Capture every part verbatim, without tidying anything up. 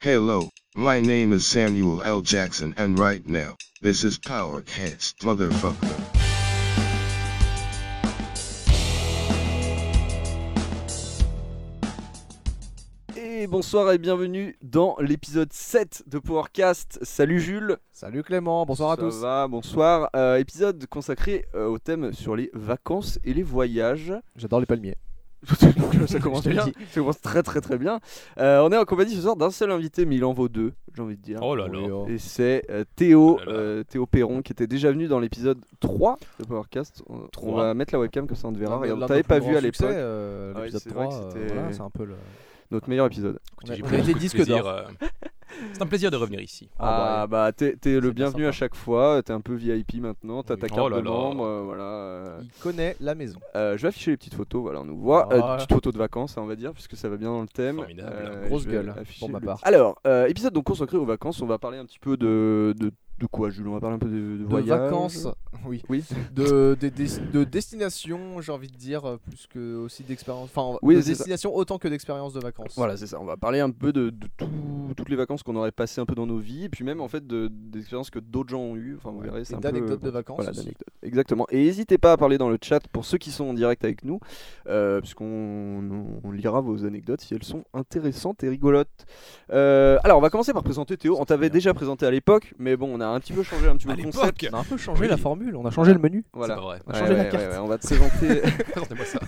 Hello, my name is Samuel L. Jackson and right now, this is Powercast, motherfucker. Et bonsoir et bienvenue dans l'épisode sept de Powercast. Salut Jules. Salut Clément, bonsoir à Ça tous. va, bonsoir. Euh, épisode consacré euh, au thème sur les vacances et les voyages. J'adore les palmiers. Ça commence Je te le bien, dis. ça commence très très très bien. Euh, on est en compagnie ce soir d'un seul invité, mais il en vaut deux, j'ai envie de dire. Oh là là. Oui, oh. Et c'est euh, Théo, Oh là là. euh, Théo Perron, qui était déjà venu dans l'épisode trois de Powercast. On, on trois. va mettre la webcam comme ça on te verra. L'un de- Regarde, l'un de t'avais nos pas plus vu à grands succès, l'époque. euh, Ah oui, l'épisode c'est vrai trois, que euh, c'était- voilà, c'est un peu le... Notre meilleur épisode. On a- J'ai on a beaucoup été de disque plaisir, d'or. euh, C'est un plaisir de revenir ici. Ah, bah t'es, t'es le c'est bien bienvenu sympa. à chaque fois, t'es un peu V I P maintenant, t'as Oui. ta Oh carte là de là. membre, euh, voilà. euh. Il connaît la maison. Euh, je vais afficher les petites photos, voilà, on nous voit. Euh, Ah. petites photos de vacances, hein, on va dire, puisque ça va bien dans le thème. Formidable. Grosse je vais gueule, afficher pour ma le part. petit- Alors, euh, épisode donc consacré aux vacances, on va parler un petit peu de... de, de quoi, Jules? On va parler un peu de, de, De voyage. vacances, oui. Oui. De, de, de, de destination, j'ai envie de dire, euh, plus que aussi d'expérience. Enfin, Oui, de c'est ça. destination autant que d'expérience de vacances. Voilà, c'est ça. On va parler un peu de, de tout- toutes les vacances qu'on aurait passées un peu dans nos vies, et puis même en fait de, d'expériences que d'autres gens ont eues. Enfin, vous Ouais. verrez, c'est Et un d'anecdotes peu... de vacances Voilà, aussi. d'anecdotes. Exactement. Et n'hésitez pas à parler dans le chat pour ceux qui sont en direct avec nous, euh, puisqu'on on, on lira vos anecdotes si elles sont intéressantes et rigolotes. Euh, alors, on va commencer par présenter Théo. On t'avait bien. déjà présenté à l'époque, mais bon, on a un petit peu changé un petit peu À le l'époque. concept. On a un peu changé Oui. la formule, on a changé le menu. Voilà. C'est pas vrai. On a changé la carte. on va te présenter Présentez-moi ça.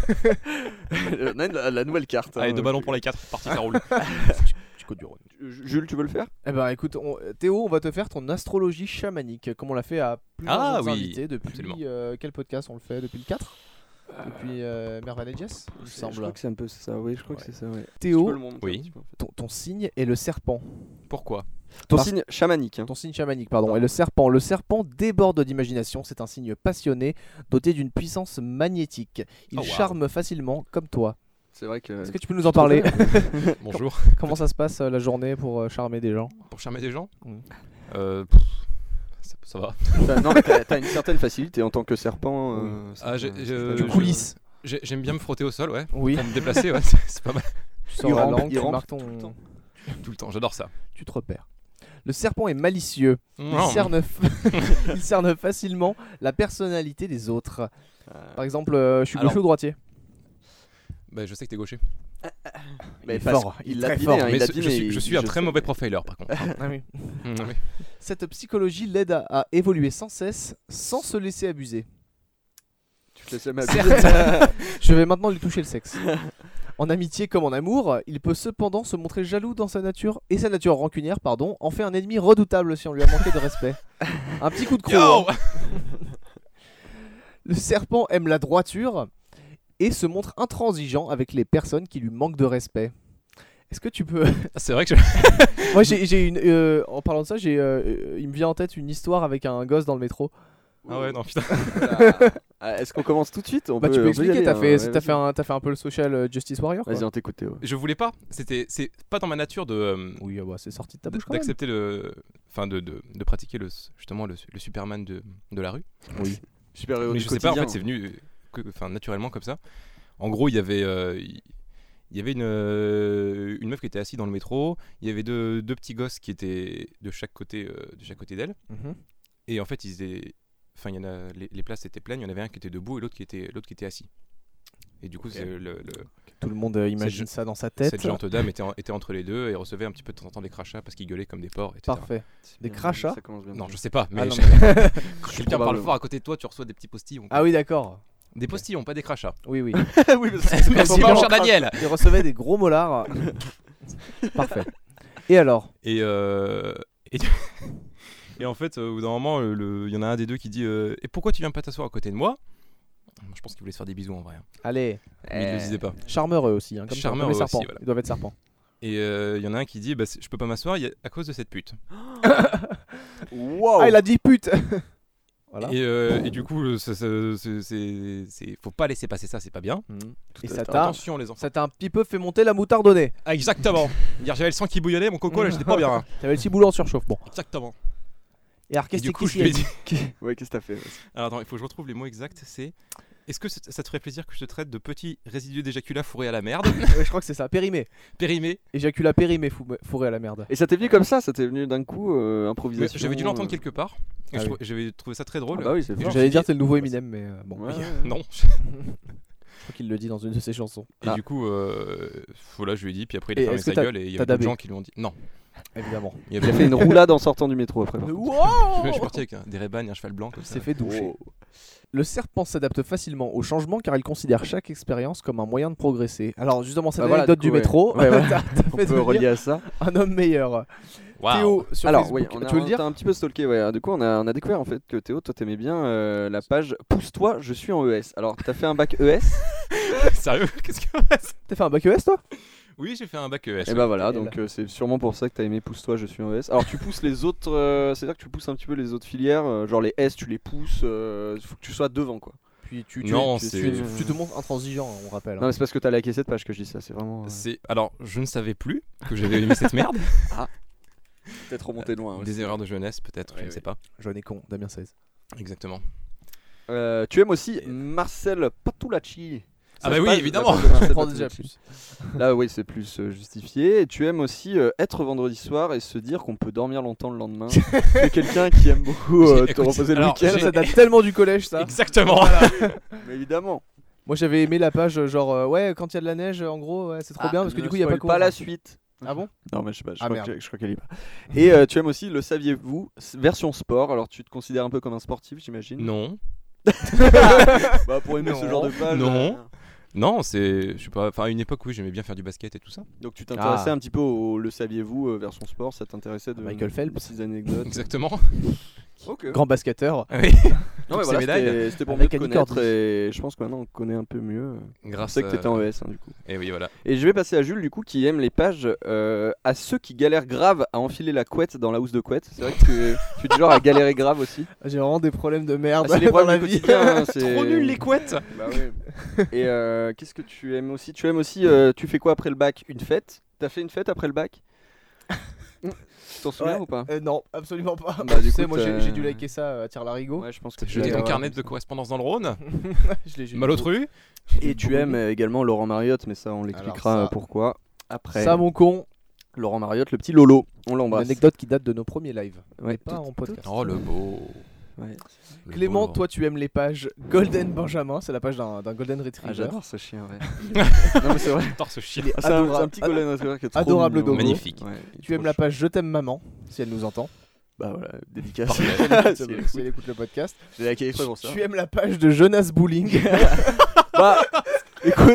on a une- la, la nouvelle carte. Allez, hein. deux ballons pour les quatre. Parti, ça roule. Chico du Rhône. Jules, tu veux le faire? Eh ben écoute, on- Théo, on va te faire ton astrologie chamanique, comme on l'a fait à plusieurs Ah autres oui, invités depuis absolument. euh, quel podcast on le fait? Depuis le quatre? Depuis euh, Mervan et Jess, il me Je semble. crois que c'est un peu ça, oui, je crois que Ouais. c'est ça, ouais. Théo, Tu peux le montrer oui. un petit peu, en fait. ton, ton signe est le serpent. Pourquoi? Ton Parce- signe chamanique. hein. Ton signe chamanique, pardon, est le serpent. Le serpent déborde d'imagination, c'est un signe passionné, doté d'une puissance magnétique. Il Oh, wow. charme facilement, comme toi. C'est vrai que. Est-ce que tu peux nous en parler? Bonjour. Comment ça se passe euh, la journée pour euh, charmer des gens? Pour charmer des gens Mm. euh, pff, ça, ça va. T'as- non, mais t'as, t'as une certaine facilité en tant que serpent. euh, ça- Ah, j'ai- ça- je- Tu Euh, coulisses. J'ai- J'aime bien me frotter au sol, ouais. Oui, Pour me déplacer, ouais. C'est c'est pas mal. tu sors Il la rampe, langue, il tu rampe marques tout le ton... temps. Tout le temps, j'adore ça. Tu te repères. Le serpent est malicieux. Il Non. cerne, f- il cerne facilement la personnalité des autres. Euh, Par exemple, euh, je suis Alors- gaucher ou droitier? Bah, je sais que t'es gaucher. mais il est parce fort, qu'il il est l'a très deviné, fort. hein, il Mais l'a ce- dit, je mais suis, je suis un je très sais. mauvais profiler, par contre. Ah oui. Mm, oui. Cette psychologie l'aide à, à évoluer sans cesse, sans se laisser abuser. Tu te laisses jamais Certes. abuser. Je vais maintenant lui toucher le sexe. En amitié comme en amour, il peut cependant se montrer jaloux dans sa nature, et sa nature rancunière, pardon, en fait un ennemi redoutable si on lui a manqué de respect. Un petit coup de croc. Yo hein. Le serpent aime la droiture et se montre intransigeant avec les personnes qui lui manquent de respect. Est-ce que tu peux... Ah, c'est vrai que je... Moi j'ai j'ai une... euh, en parlant de ça, j'ai, euh, euh, il me vient en tête une histoire avec un gosse dans le métro. Ah ouais, non, putain. Voilà. Ah, est-ce qu'on commence tout de suite? On Bah peut- tu on peux peut y expliquer, aller, t'as hein, fait, ouais, t'as vas-y. fait, un, t'as fait un peu le social euh, justice warrior quoi. Vas-y, on t'écoute, Théo. Je voulais pas. C'était, c'est pas dans ma nature de... euh, Oui, ah bah, c'est sorti de ta d- bouche quand même. d'accepter le... Enfin, de, de, de pratiquer le, justement le, le Superman de, de la rue. Oui. Super héros Mais du je sais pas, en quotidien. fait, c'est venu euh, que- enfin, naturellement comme ça. En gros, il y avait, euh, il il y avait une, euh, une meuf qui était assise dans le métro. Il y avait deux, deux petits gosses qui étaient de chaque côté, euh, de chaque côté d'elle. Mhm. Et en fait, ils étaient, enfin, il y en a, les, les places étaient pleines. Il y en avait un qui était debout et l'autre qui était, l'autre qui était assis. Et du coup, Ok. c'est le, le- Tout le monde euh, imagine Cette- ça dans sa tête. cette gente dame était, en- était entre les deux et recevait un petit peu de temps en temps des crachats parce qu'ils gueulaient comme des porcs, et cetera. Parfait. C'est Des bien, crachats ça commence bien. Non, je sais pas, mais Ah, non, je- mais- quand quelqu'un parle Probablement. fort à côté de toi, tu reçois des petits postillons. Ah oui, d'accord. Des postillons, pas des crachats. Oui, oui. oui, parce que c'est Merci, pas mon bon. cher Daniel. Il recevait des gros molars. Parfait. Et alors? Et, euh, et, et en fait, euh, au bout d'un moment, euh, le- il y en a un des deux qui dit euh, Et pourquoi tu viens pas t'asseoir à côté de moi? Je pense qu'il voulait se faire des bisous en vrai. hein. Allez. Mais il Eh, le disait pas. Charmeur eux aussi, hein, comme, ça, Charmeur comme les eux aussi, serpents. voilà. Ils doivent être serpents. Et euh, il y en a un qui dit bah, c'est- Je peux pas m'asseoir il y a- à cause de cette pute. Wow. Ah, il a dit pute. Voilà. Et, euh, et du coup, euh, ça- ça- c'est- c'est- c'est- faut pas laisser passer ça, c'est pas bien. Mhm. Tout Et à ça fait. t'a Attention, les enfants. ça t'a un petit peu fait monter la moutarde au nez. Ah, exactement. Hier, j'avais le sang qui bouillonnait, mon coco, là, j'étais pas bien. hein. T'avais le petit boulot en surchauffe. Bon. Exactement. Et alors, Et qu'est-ce du que coup, tu je lui ai dit Ouais, qu'est-ce que t'as fait? Alors attends, il faut que je retrouve les mots exacts. C'est Est-ce que ça ça te ferait plaisir que je te traite de petits résidus d'éjaculat fourrés à la merde, Ouais, je crois que c'est ça, périmé. périmés? Éjaculat périmé fou- fourré à la merde. Et ça t'est venu comme ça, ça t'est venu d'un coup, euh, Mais improvisation. J'avais dû l'entendre euh, quelque part. et Ah je oui. trou- J'avais trouvé ça très drôle. Ah bah oui, c'est Et fort. je J'allais me suis dire dit- c'est le nouveau Eminem, mais euh, bon. Ouais, ouais. Non. Je crois qu'il le dit dans une de ses chansons. Et Ah. du coup, euh, voilà, je lui ai dit, puis après il a Et fermé est-ce que sa t'as- gueule et il y t'as avait d'autres dabé gens qui lui ont dit non. Évidemment. Il y Il a avait fait une roulade en sortant du métro après. par contre. Wow je, je suis parti avec un- des Ray-Ban et un cheval blanc comme ça. C'est fait doucher. Oh. Le serpent s'adapte facilement au changement car il considère chaque expérience comme un moyen de progresser. Alors justement, cette Bah voilà, anecdote du du coup, ouais. métro, Ouais, ouais. t'as- t'as On fait peut devenir relier à ça. un homme meilleur. Waouh. Théo, sur Alors Facebook, oui, on a, tu veux le on dire t'a un petit peu stalké. Ouais. Du coup, on a, on a découvert en fait que Théo, toi, t'aimais bien euh, la page Pousse-toi, je suis en E S. Alors, t'as fait un bac E S. Sérieux? Qu'est-ce que T'as fait un bac E S toi? Oui, j'ai fait un bac E S. Et oui. bah voilà, Et donc là. euh, c'est sûrement pour ça que t'as aimé Pousse-toi, je suis en E S. Alors, tu pousses les autres. euh, C'est-à-dire que tu pousses un petit peu les autres filières. euh, genre les S, tu les pousses. Il faut que tu sois devant quoi. Puis tu, tu, Non, tu, c'est- tu, tu te montres intransigeant, on rappelle. hein. Non, mais c'est parce que t'as liké cette page que je dis ça. C'est vraiment. euh, C'est alors, je ne savais plus que j'avais aimé cette merde. Peut-être remonté loin. ouais. Des erreurs de jeunesse, peut-être, je Ouais, ne sais ouais. pas. Jeune et con, Damien seize. Exactement. Euh, tu aimes aussi Marcel Patulacci. Ah Ça bah se oui, passe- évidemment. la page de Marcel Je prends déjà Patulacci. Là, oui, c'est plus euh, justifié. Et tu aimes aussi euh, être vendredi soir et se dire qu'on peut dormir longtemps le lendemain. Tu es quelqu'un qui aime beaucoup euh, J'ai- te écoute, reposer le alors, week-end. Ça, ça date tellement du collège ça. Exactement. Mais évidemment. Moi j'avais aimé la page genre euh, ouais quand il y a de la neige en gros ouais, c'est trop Ah, bien parce que ne du coup il y a pas spoil cours. pas la suite. Ah bon? Non, mais je sais pas. Je Ah, crois, merde. que, je crois qu'elle est pas. Et euh, tu aimes aussi le saviez-vous s- version sport. Alors, tu te considères un peu comme un sportif, j'imagine. Non. Bah, pour aimer ce Non. genre de page. Non. euh, Non, c'est. Je sais pas. Enfin, à une époque, oui, j'aimais bien faire du basket et tout ça. Donc, tu t'intéressais Ah. un petit peu au le saviez-vous euh, version sport. Ça t'intéressait de Michael Phelps. petites anecdotes. Exactement. Ok. Grand basketteur. Oui. Non, mais Toutes ces voilà, médailles. c'était c'était pour Avec mieux te Annie connaître Cordy. et je pense que maintenant on connaît un peu mieux. Je Grâce sais que à- t'étais en E S hein, du coup. Et oui, voilà. Et je vais passer à Jules du coup qui aime les pages euh, à ceux qui galèrent grave à enfiler la couette dans la housse de couette. C'est vrai que tu, tu es du genre à galérer grave aussi. J'ai vraiment des problèmes de merde Ah, c'est les dans problèmes la du vie. quotidien. hein, c'est- Trop nul les couettes. Bah ouais. Et euh, qu'est-ce que tu aimes aussi Tu aimes aussi, euh, tu fais quoi après le bac Une fête T'as fait une fête après le bac Tu t'en souviens Ouais. ou pas Euh, non, absolument pas. Bah, du tu sais, coup, moi t'as- j'ai j'ai dû liker ça euh, à Tire-Larigot. Ouais, je pense que tu Jeter l'as- ton ouais, carnet comme de correspondance dans le Rhône. Je l'ai- j'ai Mal dû- au tru. Et tu aimes euh, également Laurent Mariotte, mais ça on l'expliquera Alors ça- euh, pourquoi après. Ça, mon con, Laurent Mariotte, le petit Lolo, on une l'embrasse. anecdote qui date de nos premiers lives. Ouais, mais pas tout- en podcast. Oh le beau. Ouais. Le Clément, beau toi tu aimes les pages Golden Benjamin, c'est la page d'un d'un Golden Retriever. Ah, j'adore ce chien, ouais. non mais c'est vrai. Laurent. Torse chien. Il est Ah, c'est un, adorable. c'est un petit Golden Retriever qui est trop Adorable mignon. dogo. Magnifique. Ouais, il est Tu aimes trop la chou. page Je t'aime maman, si elle nous entend. Bah voilà, dédicace. Parfait. Si elle si écoute. elle écoute le podcast. J'ai la qualifié pour ça. Tu aimes la page de Jonas Bowling. Bah, écoute,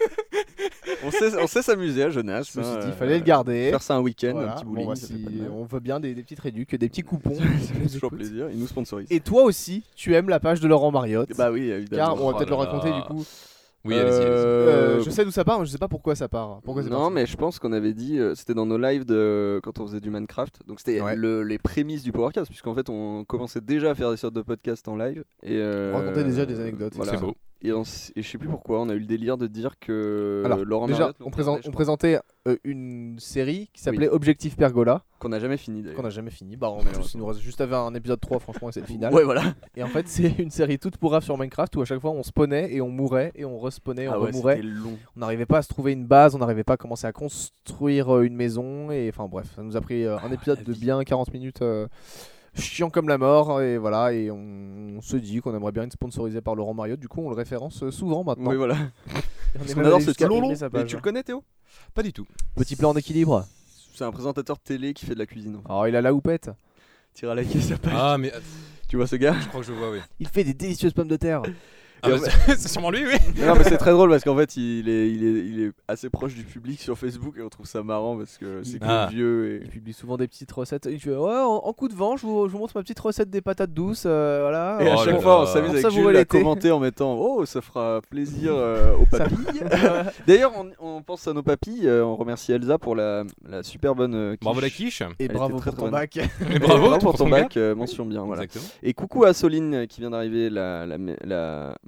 on sait, on sait s'amuser à Jonas. Je me suis hein, dit, il euh, fallait le garder. Faire ça un week-end, Voilà. un petit Bon, bowling, bah, ça si fait pas de mal. on veut bien des, des petites réducs, des petits coupons. Ça fait toujours Écoute. plaisir, il nous sponsorise. Et toi aussi, tu aimes la page de Laurent Mariotte. Bah oui, évidemment. car on va Oh peut-être le là raconter là. du coup. Oui, allez-y, allez-y. Euh, Euh, je sais d'où ça part, mais je sais pas pourquoi ça part. Pourquoi c'est non, parti. mais je pense qu'on avait dit, euh, c'était dans nos lives de quand on faisait du Minecraft. Donc c'était Ouais. le- les prémices du Powercast, puisqu'en fait on commençait déjà à faire des sortes de podcasts en live. Et euh, On racontait déjà des anecdotes. voilà. C'est beau. Et, on s- et je sais plus pourquoi, on a eu le délire de dire que Alors, Laurent déjà, Mariotte nous on, présente- regardait, je on crois, présentait euh, une série qui s'appelait Objectif Pergola, qu'on n'a jamais fini d'ailleurs. qu'on n'a jamais fini. Bah, en Malheureusement. plus, il nous reste juste à faire un épisode trois, franchement, et c'est le final. Ouais, voilà. Et en fait, c'est une série toute pourrave sur Minecraft où à chaque fois on spawnait et on mourait et on respawnait, on Ah ouais, remourait. c'était long. On n'arrivait pas à se trouver une base, on n'arrivait pas à commencer à construire euh, une maison. Et enfin bref, ça nous a pris euh, un épisode de bien quarante minutes. euh, chiant comme la mort, et voilà, et on, on se dit qu'on aimerait bien être sponsorisé par Laurent Mariotte, du coup on le référence euh, souvent maintenant. Oui, voilà. Et on Parce est qu'on même adore allé ce jusqu'à type. aimer sa Et page. tu le connais, Théo? Pas du tout. Petit plan d'équilibre. C'est un présentateur télé qui fait de la cuisine. Alors il a la houppette, Tire à liker sa page. Ah, mais euh, Tu vois ce gars? je crois que je vois, oui. il fait des délicieuses pommes de terre. Ah, Et bah, en c'est c'est sûrement lui, oui. Non mais c'est très drôle parce qu'en fait il est, il, est, il est assez proche du public sur Facebook et on trouve ça marrant parce que c'est que Ah. vieux Il et... publie souvent des petites recettes. Il fait ouais, en, en coup de vent, je vous, je vous montre ma petite recette des patates douces, euh, voilà. Et à Oh chaque là fois on là. s'amuse Pour avec savourer Jules à l'été. commenter en mettant oh ça fera plaisir euh, aux Ça- papilles. D'ailleurs on, on pense à nos papilles, euh, on remercie Elsa pour la, la super bonne euh, quiche. Bravo la quiche. Et Elle bravo était très, pour ton très bac. Et bravo, pour ton gars. bac, euh, mention bien voilà. Exactement. Et coucou à Soline euh, qui vient d'arriver, la, la, la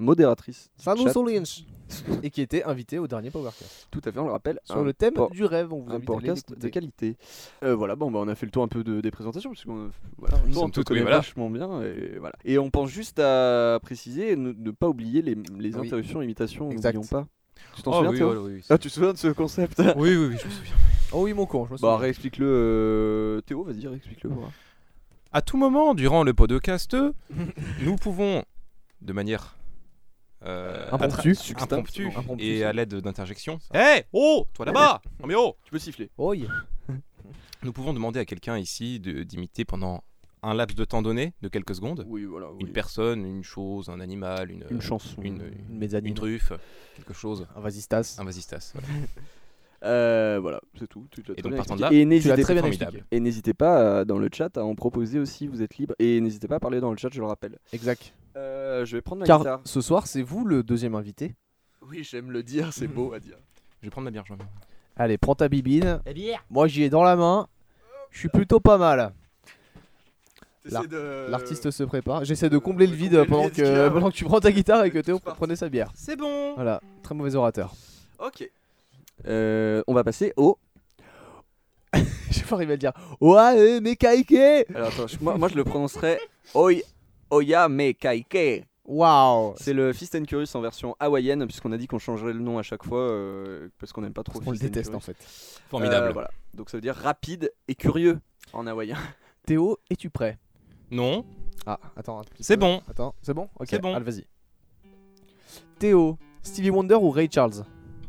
modératrice. du Salut chat. Solinch. Et qui était invité au dernier Powercast. Tout à fait, on le rappelle. Sur un le thème por- du rêve, on vous un invite à aller podcast l'écouter. de qualité. Euh, voilà, bon, bah, on a fait le tour un peu de, des présentations, puisqu'on voilà, Nous toi, on sommes te toutes, connaît oui, voilà. vachement bien. Et, voilà. et on pense juste à préciser, ne, ne pas oublier les, les Oui. interruptions, imitations, Exact. n'oublions pas. Tu t'en Oh, souviens, oui, Théo oui, oui, oui. Ah, tu te souviens de ce concept Oui, oui, oui, je me souviens. Oh oui, mon con, je me Bah, souviens. réexplique-le. euh, Théo, vas-y, réexplique-le. Voilà. À tout moment, durant le podcast, nous pouvons, de manière euh, Impromptue. attra- impromptue Impromptue, et c'est à l'aide d'interjections. Hé, oh, toi là-bas, non mais oh, Tu peux siffler. Oh yeah. nous pouvons demander à quelqu'un ici de- d'imiter pendant un laps de temps donné, de quelques secondes, Oui, voilà. une oui. personne, une chose, un animal, une, Une chanson. une, Une mezzanine. une truffe, quelque chose, Un vasistas. un vasistas. Voilà. Euh, voilà, c'est tout. Tu l'as très donc, bien partant de expliqué. là, et Tu l'as n'hésitez très bien formidable. expliqué. Et n'hésitez pas euh, dans le chat à en proposer aussi, vous êtes libre. Et n'hésitez pas à parler dans le chat, je le rappelle. Exact. Euh, je vais prendre ma Car guitare. ce soir, c'est vous le deuxième invité. Oui, j'aime le dire, c'est beau à dire. Je vais prendre ma bière, je vais- Allez, prends ta bibine. Moi, j'y ai dans la main. Je suis plutôt pas mal. L'ar- de... L'artiste se prépare. J'essaie de combler le de vide combler le pendant vide qu'il y a, que, ouais. pendant que tu prends ta guitare et que On est Théo tous partis. prenait sa bière. C'est bon. Voilà, très mauvais orateur. Ok. Euh, on va passer au... J'ai pas arrivé à le dire. Ouais, mais kaike. Alors attends, je- moi, moi je le prononcerai Oi... Oya me kaike. Waouh. C'est le Fist and Curious en version hawaïenne, puisqu'on a dit qu'on changerait le nom à chaque fois, euh, parce qu'on n'aime pas trop On le Fist and déteste en Curious. fait. Formidable. Euh, voilà. Donc ça veut dire rapide et curieux en hawaïen. Théo, es-tu prêt? Non, Ah, attends. un petit c'est peu. bon. Attends, c'est bon? Ok, C'est bon. allez, vas-y. Théo, Stevie Wonder ou Ray Charles?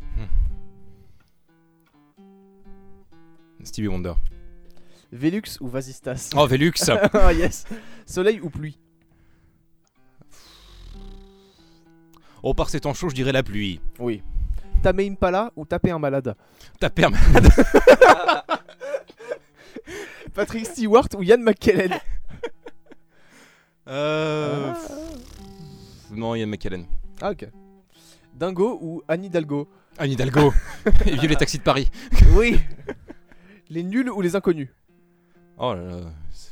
Stevie Wonder. Velux ou Vasistas? Oh, Velux. Ah yes. Soleil ou pluie? Oh, par ces temps chauds, je dirais la pluie. Oui. Tamer Impala ou taper un malade? Ta perme. Patrick Stewart ou Ian McKellen? Euh... Non, Ian McKellen. Ah ok. Dingo ou Anne Hidalgo? Anne Hidalgo. Et vieux les taxis de Paris. Oui. Les nuls ou les inconnus? Oh là là. c'est-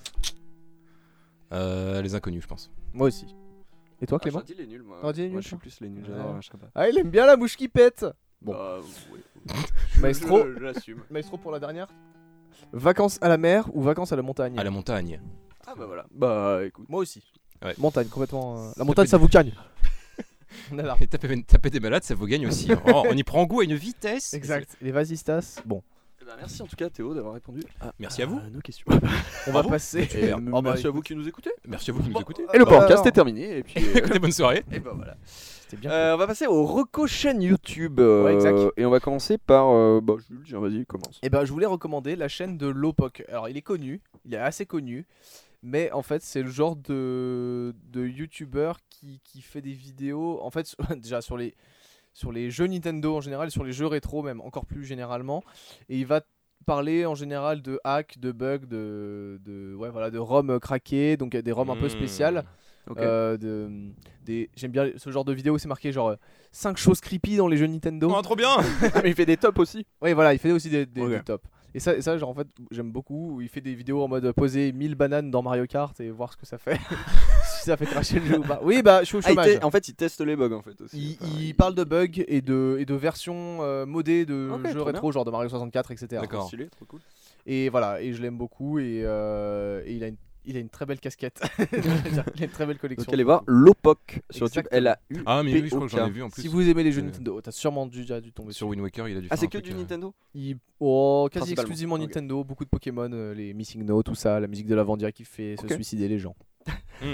Euh, les inconnus, je pense. Moi aussi. Et toi Clément? Ah, dit les nuls, moi. T'as dit les Moi, nuls, je suis toi plus les nuls, Ouais. j'adore la Shabbat. Ah il aime bien la mouche qui pète. Bon. Bah, oui. Maestro, Je- je l'assume. Maestro pour la dernière. Vacances à la mer ou vacances à la montagne? À la montagne. Ah bah voilà. Bah écoute. Moi aussi. Ouais. Montagne complètement. euh, La Ça montagne peut ça vous cagne. On est là. Et taper, taper des malades, ça vous gagne aussi. Oh, on y prend goût à une vitesse. Exact. Les vasistas. Bon. Eh ben, merci en tout cas Théo d'avoir répondu à, Merci à vous. nos questions. On Bravo. va passer. Et, Oh, m- bah, merci à écoute. vous qui nous écoutez. Merci à vous qui nous écoutez. Et le Bah, podcast alors. est terminé. Et puis. euh, Écoutez, bonne soirée. et ben voilà. C'était bien. Euh, on va passer au reco chaîne YouTube. euh, Ouais, exact. Et on va commencer par. euh, bah, Jules, tiens, vas-y, commence. Et ben je voulais recommander la chaîne de Lowpoke. Alors il est connu, il est assez connu, mais en fait c'est le genre de, de youtubeur qui, qui fait des vidéos, en fait déjà sur les, sur les jeux Nintendo en général, et sur les jeux rétro même encore plus généralement, et il va parler en général de hacks, de bugs, de, de, ouais, voilà, de ROM craqués, donc des ROM un peu Mmh. spéciales. Ok. Euh, de, des, j'aime bien ce genre de vidéo, c'est marqué genre cinq choses creepy dans les jeux Nintendo. Oh, trop bien. Mais il fait des tops aussi. Oui, voilà, il fait aussi des, des, Ok. des tops. Et ça, et ça, genre en fait, j'aime beaucoup. Où il fait des vidéos en mode poser mille bananes dans Mario Kart et voir ce que ça fait. Si ça fait cracher le jeu ou pas. Oui, bah, je suis au Ah, il chômage. te- en fait, il teste les bugs en fait aussi. il, Enfin, il parle de bugs et de, et de versions euh, modées de Ok, jeux trop rétro, genre de Mario soixante-quatre, et cetera. D'accord. Stylé, trop cool. Et voilà, et je l'aime beaucoup. Et, euh, et il, a une, il a une très belle casquette. il a une très belle collection. Donc allez voir Lowpoke sur YouTube. Exactement. Elle a eu. Ah, mais oui, je crois que j'en ai vu en plus. Si vous aimez les jeux Euh, Nintendo, t'as sûrement dû, déjà dû tomber Sur Wind Waker, il a dû Ah, faire c'est un que truc, du euh, Nintendo. Il... Oh, quasi Principalement, exclusivement ok. Nintendo, beaucoup de Pokémon, euh, les Missing No, tout ça, la musique de Lavandia qui fait Ok. se suicider les gens. hmm.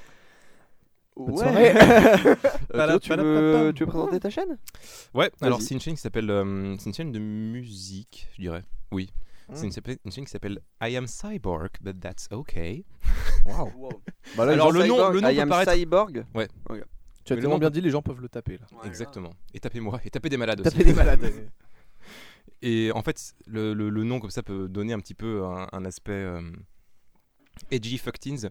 Ouais. soirée. Euh, Théo, tu veux, tu veux présenter ta chaîne? Ouais, alors Vas-y. c'est une chaîne qui s'appelle. euh, c'est une chaîne de musique, je dirais. Oui. C'est Hmm. une, s'appelle- une chaîne qui s'appelle I am Cyborg, but that's okay. Waouh. Bah là, Alors, les gens le nom- Cyborg, le nom I peut am paraître- Cyborg. Ouais. Tu as Mais le tellement nom bien dit, les gens peuvent le taper là. Exactement. Et tapez-moi. Et tapez des malades aussi. Taper des malades. Et en fait, le, le- le nom comme ça peut donner un petit peu un, un aspect euh, edgy fuck teens.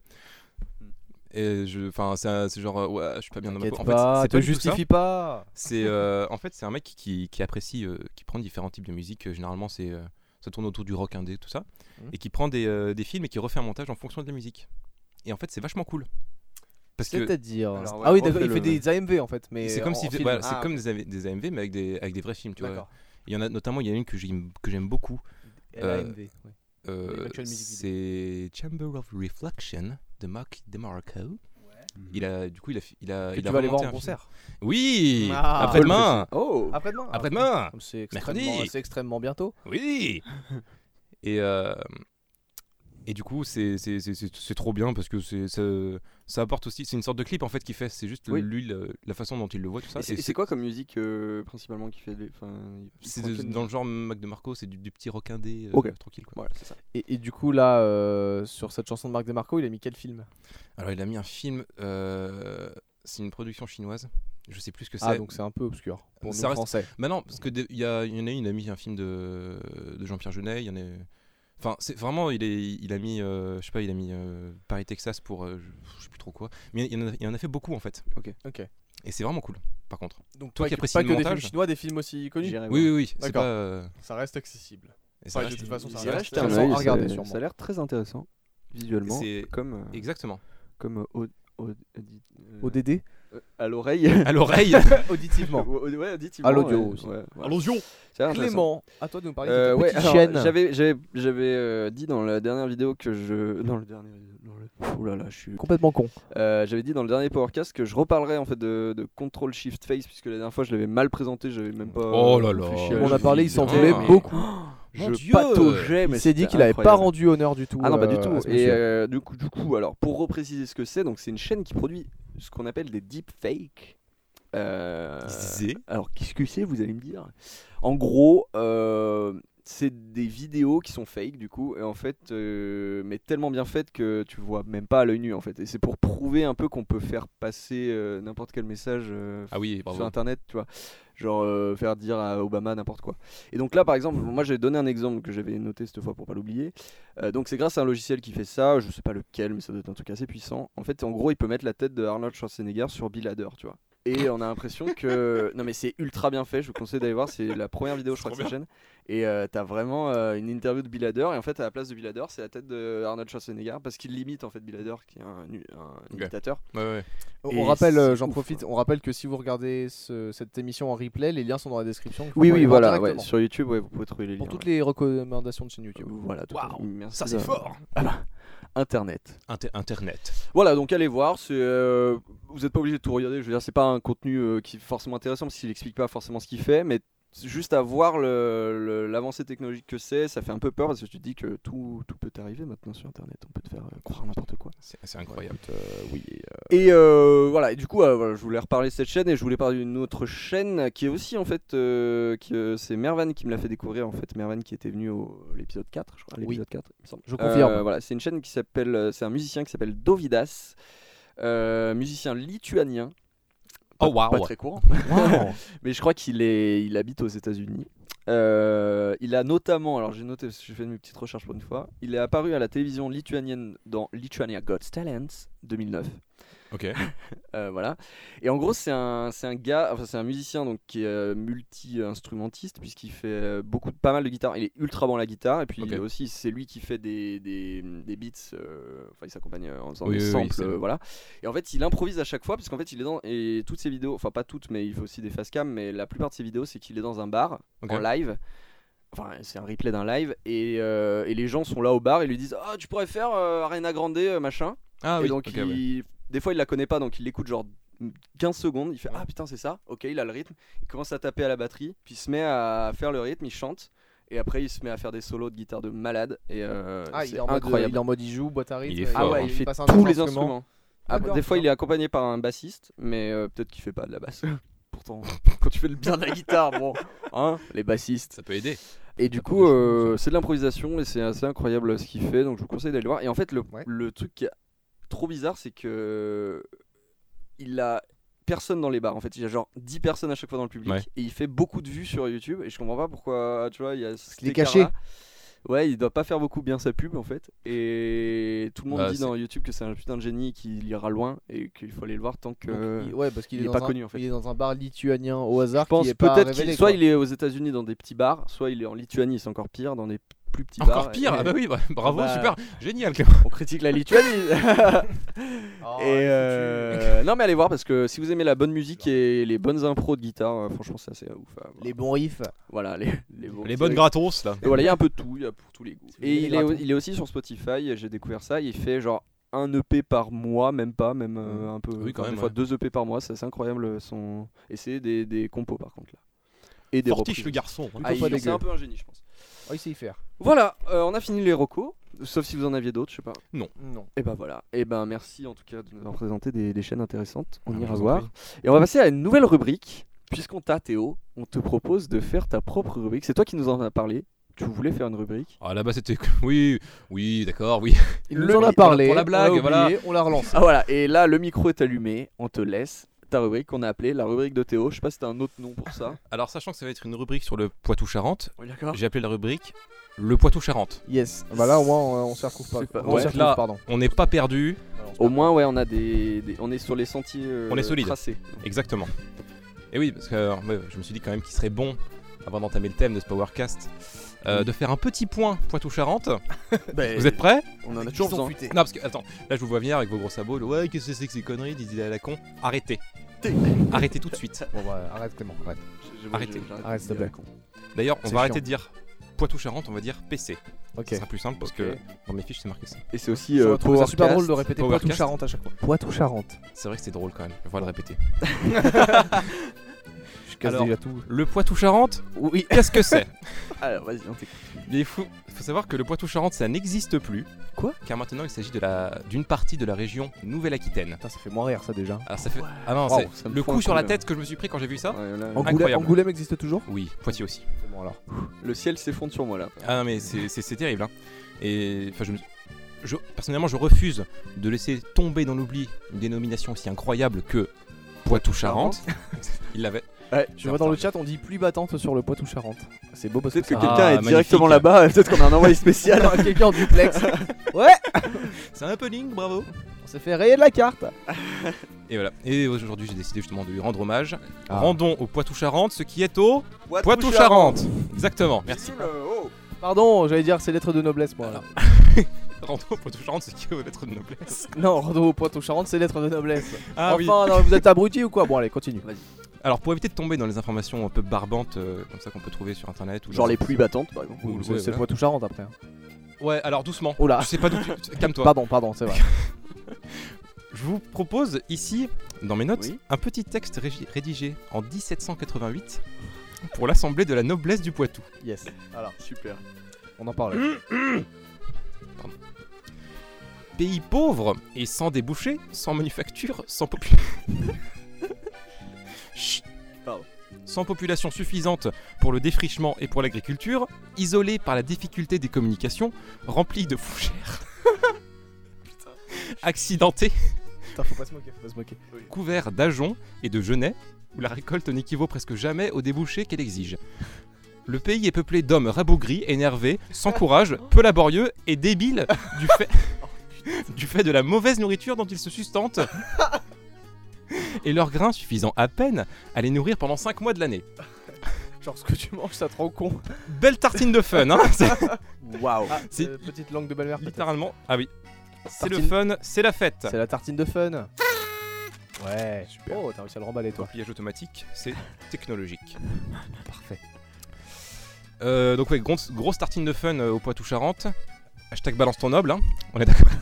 Et je, enfin, c'est un- c'est genre, euh, ouais, je suis pas bien dans ma T'inquiète peau. En fait, pas, c'est te pas du tout ça. justifie pas. C'est, euh, en fait, c'est un mec qui, qui apprécie, euh, qui prend différents types de musique. Euh, Généralement, c'est, euh, ça tourne autour du rock indé, tout ça, Mhm. et qui prend des, euh, des films et qui refait un montage en fonction de la musique. Et en fait, c'est vachement cool. Parce que C'est-à-dire. Alors, ouais, ah oui, d'accord, il refais-le. fait des A M V en fait, mais c'est comme en- si en film. voilà, Ah, c'est ok. comme des, A V des A M V mais avec des avec des vrais films, tu vois. D'accord. Il y en a notamment, il y en a une que j'aime que j'aime beaucoup. L A M V. ouais. Euh, L'actuelle musique c'est Chamber of Reflection de Mark DeMarco. Il a du coup il a fi- il a Que il tu a vas aller voir remonté en un film. concert. Oui, Ah, après-demain. Oh Après-demain. Ah, Après-demain. C'est extrêmement, Mercredi. c'est extrêmement bientôt. Oui. Et euh, et du coup c'est c'est c'est c'est c'est trop bien parce que c'est ça, ça apporte aussi, c'est une sorte de clip en fait qu'il fait, c'est juste Oui. lui la, la façon dont il le voit tout ça. Et c'est- Et et c'est quoi comme musique euh, principalement qui fait les... enfin, il- c'est il prend de- quelle dans le genre Mac DeMarco, c'est du, du petit rock indé euh, Ok. tranquille quoi. Voilà, c'est ça. Et, et du coup là, euh, sur cette chanson de Marc DeMarco, il a mis quel film? Alors il a mis un film, euh, c'est une production chinoise. Je sais plus ce que c'est. Ah donc c'est un peu obscur pour Ça nous reste- français. Bah non, parce que de- il y, a- il y en a une, il a mis un film de, de Jean-Pierre Jeunet, il y en a... Enfin, c'est vraiment, il, est, il a mis, euh, je sais pas, il a mis euh, Paris, Texas pour, euh, je, je sais plus trop quoi. Mais il y en a, il y en a fait beaucoup en fait. Ok. Ok. Et c'est vraiment cool, par contre. Donc Toi pas, qui que- apprécies pas le que des montage. films chinois, des films aussi connus. J'irai Oui, voir. oui, oui, c'est D'accord. pas... euh, Ça reste accessible. et ça Ouais, reste- de toute façon, ça J'irai reste jeter un intéressant œil, à regarder, ça- sûrement. Ça a l'air très intéressant visuellement, C'est- comme euh, Exactement. comme euh, au, au- audi- euh, O D D. euh, à l'oreille. À l'oreille. Auditivement. Au- au- ouais, auditivement, À l'audio ouais, aussi. ouais, voilà. Allusion. Ça a l'air intéressant. Clément, à toi de nous parler Euh, de ta ouais, petite alors, chaîne. j'avais j'avais j'avais euh, dit dans la dernière vidéo que je dans le dernier dans le... Ouh là là, je suis Complètement con. Euh, j'avais dit dans le dernier Powercast que je reparlerais en fait de, de Control Shift Face puisque la dernière fois je l'avais mal présenté, j'avais même pas Oh là là. réfléchi à On en le a parlé, il dire. s'en Ah. voulait mais- beaucoup. Je Mon Dieu. pataugeais, mais Il s'est dit c'était qu'il avait pas incroyable. rendu honneur du tout. Ah non, pas du euh, tout. à ce Et monsieur. euh, du coup, du coup, alors pour repréciser ce que c'est, donc c'est une chaîne qui produit ce qu'on appelle des deepfakes. Euh, C'est alors qu'est-ce que c'est, vous allez me dire. En gros, euh, c'est des vidéos qui sont fake du coup, et en fait, euh, mais tellement bien faites que tu vois même pas à l'œil nu en fait. Et c'est pour prouver un peu qu'on peut faire passer euh, n'importe quel message euh, Ah oui, sur bravo. internet, tu vois. Genre euh, faire dire à Obama n'importe quoi. Et donc là par exemple, moi j'ai donné un exemple que j'avais noté cette fois pour pas l'oublier. Euh, donc c'est grâce à un logiciel qui fait ça, je sais pas lequel mais ça doit être un truc assez puissant. En fait en gros il peut mettre la tête de Arnold Schwarzenegger sur Bill Hader, tu vois. Et on a l'impression que... Non mais c'est ultra bien fait, je vous conseille d'aller voir, c'est la première vidéo je crois de Trop cette chaîne. Et euh, t'as vraiment euh, une interview de Bill Hader, et en fait à la place de Bill Hader c'est la tête de Arnold Schwarzenegger, parce qu'il limite en fait Bill Hader qui est un, un Ok. imitateur. Ouais, ouais. On Et rappelle, euh, c'est j'en ouf, profite, quoi. on rappelle que si vous regardez ce- cette émission en replay, les liens sont dans la description. Oui Faut oui aller voir voilà, ouais, directement. sur YouTube ouais, vous pouvez trouver les liens. Pour toutes ouais. les recommandations de chaîne YouTube. Voilà, tout à fait. Waouh, Merci ça c'est de- fort. Internet. Inter- Internet. Voilà, donc allez voir. C'est, euh, vous n'êtes pas obligé de tout regarder. Je veux dire, c'est pas un contenu euh, qui est forcément intéressant parce qu'il explique pas forcément ce qu'il fait, mais c'est juste à voir le- le- l'avancée technologique que c'est, ça fait un peu peur parce que tu te dis que tout, tout peut arriver maintenant sur Internet. On peut te faire euh, croire n'importe quoi. C'est c'est incroyable. Écoute, euh, oui. euh, Et euh, voilà, et du coup, euh, voilà, je voulais reparler de cette chaîne et je voulais parler d'une autre chaîne qui est aussi en fait, euh, qui, euh, c'est Mervan qui me l'a fait découvrir en fait, Mervan qui était venu au l'épisode quatre, je crois, l'épisode quatre, il me semble. Je confirme. Euh, voilà, c'est une chaîne qui s'appelle, euh, c'est un musicien qui s'appelle Dovidas, euh, musicien lituanien. Oh waouh. Pas très courant, Wow. mais je crois qu'il est, il habite aux États-Unis. Euh, il a notamment, alors j'ai noté, parce que j'ai fait une petite recherche pour une fois, il est apparu à la télévision lituanienne dans Lithuania Got Talent deux mille neuf. Ok. Euh, voilà. Et en gros, c'est un, c'est un gars, enfin c'est un musicien donc qui est euh, multi-instrumentiste puisqu'il fait euh, beaucoup, de- pas mal de guitare. Il est ultra bon à la guitare et puis Ok. il est aussi c'est lui qui fait des, des, des beats. euh, Enfin, il s'accompagne euh, en faisant Oui, des oui, oui, samples, c'est euh, le- voilà. Et en fait, il improvise à chaque fois puisqu'en fait, il est dans et toutes ses vidéos, enfin pas toutes, mais il fait aussi des face cam. Mais la plupart de ses vidéos, c'est qu'il est dans un bar Ok. en live. Enfin, c'est un replay d'un live et, euh, et les gens sont là au bar et lui disent ah tu pourrais faire euh, Ariana Grande euh, machin. Ah Et oui. donc, ok, il- ouais. des fois, il la connaît pas, donc il l'écoute genre quinze secondes. Il fait ah putain, c'est ça. Ok, il a le rythme. Il commence à taper à la batterie, puis il se met à faire le rythme, il chante. Et après, il se met à faire des solos de guitare de malade. Et euh, Ah, il c'est est, en mode, incroyable. il est en mode il joue, boîte à rythme. Il est et- fort. Ah ouais, il fait passe un tous autre les instrument. instruments. Ah, D'accord, des fois, il d'accord. est accompagné par un bassiste, mais euh, peut-être qu'il fait pas de la basse. Pourtant, quand tu fais le bien de la guitare, bon, hein, les bassistes. Ça peut aider. Et du Ça coup, peut euh, c'est de l'improvisation et c'est assez incroyable ce qu'il fait, donc je vous conseille d'aller le voir. Et en fait, le, Ouais. le truc qui est trop bizarre, c'est que il a personne dans les bars. En fait, il y a genre dix personnes à chaque fois dans le public Ouais. et il fait beaucoup de vues sur YouTube. Et je comprends pas pourquoi, tu vois, il y a cet qu'il est écart-là. caché. Ouais, il doit pas faire beaucoup bien sa pub en fait. Et tout le monde Bah, dit c'est- dans YouTube que c'est un putain de génie qu'il ira loin et qu'il faut aller le voir tant que. Donc, il- ouais, parce qu'il il est, est dans pas un- connu, en fait. Il est dans un bar lituanien au hasard Je pense qui est pas peut-être révélé, qu'il soit quoi. il est aux États-Unis dans des petits bars, soit il est en Lituanie, c'est encore pire, dans des plus petit Encore bar. pire. Et- Ah bah oui, bah, bravo, bah- super, génial. Clément. On critique la Lituanie. Oh, et euh, non mais allez voir parce que si vous aimez la bonne musique et les bonnes impros de guitare, euh, franchement c'est assez ouf. à voir. Les bons riffs. Voilà les les, bons- Les bonnes gratos là. Et voilà, il y a un peu de tout, il y a pour tous les goûts. Si vous Et aimez il les est, gratons. il est aussi sur Spotify, j'ai découvert ça, il fait genre un E P par mois, même pas, même euh, un peu, Oui, quand enfin, même, des fois ouais. deux E P par mois, c'est assez incroyable son... Et c'est des, des compos par contre là. Et des Fortiche reprises. le garçon. Ah, Plutôt il- pas c'est dégueu. un peu un génie je pense. Oh, il sait y faire. Voilà, euh, on a fini les recos, sauf si vous en aviez d'autres, je sais pas. Non. Et ben voilà, et ben merci en tout cas de nous avoir présenté des, des chaînes intéressantes, on Ah, ira je vous en voir. prie. Et on va passer à une nouvelle rubrique, puisqu'on t'a Théo, on te propose de faire ta propre rubrique, c'est toi qui nous en as parlé, tu voulais faire une rubrique. Ah là-bas c'était oui, oui, d'accord, oui. Il Le nous en a mi- parlé. pour la on blague, l'a voilà. oublié, On l'a relancé. Ah voilà, et là le micro est allumé, on te laisse ta rubrique qu'on a appelée la rubrique de Théo, je sais pas si t'as un autre nom pour ça. Alors sachant que ça va être une rubrique sur le Poitou-Charentes, Oui d'accord. j'ai appelé la rubrique le Poitou-Charentes. Yes. Bah là, au moins, on, on s'y retrouve pas. C'est pas- On ouais. s'y retrouve, Là- pardon. On n'est pas perdu, Au moins ouais on a des, des- on est sur les sentiers euh, On est solide. tracés. exactement. Et oui, parce que euh, ouais, je me suis dit quand même qu'il serait bon, avant d'entamer le thème de ce Powercast, euh, de faire un petit point Poitou-Charentes. Vous êtes prêts? On en a toujours besoin. Non, parce que, attends, là je vous vois venir avec vos gros sabots, le, ouais, qu'est-ce que c'est que ces conneries, des idées à la con. Arrêtez. Arrêtez tout de suite. Bon, bah, arrête Clément, arrête. Je- je- Arrêtez. j'arrête Arrête, de s'il te dire plaît. con. D'ailleurs, on C'est va arrêter chiant. de dire Poitou-Charentes, on va dire P C. Ok. Ce sera plus simple parce Ok. que dans mes fiches c'est marqué ça. Et c'est aussi Je euh, trouve ça super Powercast. drôle de répéter Powercast. Poitou-Charentes à chaque fois. Poitou-Charentes. C'est vrai que c'est drôle quand même, je vais le répéter. Je casse Alors, déjà tout. Le Poitou-Charentes, Oui. qu'est-ce que c'est? Alors vas-y, on t'écoute. Il faut, faut savoir que le Poitou-Charentes ça n'existe plus. Quoi? Car maintenant il s'agit de la d'une partie de la région Nouvelle-Aquitaine. Putain, ça fait moins rire ça déjà. Alors ça fait ah non, Wow, c'est ça me le fout coup un sur coup, la là. tête que je me suis pris quand j'ai vu ça. Ouais, là, Angoulême, Incroyable. Angoulême existe toujours? Oui, Poitiers aussi. C'est bon alors. le ciel s'effondre sur moi là. Ah non mais c'est c'est- c'est terrible hein. Et enfin je, me- je- personnellement je refuse de laisser tomber dans l'oubli une dénomination aussi incroyable que Poitou-Charentes. Il l'avait. Ouais, Je vois dans le chat, on dit pluie battante sur le Poitou-Charentes. C'est beau parce que peut-être que ça- quelqu'un Ah, est magnifique. directement là-bas, peut-être qu'on a un envoyé spécial. quelqu'un en duplex. Ouais. C'est un happening, bravo. On s'est fait rayer de la carte. Et voilà. Et aujourd'hui j'ai décidé justement de lui rendre hommage. Ah. Rendons au Poitou-Charentes ce qui est au Poitou-Charentes. Exactement. Merci. Oh. Pardon, j'allais dire c'est lettres de noblesse moi. là. Rendons au Poitou-Charentes ce qui est aux lettres de noblesse. Non, Bordeaux, Poitou-Charentes, c'est lettres de noblesse. Ah oui. enfin, non, vous êtes abrutis ou quoi? Bon, allez, continue. Alors pour éviter de tomber dans les informations un peu barbantes euh, comme ça qu'on peut trouver sur internet ou Genre dans- les pluies battantes par exemple. Ou- Ou- ouais, c'est le voilà. Poitou-Charentes après. hein. Ouais, alors doucement. Oula. Je sais pas d'où tu... Calme-toi. Pardon, pardon, c'est vrai. Je vous propose ici, dans mes notes, Oui. un petit texte régi- rédigé en dix-sept cent quatre-vingt-huit pour l'Assemblée de la noblesse du Poitou. Yes. Alors, Super. on en parle. Pays pauvre et sans débouchés, sans manufacture, sans population. Sans population suffisante pour le défrichement et pour l'agriculture, isolé par la difficulté des communications, rempli de fougères, accidenté, Putain, faut pas se moquer, faut pas se moquer. couvert d'ajoncs et de genêts, où la récolte n'équivaut presque jamais aux débouchés qu'elle exige. Le pays est peuplé d'hommes rabougris, énervés, sans courage, peu laborieux et débiles du fait, du fait de la mauvaise nourriture dont ils se sustentent et leur grain suffisant à peine à les nourrir pendant cinq mois de l'année. Genre, ce que tu manges, ça te rend con. Belle tartine de fun, hein. C'est Waouh. Ah, Si. euh, petite langue de belle-mère, peut-être. littéralement. Ah oui. C'est le Tartine. fun, c'est la fête. C'est la tartine de fun. Ouais, super. Oh, t'as réussi à le remballer, toi. Pliage automatique, c'est technologique. Parfait. Euh, donc ouais, grosse, grosse tartine de fun euh, au Poitou-Charentes. Hashtag balance ton noble, hein. On est d'accord.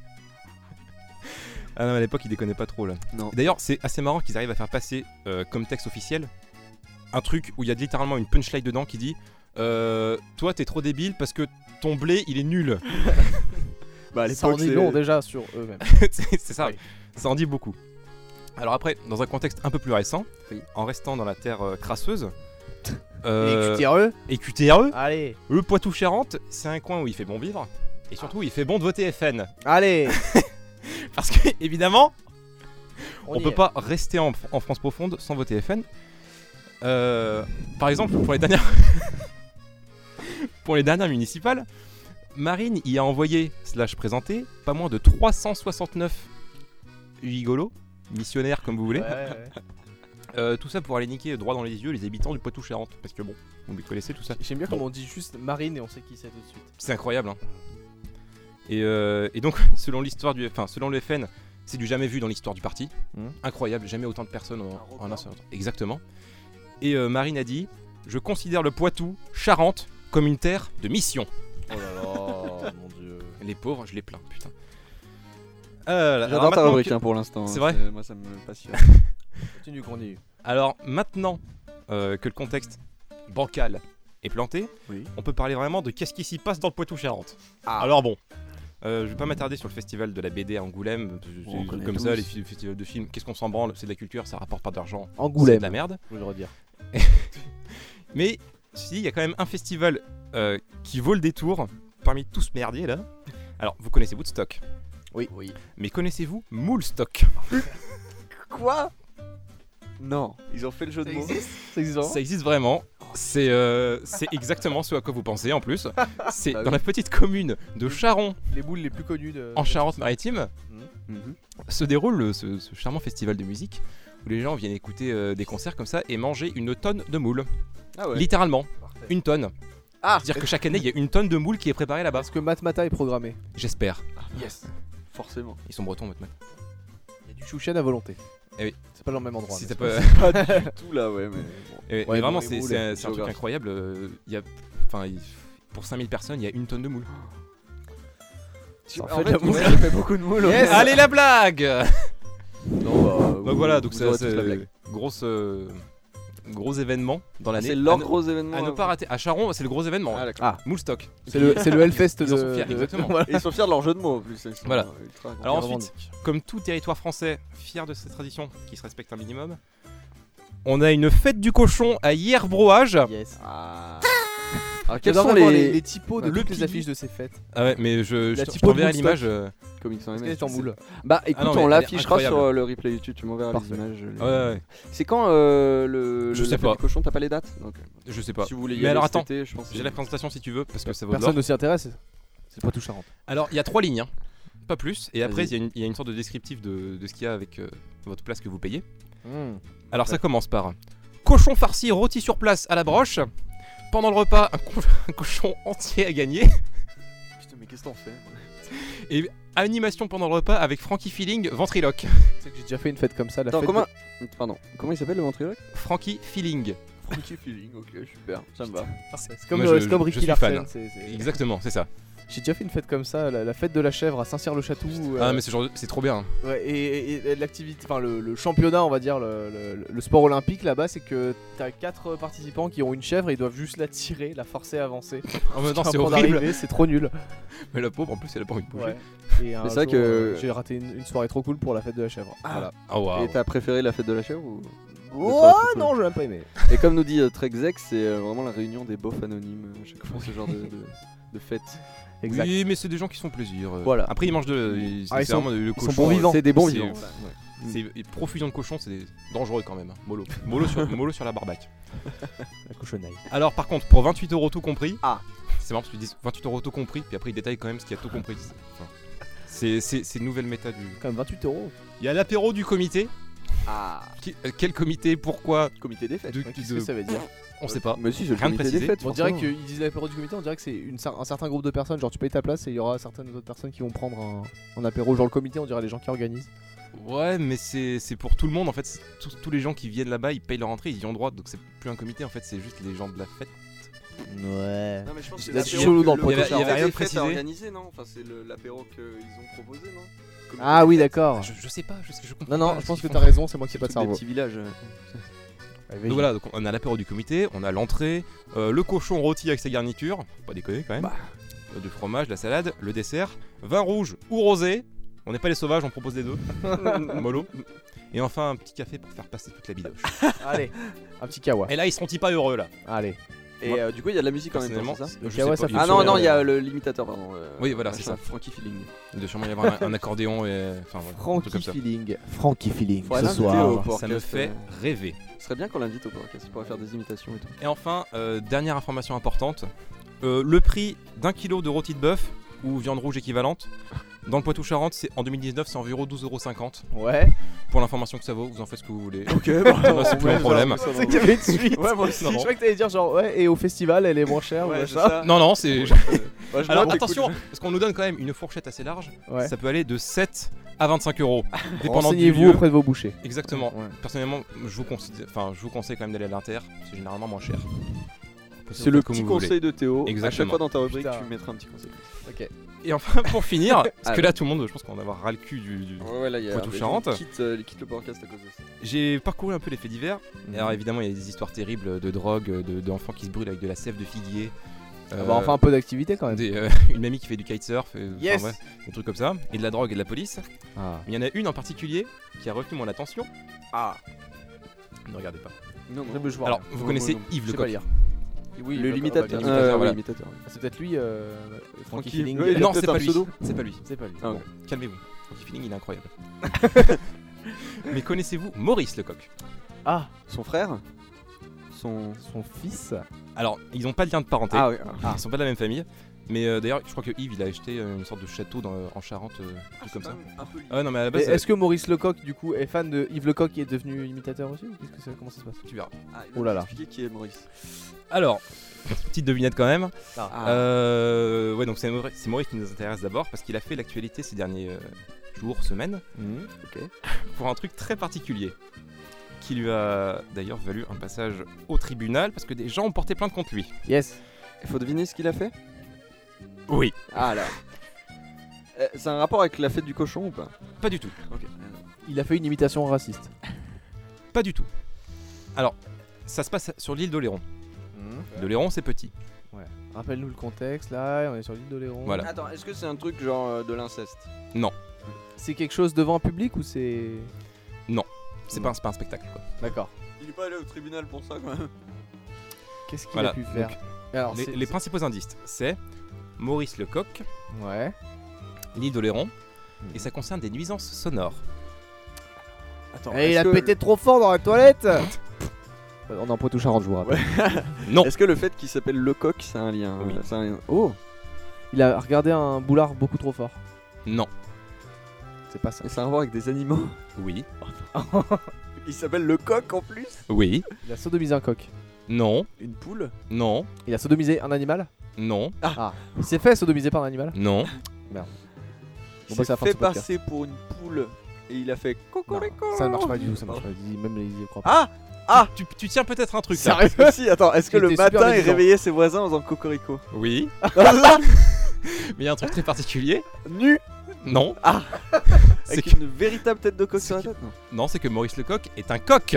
Ah non, à l'époque, il déconnait pas trop là. Non. D'ailleurs, c'est assez marrant qu'ils arrivent à faire passer euh, comme texte officiel un truc où il y a littéralement une punchline dedans qui dit euh, toi, t'es trop débile parce que ton blé, il est nul. Bah à Ça en l'époque dit c'est long déjà sur eux-mêmes. c'est c'est ça, Oui. ça en dit beaucoup. Alors après, dans un contexte un peu plus récent, Oui. en restant dans la terre euh, crasseuse, Et euh, cutéreux. et Q T R E, Allez. le Poitou-Charentes, c'est un coin où il fait bon vivre, et surtout il fait bon de voter F N. Allez. Parce que, évidemment, on, y peut est. pas rester en, en France profonde sans voter F N. Euh, par exemple, pour les dernières, pour les dernières municipales, Marine y a envoyé, slash présenté, pas moins de trois cent soixante-neuf gigolos, missionnaires comme vous voulez, Ouais, ouais. Euh, tout ça pour aller niquer droit dans les yeux les habitants du Poitou-Charentes. Parce que bon, vous les connaissez tout ça. J'aime bien Bon. comment on dit juste Marine et on sait qui c'est tout de suite. C'est incroyable. Hein. Et, euh, et donc, selon l'histoire du, enfin, selon le F N, c'est du jamais vu dans l'histoire du parti. Mmh. Incroyable, jamais autant de personnes en, en un seul temps. Exactement. Et euh, Marine a dit, je considère le Poitou, Charente, comme une terre de mission. Oh là là, mon dieu. Les pauvres, je les plains, putain. Euh, alors J'adore ta maintenant rubrique que- hein, pour l'instant. C'est hein, vrai Moi ça me passionne. Continue, continue. Alors maintenant euh, que le contexte bancal est planté, Oui. on peut parler vraiment de qu'est-ce qui s'y passe dans le Poitou-Charentes. Ah. Alors bon, euh, je vais pas m'attarder sur le festival de la B D à Angoulême, c'est On connaît comme tous. ça, les fi- festivals de films, qu'est-ce qu'on s'en branle, c'est de la culture, ça rapporte pas d'argent, c'est Angoulême. de la merde. Je veux le redire. Mais si, il y a quand même un festival euh, qui vaut le détour parmi tout ce merdier là. Alors, vous connaissez Woodstock, Oui. Oui. mais connaissez-vous Moulstock? Quoi? Non, ils ont fait le jeu de mots. Ça existe vraiment Ça existe vraiment. C'est euh, c'est exactement ce à quoi vous pensez en plus. C'est Ah dans oui. la petite commune de Charon, Les boules les plus connues de. en Charente-Maritime, Mhm. se déroule le- ce, ce charmant festival de musique où les gens viennent écouter euh, des concerts comme ça et manger une tonne de moules. Ah ouais. Littéralement, Parfait. une tonne. Ah C'est-à-dire que chaque année, il y a une tonne de moules qui est préparée là-bas. Parce que Matmata est programmé. J'espère. Yes. Forcément. Ils sont bretons, maintenant. Il y a du chouchen à volonté. Eh oui. C'est pas dans le même endroit. Si mais t'as c'est pas- Pas du tout là, ouais, mais bon. Et- mais Ouais, vraiment, bon, les c'est moules, c'est- la c'est un truc géographie. incroyable. euh, Il y a, enfin, il- pour cinq mille personnes, il y a une tonne de moules. Ça en En fait de fait, la moule. ouais, ça fait beaucoup de moules. Yes. ouais. Allez, la blague! Non, bah, Donc vous- voilà, donc vous c'est aurez c'est tous la blague. grosse, euh, gros événement dans Ah, l'année. c'est leur À ne- gros événement. À ne hein. pas rater. À Charon, c'est le gros événement. Ah, d'accord. Ah. Moulstock. C'est le, c'est le Hellfest de. Ils en sont fiers, de- exactement. Voilà. Et ils sont fiers de leur jeu de mots en plus. ils sont Voilà. ultra Alors contents. ensuite, comme tout territoire français fier de cette tradition qui se respecte un minimum, on a une fête du cochon à Hierbroage. Yes. Ah. Alors quels J'adore sont vraiment les, les, les typos de le toutes les P I. affiches de ces fêtes. Ah ouais, mais je, je, La te- je typo de t'enverrai Woodstock. l'image. euh, comics sans Parce M qu'elle S. est en moule. Bah écoute, non, mais on elle est l'affichera incroyable. sur euh, le replay YouTube, tu m'enverras Parfait. les images. les- Ouais, ouais, C'est quand euh, le, Je le- sais la fête pas. du cochon, t'as pas les dates? Donc, je sais pas. si vous voulez y Mais aller alors cet attends, été, je pense que j'ai la présentation si tu veux parce que ça vaut de Personne l'or. ne s'y intéresse. C'est pas tout Charente. Alors il y a trois lignes, hein, pas plus. Et après Vas-y. il y, a une- il y a une sorte de descriptif de, de ce qu'il y a avec euh, votre place que vous payez. Mmh. Alors ça commence par cochon farci rôti sur place à la broche. Pendant le repas, un, co- un cochon entier à gagner. Putain, mais qu'est-ce qu'on fait? Animation pendant le repas avec Frankie Feeling, ventriloque. Tu sais que j'ai déjà fait une fête comme ça. La Attends, fête comment... Pardon, comment il s'appelle le ventriloque? Frankie Feeling. Frankie Feeling, ok, super, ça me va. de- C'est comme, Moi, euh, je- c'est comme je Ricky suis Larsen. fan. c'est- c'est- Exactement, c'est ça. J'ai déjà fait une fête comme ça, la, la fête de la chèvre à Saint-Cyr-le-Château. où, Ah euh, mais c'est genre- c'est trop bien. ouais, et et- et l'activité, enfin le, le championnat, on va dire, le, le- le sport olympique là-bas, c'est que t'as quatre participants qui ont une chèvre et ils doivent juste la tirer, la forcer à avancer. En même temps c'est Avant horrible. d'arriver, c'est trop nul. Mais la pauvre en plus elle a pas envie de bouger. Ouais. Et un Mais c'est vrai jour, que- euh, j'ai raté une, une soirée trop cool pour la fête de la chèvre. Ah. Voilà. Oh waouh. Et t'as préféré la fête de la chèvre ou... Oh soirée trop cool. non, je l'ai même pas aimé. Et comme nous dit euh, Trexex, c'est euh, vraiment la réunion des beaufs anonymes euh, à chaque fois, ce genre de, de, de fête. Exact. Oui mais c'est des gens qui se font plaisir. euh. Voilà. Après ils mangent de... ils- Ah, ils c'est sont- vraiment le ils sont cochon, bons euh, vivants. C'est des bons c'est- vivants. C'est et profusion de cochon, c'est dangereux quand même. hein. Mollo. Mollo sur, mollo sur la barbaque. La cochonaille. Alors par contre, pour vingt-huit euros tout compris. Ah. C'est marrant parce qu'ils disent vingt-huit euros tout compris, puis après ils détaillent quand même ce qu'il y a tout compris. Enfin, c'est c'est c'est une nouvelle méta du. Quand même vingt-huit euros. Il y a l'apéro du comité. Ah, Qui- euh, quel comité? Pourquoi? comité des fêtes. De- Qu'est-ce de- que ça veut dire? On sait pas. Mais si, c'est le Rien de comité précisé. des fêtes. On dirait forcément. qu'ils disent l'apéro du comité, on dirait que c'est une cer- un certain groupe de personnes. Genre tu payes ta place et il y aura certaines autres personnes qui vont prendre un, un apéro. Genre le comité, on dirait les gens qui organisent. Ouais, mais c'est c'est pour tout le monde en fait. C'est Tous, tous les gens qui viennent là-bas, ils payent leur entrée, ils y ont droit. Donc c'est plus un comité en fait, c'est juste les gens de la fête. Ouais. Non, mais je pense que Là, c'est tu l'apéro chelou que dans le le- Il y avait- il y avait Comité rien de des fêtes a précisé. organisé, non? Enfin, c'est le- l'apéro qu'ils ont proposé, non? Comité Ah des oui, fêtes. d'accord. Je, je sais pas, je, je comprends Non, non, pas je ce pense que qu'ils t'as font. raison, c'est moi qui ai C'est pas de tous des cerveau. petits villages. euh. Allez, Donc voilà, donc on a l'apéro du comité, on a l'entrée, euh, le cochon rôti avec ses garnitures, faut pas déconner quand même, Bah. euh, du fromage, la salade, le dessert, vin rouge ou rosé, on n'est pas les sauvages, on propose les deux, mollo, et enfin un petit café pour faire passer toute la bidoche. Allez, un petit kawa. Et là ils seront pas heureux là. Allez. Et euh, du coup, il y a de la musique en même temps, Personnellement, c'est ça? je Le sais kawa, pas, ça il fait Ah doit non, sûrement- non, il y a le limitateur, pardon. euh, Oui, voilà, c'est machin, ça. Frankie Feeling. il doit sûrement y avoir un, un accordéon et enfin voilà, un truc Frankie comme ça. Feeling. Frankie Feeling Faudrait ce l'inviter soir. au Ça podcast, me fait euh, rêver. Ce serait bien qu'on l'invite au podcast, il pourrait faire des imitations et tout. Et enfin, euh, dernière information importante, euh, le prix d'un kilo de rôti de bœuf ou viande rouge équivalente. Dans le Poitou-Charentes, c'est en deux mille dix-neuf, c'est environ douze euros cinquante. Ouais. Pour l'information que ça vaut, vous en faites ce que vous voulez. Ok, Moi, c'est plus un problème. C'est qu'il y avait une suite. Ouais, moi aussi. Je croyais que t'allais dire genre ouais et au festival elle est moins chère ou Ouais, c'est machin. ça. Non, non, c'est. Ouais, je Alors note, écoute, attention, parce qu'on nous donne quand même une fourchette assez large. Ouais. Ça peut aller de sept à vingt-cinq euros. Dépendant du Renseignez-vous lieu. auprès de vos bouchers. Exactement. Ouais. Personnellement, je vous, conseille, enfin, je vous conseille quand même d'aller à l'Inter. C'est généralement moins cher. C'est le Comme petit vous voulez. conseil de Théo. À chaque Exactement. fois dans ta rubrique, Putain. tu mettras un petit conseil. Ok. Et enfin, pour finir, parce Ah, que là, tout le monde, je pense qu'on va avoir ras le cul du. du- Ouais, ouais, là, il y a Poitou-Charentes. des gens qui quittent, euh, qui quittent le podcast à cause de ça. J'ai parcouru un peu les faits divers. Mhm. Et alors, évidemment, il y a des histoires terribles de drogue, de- d'enfants qui se brûlent avec de la sève de figuier. Ah euh, bah, enfin un peu d'activité quand même. des, euh, une mamie qui fait du kitesurf, et, enfin, Yes. ouais, des trucs comme ça, et de la drogue et de la police. Ah. Mais il y en a une en particulier qui a retenu mon attention. Ah. Ne regardez pas. Non, Je vois Alors, rien. vous moi connaissez non plus. Yves Je sais pas Lecoq. lire. Oui, le bah, limitateur. bah, bien limitateur, Euh, ouais, voilà. l'imitateur. Ah, c'est peut-être lui, euh, Frankie Frankie, Feeling. ouais, il a Non, peut-être c'est un pas lui. pseudo. C'est pas lui. C'est pas lui. Ah, Bon. ok. Calmez-vous. Frankie Feeling, il est incroyable. Mais connaissez-vous Maurice Lecoq? Ah, Son frère Son. son fils. Alors, ils n'ont pas de lien de parenté. Ah oui. Ils sont pas de la même famille. Mais euh, d'ailleurs, je crois que Yves, il a acheté euh, une sorte de château dans, en Charente, euh, un truc comme ça. Un peu Ah ouais, non, mais à la Et base, Est-ce que Maurice Lecoq du coup est fan de Yves Lecoq et est devenu imitateur aussi ou qu'est-ce que c'est Comment ça se passe? tu verras. Ah, Oh là là. Expliquer qui est Maurice. Alors, petite devinette quand même. Ah. Euh, ouais, donc c'est Maurice, c'est Maurice qui nous intéresse d'abord parce qu'il a fait l'actualité ces derniers euh, jours, semaines, Mhm. Ok. pour un truc très particulier qui lui a d'ailleurs valu un passage au tribunal parce que des gens ont porté plainte contre lui. Yes. Il faut deviner ce qu'il a fait. Oui. Ah là. Euh, C'est un rapport avec la fête du cochon ou pas? Pas du tout. Ok. Il a fait une imitation raciste. Pas du tout. Alors, ça se passe sur l'île d'Oléron. D'Oléron, c'est petit. Rappelle-nous le contexte là, on est sur l'île d'Oléron. Voilà. Attends, est-ce que c'est un truc genre euh, de l'inceste? C'est quelque chose devant un public ou c'est. C'est Non. pas, un- c'est pas un spectacle, quoi. D'accord. Il est pas allé au tribunal pour ça quand même. Qu'est-ce qu'il Voilà, a pu faire Alors, Les, c'est- les c'est- principaux indices, c'est Maurice Lecoq, Ouais. l'île d'Oléron, Mhm. et ça concerne des nuisances sonores. Attends. Et il est-ce a que- pété trop fort dans la toilette. On est en Poitou-Charentes, je vous rappelle. Non. Est-ce que le fait qu'il s'appelle Lecoq, c'est un lien? Oui. euh, c'est un lien- Oh. Il a regardé un boulard beaucoup trop fort. Non. C'est pas ça. Et c'est un rapport avec des animaux. Oui. Il s'appelle Lecoq en plus. Oui. Il a sodomisé un coq. Non. Une poule. Non. Il a sodomisé un animal. Non. Ah. Il s'est fait sodomiser par un animal. Non. Il Bon, bah, s'est c'est la fin fait de ce podcast. passer pour une poule et il a fait Non, cocorico. ça ne marche pas du tout, ça marche pas. Même les y croient pas. Ah. Ah. Tu, tu tiens peut-être un truc là. Sérieux? Si, attends, est-ce que Il le était super matin il médisant. réveillait ses voisins en faisant cocorico? Oui. Mais il y a un truc très particulier. Nu. Non. C'est Avec que... une véritable tête de coq c'est sur la que- tête, non? Non, c'est que Maurice Lecoq est un coq.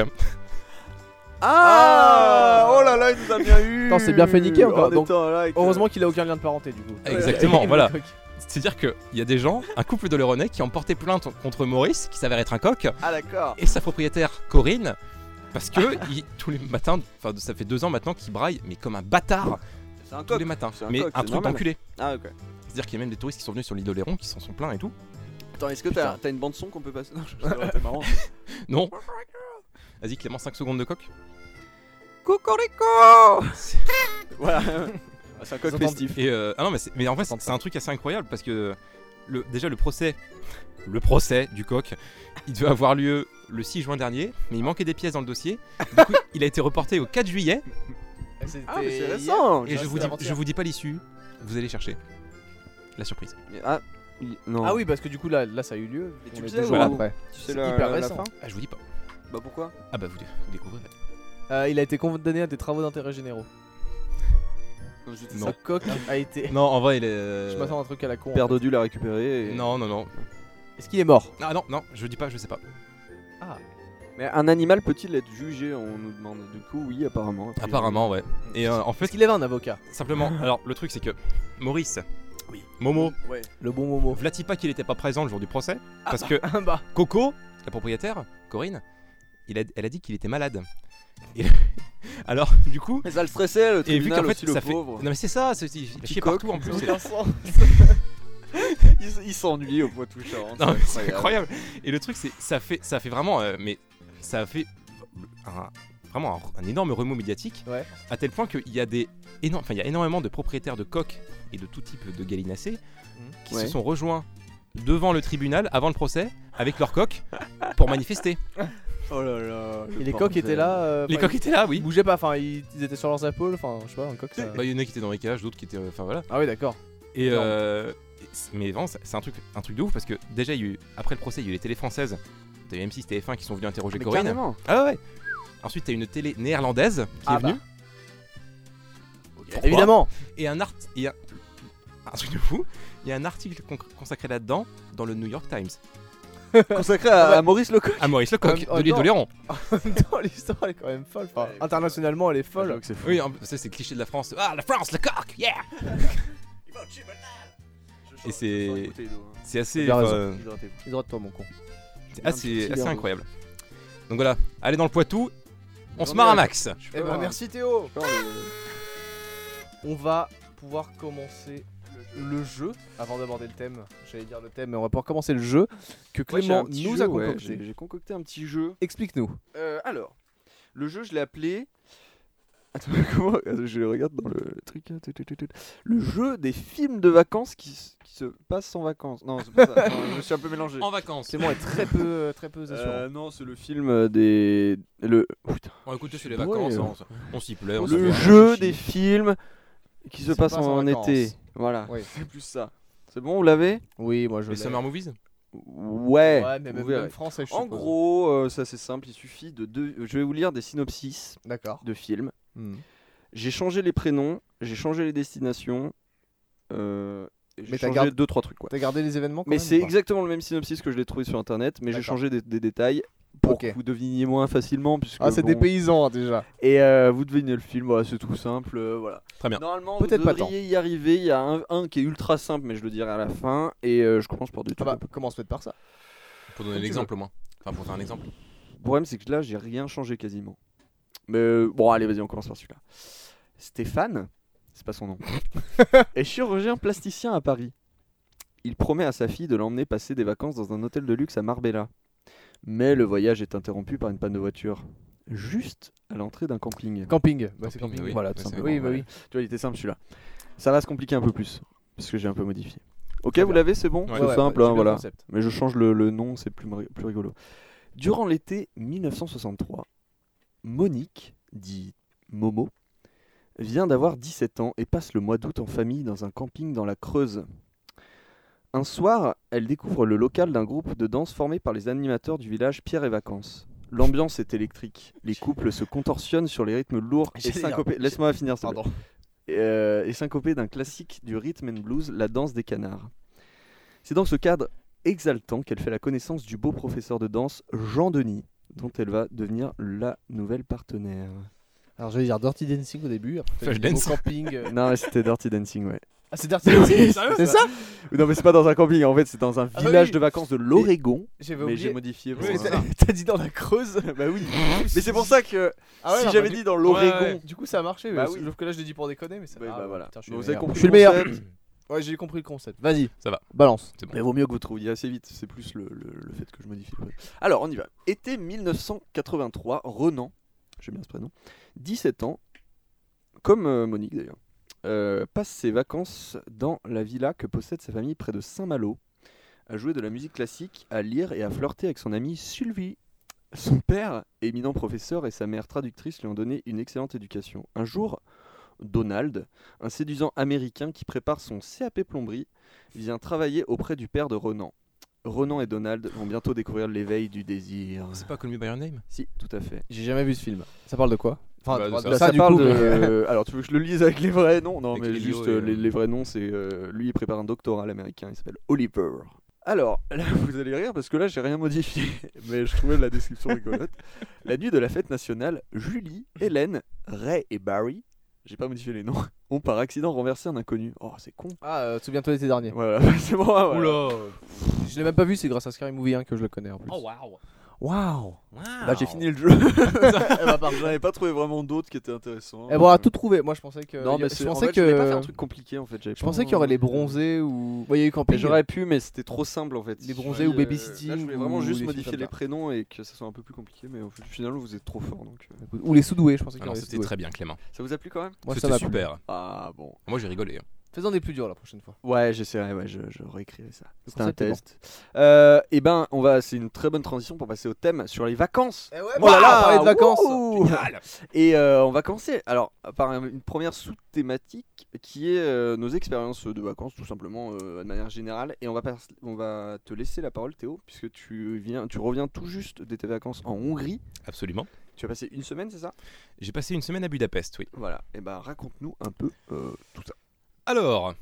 Ah. Oh là là, il nous a bien eu. Attends, c'est bien fait niquer encore, En donc, étant là avec, euh, Heureusement qu'il a aucun lien de parenté du coup. Exactement, Yves voilà. Lecoq. C'est-à-dire qu'il y a des gens, un couple de Léronais, qui ont porté plainte contre Maurice, qui s'avère être un coq, Ah d'accord. et sa propriétaire Corinne, parce que il- tous les matins, enfin ça fait deux ans maintenant qu'il braille, mais comme un bâtard, C'est un tous coq. les matins. c'est un mais coq, un c'est truc normal. d'enculé. Ah ok. C'est-à-dire qu'il y a même des touristes qui sont venus sur l'île d'Oléron qui s'en sont plaints et tout. Attends, est-ce que Putain. t'as t'as une bande son qu'on peut passer? Non, je sais pas, c'est marrant. Non. Vas-y Clément, cinq secondes de coq. Cocorico. Voilà. Ah, c'est un coq Vous entendez- festif. Et euh, ah non mais, c'est- mais en fait c'est c'est un truc assez incroyable parce que le, déjà le procès, le procès du coq, il devait avoir lieu le six juin dernier, mais il manquait des pièces dans le dossier. Du coup il a été reporté au quatre juillet. Ah mais c'est récent. Et je c'est vous dis, avant-hier. je vous dis pas l'issue. Vous allez chercher la surprise. Mais- Ah. il- Non. Ah oui, parce que du coup là, là ça a eu lieu. Et tu On le est sais deux ou- jours après. Tu sais C'est la, hyper la récent. fin? Ah je vous dis pas. Bah pourquoi? Ah bah vous, dé- vous découvrirez. Euh, il a été condamné à des travaux d'intérêt généraux. Non, c'était Non. Sa coque a été. Non en vrai il est. Je m'attends à un truc à la con. en Père fait. Dodu l'a récupéré. Et... Non non non. Est-ce qu'il est mort? Ah non non je dis pas je sais pas. Mais un animal peut-il être jugé? On nous demande. Du coup, oui, apparemment. a priori. Apparemment ouais. Et euh, en Est-ce fait qu'il avait un avocat? simplement alors le truc c'est que Maurice. Oui. Momo. Ouais. Le bon Momo. Vlati pas qu'il était pas présent le jour du procès parce que Ah bah. Coco, la propriétaire, Corinne, il a, elle a dit qu'il était malade. Et- alors, du coup, Mais ça le stressait, le et vu tribunal qu'en fait, aussi, le ça fait. pauvre. Non, mais c'est ça, c'est, il a Petit chié coq. partout en plus. Aucun sens. il s- il s'ennuie au Poitou-Charentes. Non, mais c'est incroyable. Et le truc, c'est ça fait, ça fait vraiment. euh, mais ça a fait un- vraiment un, un énorme remous médiatique, Ouais. à tel point qu'il y a des éno- enfin, il y a énormément de propriétaires de coqs et de tout type de gallinacés qui Ouais. se sont rejoints devant le tribunal avant le procès avec leurs coqs pour manifester. Oh là là. Et les coqs étaient là. euh, Les enfin, coqs étaient là, Ils oui. bougeaient pas, enfin ils, ils étaient sur leurs épaules, enfin je sais pas, un coq ça. Bah, il y en a qui étaient dans les cages, d'autres qui étaient, euh, enfin voilà. Ah oui, d'accord. Et Énorme. euh, et c- mais vraiment, c'est c'est un truc, un truc de ouf parce que déjà, il y a eu, après le procès, il y a eu les télés françaises, t'as eu M six, T F un qui sont venus interroger Mais Corinne. carrément. Ah ouais. Ensuite, t'as une télé néerlandaise qui Ah est venue. bah. Pourquoi Évidemment. Et un art, et un, un truc de fou. Il y a un article con- consacré là-dedans dans le New York Times. Consacré à, à Maurice Lecoq. À Maurice Lecoq, En- en de l'île temps- d'Oléron. Dans l'histoire elle est quand même folle. Enfin, Ouais. internationalement elle est folle. J'avoue que c'est fou. Oui, en- ça c'est le cliché de la France. Ah, la France, le coq, yeah. Et c'est, c'est assez, T'as raison. enfin, Hydratez-vous. Hydrate-toi mon con. c'est assez, petit assez verre d'eau. incroyable. Donc voilà, allez dans le Poitou, on J'en se ai marre à un- max. Je Eh peux ben avoir- merci Théo. je peux avoir le- On va pouvoir commencer le jeu avant d'aborder le thème. J'allais dire le thème, mais on va pouvoir commencer le jeu que Ouais, j'ai Clément un petit nous jeu, a ouais, concocté. J'ai j'ai concocté un petit jeu. Explique-nous. Euh, alors, le jeu, je l'ai appelé. Attends, comment Attends, je regarde dans le truc. hein, tout, tout, tout, tout. Le jeu des films de vacances qui, s- qui se passent en vacances. Non, c'est pas ça. Non, je me suis un peu mélangé. En vacances. Clément est très peu, euh, très peu assurant. Euh, non, c'est le film euh, des. Le, oh, putain. Bon, écoutez, c'est les Ouais, vacances, euh, hein, on, on s'y plaît. On Le s'y plaît. jeu des films qui se se passent passe en en, vacances. été. Voilà, Oui. c'est plus ça. C'est bon, vous l'avez? Oui, moi je Les l'ai. Summer Movies. Ouais. Ouais, mais vous même, verrez. même français, je En suppose. gros, euh, c'est assez simple. Il suffit de deux. Je vais vous lire des synopsis D'accord. de films. Hmm. J'ai changé les prénoms, j'ai changé les destinations. Euh, et Mais j'ai t'as changé gardé- deux trois trucs. Quoi. T'as gardé les événements quand Mais même, c'est ou pas exactement le même synopsis que je l'ai trouvé sur internet, mais j'ai D'accord. changé des, des détails pour Ok. que vous deviniez moins facilement. Puisque, Ah, c'est bon, des paysans déjà. Et euh, vous devinez le film, voilà, c'est tout simple. euh, voilà. Très bien. Normalement, Peut-être vous pas devriez y arriver. Il y a un, un qui est ultra simple, mais je le dirai à la fin. Et euh, je commence par des Ah trucs. bah, commence peut-être par ça. Pour donner Comme tu l'exemple au moins. Enfin, pour faire un exemple. Le problème, c'est que là, j'ai rien changé quasiment. Mais euh, bon, allez, vas-y, on commence par celui-là. Stéphane, c'est pas son nom, est chirurgien plasticien à Paris. Il promet à sa fille de l'emmener passer des vacances dans un hôtel de luxe à Marbella. Mais le voyage est interrompu par une panne de voiture. Juste à l'entrée d'un camping. Camping. Bah, c'est Camping, camping. oui. Voilà, Ouais, tout c'est simplement. Oui, bah Voilà. oui. Tu vois, il était simple celui-là. Ça va se compliquer un peu plus, parce que j'ai un peu modifié. Ok, Très vous bien. l'avez, c'est bon? Ouais, C'est ouais, simple, ouais, hein, j'ai bien le voilà. concept. Mais je change le, le nom, c'est plus, mari- plus rigolo. Durant l'été mille neuf cent soixante-trois, Monique, dit Momo, vient d'avoir dix-sept ans et passe le mois d'août en famille dans un camping dans la Creuse. Un soir, elle découvre le local d'un groupe de danse formé par les animateurs du village Pierre et Vacances. L'ambiance est électrique. Les couples se contorsionnent sur les rythmes lourds et J'allais dire- syncopés. Laisse-moi finir ça. Pardon. Et syncopé d'un classique du rhythm and blues, la danse des canards. C'est dans ce cadre exaltant qu'elle fait la connaissance du beau professeur de danse Jean Denis, dont elle va devenir la nouvelle partenaire. Alors j'allais dire Dirty Dancing au début, après t'as dit Flashdance. au camping. euh. Non, mais c'était Dirty Dancing, ouais. Ah c'est Dirty Dancing. Sérieux, C'est ça Non, mais c'est pas dans un camping, en fait, c'est dans un Ah village oui. de vacances de l'Oregon. J'avais Mais j'ai oublié. modifié. Parce pour que un- t'as- T'as dit dans la Creuse. Bah oui. Mais c'est pour ça que Ah ouais, si non, j'avais bah, dit dans Ouais, l'Oregon. ouais. Du coup ça a marché. Bah mais oui. Sauf que là je l'ai dit pour déconner, mais ça. Ouais, ah, bah voilà. putain, je suis Vous le avez meilleur. compris Je suis le meilleur. concept. Ouais, j'ai compris le concept. Vas-y. Ça va. Balance. C'est bon. Mais vaut mieux que vous trouviez assez vite, c'est plus le, le- le fait que je modifie. le truc. Alors, on y va. Été mille neuf cent quatre-vingt-trois, Renan, j'aime bien ce prénom, dix-sept ans, comme euh, Monique d'ailleurs, euh, passe ses vacances dans la villa que possède sa famille près de Saint-Malo, à jouer de la musique classique, à lire et à flirter avec son amie Sylvie. Son père, éminent professeur, et sa mère traductrice lui ont donné une excellente éducation. Un jour, Donald, un séduisant américain qui prépare son C A P plomberie, vient travailler auprès du père de Renan. Renan et Donald vont bientôt découvrir l'éveil du désir. C'est pas Call Me By Your Name. Si, tout à fait. J'ai jamais vu ce film. Ça parle de quoi? Enfin, Bah, de de ça. Là, ça, ça du parle coup, de. mais- euh, Alors, tu veux que je le lise avec les vrais noms? Non, Avec mais Elio juste et, euh, les, euh, les vrais noms, c'est euh, lui, il prépare un doctorat à l'américain, il s'appelle Oliver. Alors, là, vous allez rire parce que là, j'ai rien modifié, mais je trouvais la description rigolote. La nuit de la fête nationale, Julie, Hélène, Ray et Barry, j'ai pas modifié les noms, ont par accident renversé un inconnu. Oh, c'est con. Ah, euh, souviens-toi l'été dernier. Voilà, c'est bon. hein, voilà. Oula. Je l'ai même pas vu, c'est grâce à Scary Movie un que je le connais en plus. Oh waouh. Waouh. Bah j'ai fini le jeu. Eh bah, pardon, j'en avais pas trouvé vraiment d'autres qui étaient intéressants. Et bon, on a tout trouvé. Moi, je pensais que. Non, mais je c'est- pensais en fait, que. je voulais pas faire un truc compliqué en fait. J'avais Je pas pensais qu'il y aurait envie les de- bronzés ou. Ouais, il y a eu Mais camping. j'aurais pu, mais c'était trop simple en fait. Les Je bronzés voulais, ou euh, babysitting Là, je voulais vraiment ou juste des trucs modifier comme les ça. prénoms et que ça soit un peu plus compliqué, mais au final, finalement, vous êtes trop fort donc. euh. Écoute, ou les sous-doués, je pensais qu'il y Alors aurait les c'était sous-doués. très bien Clément. Ça vous a plu quand même? Moi, ça C'était m'a plu. super. Ah bon. Moi j'ai rigolé. hein. Faisons des plus durs la prochaine fois. Ouais, j'essaierai, ouais, je, je réécrirai ça. Le C'était un concept est bon. test. Euh, et ben, on va, c'est une très bonne transition pour passer au thème sur les vacances. Eh ouais, Oh là là, parler de vacances. wouhou. Et euh, on va commencer alors par une première sous-thématique qui est euh, nos expériences de vacances tout simplement euh, de manière générale. Et on va, pas- on va te laisser la parole Théo puisque tu viens, tu reviens tout juste de tes vacances en Hongrie. Absolument. Tu as passé une semaine, c'est ça? J'ai passé une semaine à Budapest, oui. Voilà. Et ben raconte-nous un peu euh, tout ça. Alors,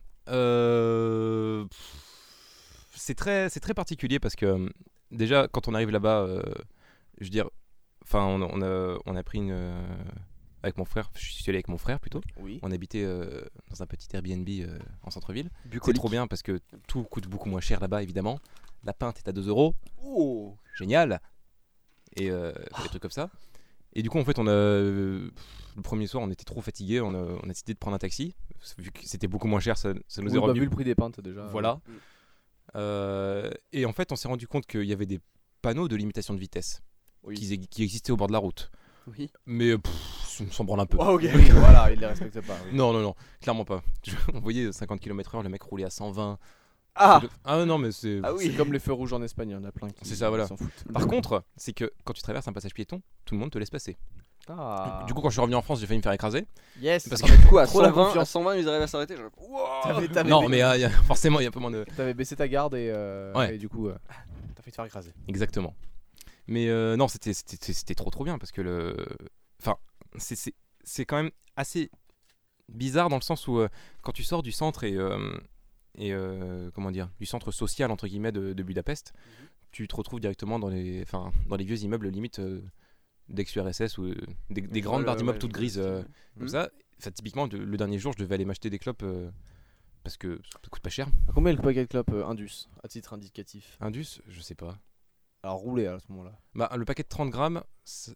euh, pff, c'est très, c'est très particulier parce que euh, déjà quand on arrive là-bas, euh, je veux dire, enfin on, on a, on a pris une euh, avec mon frère, je suis allé avec mon frère plutôt. Oui. On habitait euh, dans un petit Airbnb euh, en centre-ville. C'est Bucolique. trop bien parce que tout coûte beaucoup moins cher là-bas évidemment. La pinte est à deux euros, Oh. génial. Et euh, des trucs comme ça. Et du coup en fait on a euh, le premier soir on était trop fatigués, on a, on a décidé de prendre un taxi vu que c'était beaucoup moins cher, ça, ça nous Oui, est bah, revenu. vu le prix des pintes déjà. Voilà. Mm. Euh, et en fait, on s'est rendu compte qu'il y avait des panneaux de limitation de vitesse Oui. qui, qui existaient au bord de la route. Oui. Mais pff, on s'en branle un peu. Oh, ok. Oui, voilà, il les respecte pas. oui. Non, non, non, clairement pas. On voyait cinquante kilomètres heure, le mec roulait à cent vingt. Ah. Ah non, mais c'est. Ah oui. C'est comme les feux rouges en Espagne, il y en a plein qui C'est ça, voilà. qui s'en foutent. Par contre, c'est que quand tu traverses un passage piéton, tout le monde te laisse passer. Ah. Du coup, quand je suis revenu en France, j'ai failli me faire écraser. yes. Parce Ah, mais du coup, à Trop la cent vingt, à confiance. cent vingt, ils arrivent à s'arrêter. Genre, wow. T'avais- t'avais Non, ba- mais euh, y a- forcément, il y a un peu moins de. T'avais baissé ta garde et, euh, Ouais. et du coup, euh, t'as fait te faire écraser. Exactement. Mais euh, non, c'était c'était c'était trop trop bien parce que le. Enfin, c'est- c'est c'est quand même assez bizarre dans le sens où euh, quand tu sors du centre et. euh, et euh, comment dire, du centre social entre guillemets de, de Budapest, tu te retrouves directement dans les, enfin, dans les vieux immeubles limite euh, d'ex-U R S S ou euh, des, des grandes Ouais, barres ouais, d'immeubles ouais, toutes je grises vois euh, ce que tu- comme Mhm. ça. Enfin, typiquement, de- le dernier jour, je devais aller m'acheter des clopes euh, parce que ça coûte pas cher. À combien le paquet de clopes euh, Indus, à titre indicatif? Indus, je sais pas. Alors roulé à ce moment-là. Bah, le paquet de trente grammes, c'est-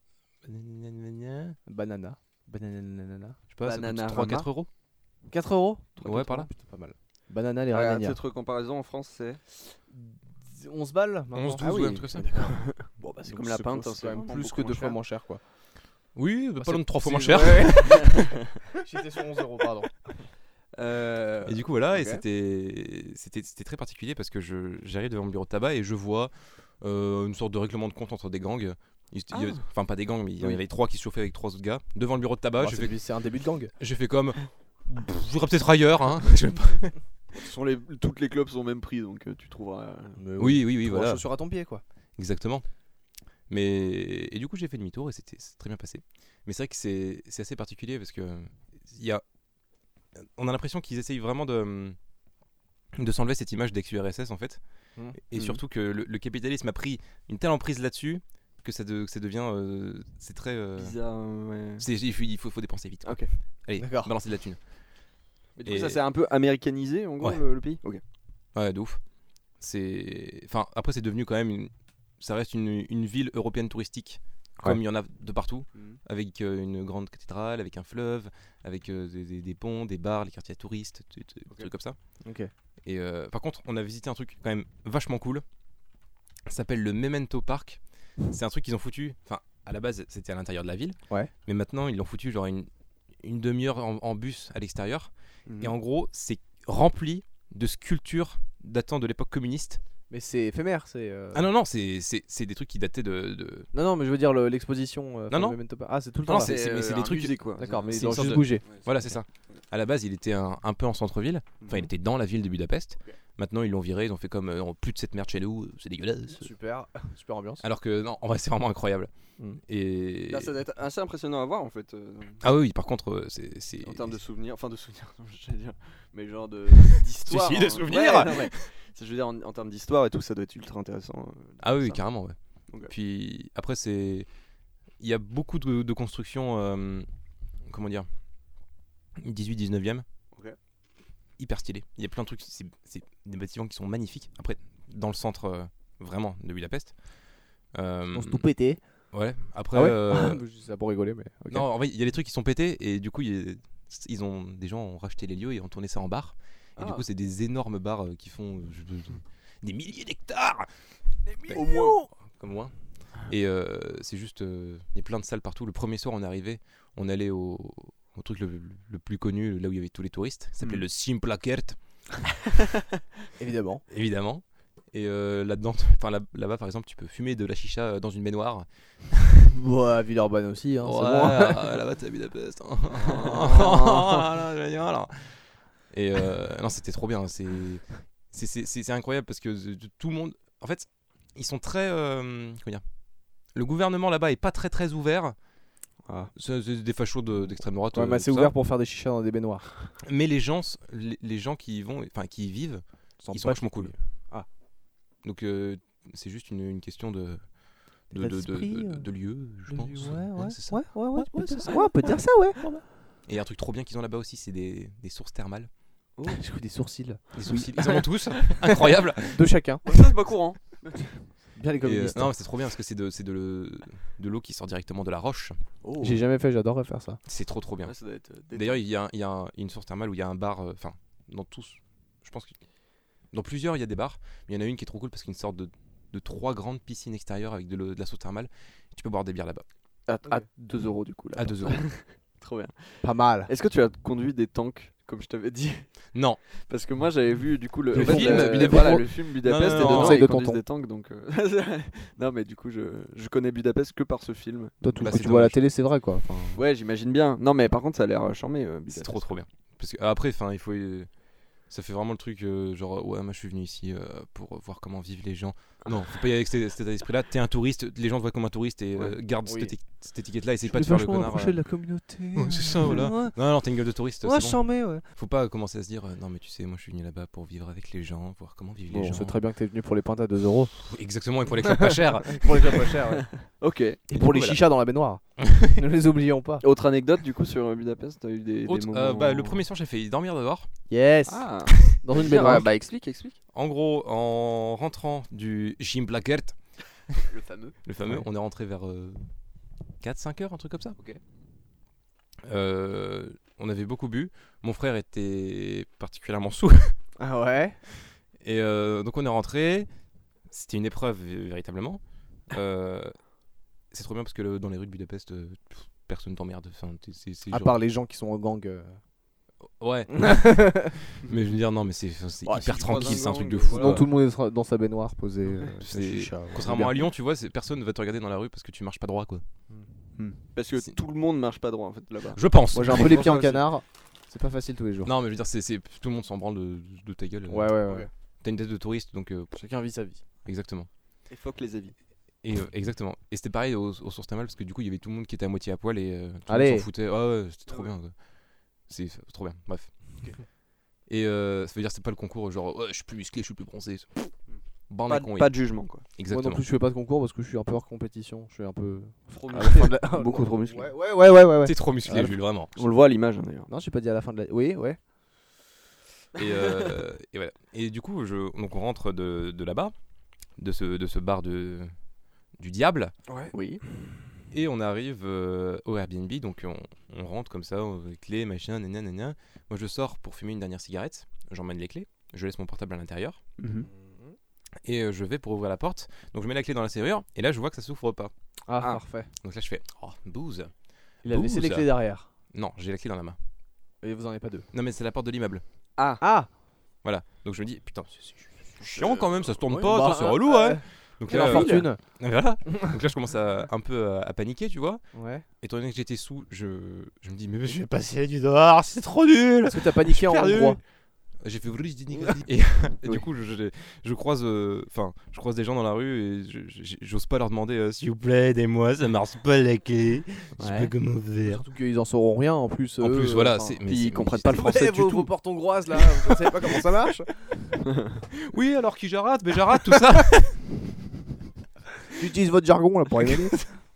Banana. Banana. je sais pas, ça Banana coûte trois Rama. quatre euros. quatre euros Ouais, par là. Putain, pas mal. Banana, les Ah, à Ranania. titre de comparaison, en France, c'est. onze balles maintenant. onze, douze, Ah oui. ouais, un truc comme ça. Bon, bah, c'est Donc comme la pinte, c'est hein, quand même vraiment plus beaucoup que deux moins fois cher. moins cher quoi. Oui, bah, Ah, pas loin de c'est- trois fois moins c'est- cher. ouais. J'étais sur onze euros, pardon. Euh, Et du coup voilà, et ok. c'était c'était c'était très particulier parce que je j'arrive devant mon bureau de tabac et je vois euh, une sorte de règlement de compte entre des gangs. Il- il y avait- Enfin pas des gangs, mais il y en Oui. avait trois qui se chauffaient avec trois autres gars devant le bureau de tabac. Bon, j'ai c'est fait c'est un début de gang. j'ai fait comme pff, je voudrais peut-être ailleurs. Hein. Je vais pas- Ce sont les... Toutes les clubs sont au même prix, donc euh, tu trouveras. euh, oui oui oui Tu vois, voilà chaussures à ton pied quoi. exactement. Mais et du coup j'ai fait demi-tour et c'était c'est très bien passé. Mais c'est vrai que c'est c'est assez particulier parce que il y a on a l'impression qu'ils essayent vraiment de de s'enlever cette image d'ex-U R S S en fait. Mmh. Et Mhm. surtout que le, le capitalisme a pris une telle emprise là-dessus que ça, de- que ça devient euh, c'est très euh, Bizarre, ouais. c'est- il faut, il faut, faut dépenser vite quoi. Ok. Allez D'accord. balancer de la thune. Mais du coup, Et- ça s'est un peu américanisé, en gros, Ouais. le, le pays. Ok. Ouais de ouf. C'est enfin après c'est devenu quand même une... ça reste une, une ville européenne touristique comme il y en a de partout avec euh, une grande cathédrale, avec un fleuve, avec euh, des, des- des ponts, des bars, les quartiers à touristes, des des Ok. trucs comme ça. Ok. Et euh, par contre, on a visité un truc quand même vachement cool. Ça s'appelle le Memento Park. C'est un truc qu'ils ont foutu. Enfin, à la base, c'était à l'intérieur de la ville. Ouais. Mais maintenant, ils l'ont foutu genre une, une demi-heure en, en bus à l'extérieur. Mhm. Et en gros, c'est rempli de sculptures datant de l'époque communiste. Mais c'est éphémère, c'est. euh, Ah non, non, c'est c'est- c'est des trucs qui dataient de. de... Non, non, mais je veux dire le- l'exposition. euh, Non, enfin, non. le Memento Park. Ah, c'est tout le Non, temps. là. c'est- mais c'est euh, des un trucs- musée, quoi. D'accord, mais c'est ils une doivent sorte juste de- bouger. Voilà, c'est ça. À la base, il était un, un peu en centre-ville. Enfin, il était dans la ville de Budapest. Ok. Maintenant, ils l'ont viré. Ils ont fait comme euh, plus de cette merde chez nous. C'est dégueulasse. Super, super ambiance. Alors que non, en vrai, c'est vraiment incroyable. Mm. Et Là, ça doit être assez impressionnant à voir, en fait. euh, ah oui, oui, par contre, euh, c'est c'est- En termes de souvenirs, enfin de souvenirs, non, j'allais dire, mais genre de d'histoire. Si, si, de hein. souvenirs. Ouais, non, mais, je veux dire, en, en termes d'histoire et tout, ça doit être ultra intéressant. euh, ah oui, oui, ça. carrément, ouais. Ok. Puis après, c'est il y a beaucoup de, de constructions, euh, comment dire, dix-huit dix-neuvième. Ok. Hyper stylé. Il y a plein de trucs. C'est c'est des bâtiments qui sont magnifiques. Après, dans le centre, euh, vraiment de Budapest. Euh, On se tout pété. Ouais. Après, Ah ouais euh, C'est ça pour rigoler, mais. ok. non, en vrai, il y a des trucs qui sont pétés et du coup, il y a- ils ont des gens ont racheté les lieux et ont tourné ça en bar. Et Ah. du coup, c'est des énormes bars euh, qui font euh, je- je- des milliers d'hectares. Au moins. Comme moi. Et euh, c'est juste, euh, il y a plein de salles partout. Le premier soir, on est arrivé, on allait au, au truc le, le plus connu, là où il y avait tous les touristes. Ça s'appelait Mm. le Simplakert, Évidemment. évidemment. Et euh, là-dedans, enfin là- là-bas par exemple, tu peux fumer de la chicha euh, dans une baignoire. Ouais, à Villeurbanne aussi, hein, Ouais, c'est bon. euh, là-bas, t'es à Budapest. hein. Oh là là, génial. Et euh, non, c'était trop bien. C'est, c'est, c'est, c'est- c'est incroyable parce que euh, tout le monde, en fait, ils sont très, euh, comment dire, le gouvernement là-bas est pas très très ouvert. Ah. C'est, c'est des fachos de- d'extrême droite. Ouais, euh, mais c'est tout ça. ouvert pour faire des chichas dans des baignoires. Mais les gens, s- les, les gens qui y vont, enfin qui y vivent, ils sont vachement cool. Ah. Donc euh, c'est juste une, une question de de, de, de, D'esprit, de- euh, de lieu, je Ouais, pense. ouais, ouais, c'est ça. ouais, ouais, ouais, Ouais, tu c'est peux ça. dire- ouais, on peut dire ça, ouais. Et un truc trop bien qu'ils ont là-bas aussi, c'est des, des sources thermales. J'ai cru des sourcils. Des sourcils, ils en ont tous, incroyable. De chacun. Ça, c'est pas courant. Bien les Et, euh, communistes. non, mais c'est trop bien parce que c'est de, c'est de, le- de l'eau qui sort directement de la roche. Oh. J'ai jamais fait, j'adorerais faire ça. C'est trop trop bien. Ouais, ça doit être, euh, détente. D'ailleurs, il y a, un- il y a un- une source thermale où il y a un bar, euh, enfin, dans tous, je pense que dans plusieurs, il y a des bars, mais il y en a une qui est trop cool parce qu'il y a une sorte de, de trois grandes piscines extérieures avec de, l'eau- de la source thermale. Tu peux boire des bières là-bas. à, à deux euros du coup. Là. À deux euros. Trop bien. Pas mal. Est-ce que tu as conduit des tanks comme je t'avais dit? Non, Parce que moi j'avais vu du coup le, Le en fait, film le- Budapest. voilà, le film Budapest Non, non, et non, dedans conseil ils de conduisent tonton. des tanks donc euh, non mais du coup je, je connais Budapest que par ce film. Toi, tout Bah, ce que c'est tu vois à la dommage. télé, c'est vrai quoi. Enfin, Ouais j'imagine bien. Non mais par contre ça a l'air charmé. euh, Budapest. c'est trop trop bien. Parce que après, enfin, il faut, euh, ça fait vraiment le truc euh, genre ouais, moi je suis venu ici euh, pour voir comment vivent les gens. Non, faut pas y aller avec cet, cet état d'esprit-là. T'es un touriste, les gens te voient comme un touriste et euh, garde Oui. cette, éti- cette étiquette-là. Essaye pas de faire le connard. euh. de la communauté. Ouais, c'est ça, voilà. Ouais, Non, non, t'as une gueule de touriste. ouais c'est bon. charmé, ouais. Faut pas commencer à se dire euh, non mais tu sais moi je suis venu là-bas pour vivre avec les gens, voir comment vivent Bon, les on gens. sait très bien que t'es venu pour les pintes à deux euros. Exactement, et pour les clubs pas chers. Pour les clubs pas chers, ouais. Ok. Et du pour coup, les voilà. chichas dans la baignoire. Ne les oublions pas. Autre anecdote du coup sur euh, Budapest, t'as eu des, des Autre- moments. euh, bah, le premier soir j'ai failli dormir dehors. Yes. Ah. Dans une Bien, baignoire. ouais, bah explique explique. Ah. En gros en rentrant du Gymplackert, Le fameux. le fameux, Ouais. on est rentré vers euh, quatre cinq heures, un truc comme ça. Ok. Euh, on avait beaucoup bu, mon frère était particulièrement saoul. Ah ouais. Et euh, donc on est rentré, c'était une épreuve vé- véritablement. Euh, c'est trop bien parce que le- dans les rues de Budapest, euh, pff, personne t'emmerde. Enfin, t'es- c'est, c'est À genre- part les gens qui sont en gang. euh. Ouais. Mais je veux dire, non, mais c'est, c'est Ouais, hyper si tu croises tranquille, un c'est un truc de gang, fou. voilà. Non, quoi. tout le monde est dans sa baignoire posé. euh, C'est- sa chicha, ouais. Contrairement C'est à Lyon, tu vois, c'est- personne va te regarder dans la rue parce que tu marches pas droit, quoi. Parce que C'est- tout le monde marche pas droit en fait là-bas. Je pense. Moi j'ai un peu les pieds en Moi aussi. canard. C'est pas facile tous les jours. Non, mais je veux dire, c'est, c'est- tout le monde s'en branle de, de ta gueule. Ouais, ouais, ouais. T'as une tête de touriste, donc euh, Chacun vit sa vie. exactement. Et fuck les avis. Et euh, exactement. Et c'était pareil aux, aux sources thermales parce que du coup, il y avait tout le monde qui était à moitié à poil et euh, tout le Allez. monde s'en foutait. Ouais, ouais, c'était trop bien. quoi. C'est, c'est trop bien. Bref. Et euh, ça veut dire que c'est pas le concours genre ouais, je suis plus musclé, je suis plus bronzé. Bande Pas, à con, pas de jugement quoi. Moi exactement. non plus je fais pas de concours parce que je suis un peu hors compétition. Je suis un peu. Trop à la fin de la- Beaucoup trop musclé. Ouais, ouais, ouais, ouais, ouais. ouais. T'es trop musclé, Ah, Jules, vraiment. On le voit à l'image hein, d'ailleurs. Non, j'ai pas dit à la fin de la. Oui, ouais. Et, euh, et voilà. Et du coup, je, donc on rentre de, de là-bas, de ce, de ce bar de, du diable, Oui. et on arrive euh, au Airbnb. Donc on, on rentre comme ça, avec clés, machin, nanana, nanana. Moi je sors pour fumer une dernière cigarette, j'emmène les clés, je laisse mon portable à l'intérieur, Mhm. et euh, je vais pour ouvrir la porte. Donc je mets la clé dans la serrure, et là je vois que ça s'ouvre pas. Ah, Ah. parfait. Donc là je fais oh, bouse. Il a laissé Bouh, les ça. clés derrière. Non, j'ai la clé dans la main. Et vous en avez pas deux. Non, mais c'est la porte de l'immeuble. Ah. Ah. Voilà. Donc je me dis, putain, c'est c'est chiant quand même, ça se tourne Ouais, pas, bah, ça, c'est euh, relou, euh, ouais. Donc Quelle là, euh, fortune. voilà. Donc là, je commence à, un peu à, à paniquer, tu vois. Ouais. Étant donné que j'étais sous, je, je me dis, mais je vais passer du dehors, c'est trop nul. Est-ce que t'as paniqué en perdu. hongrois? J'ai fait vrij, dini, gradi. et, et du coup, je, je, je croise, enfin, je croise des gens dans la rue et je- je- j'ose pas leur demander, euh, s'il vous plaît, aidez-moi, ça marche pas la clé. Je sais Ouais. pas comment faire. Surtout qu'ils en sauront rien en plus. En eux, plus, voilà, enfin, c'est. mais Puis c'est- ils mais comprennent c'est- pas le français Ouais, du vos, tout. vos portes hongroises là, vous savez pas comment ça marche? Oui, alors qui j'arrête, mais j'arrête tout ça. J'utilise votre jargon là pour rigoler.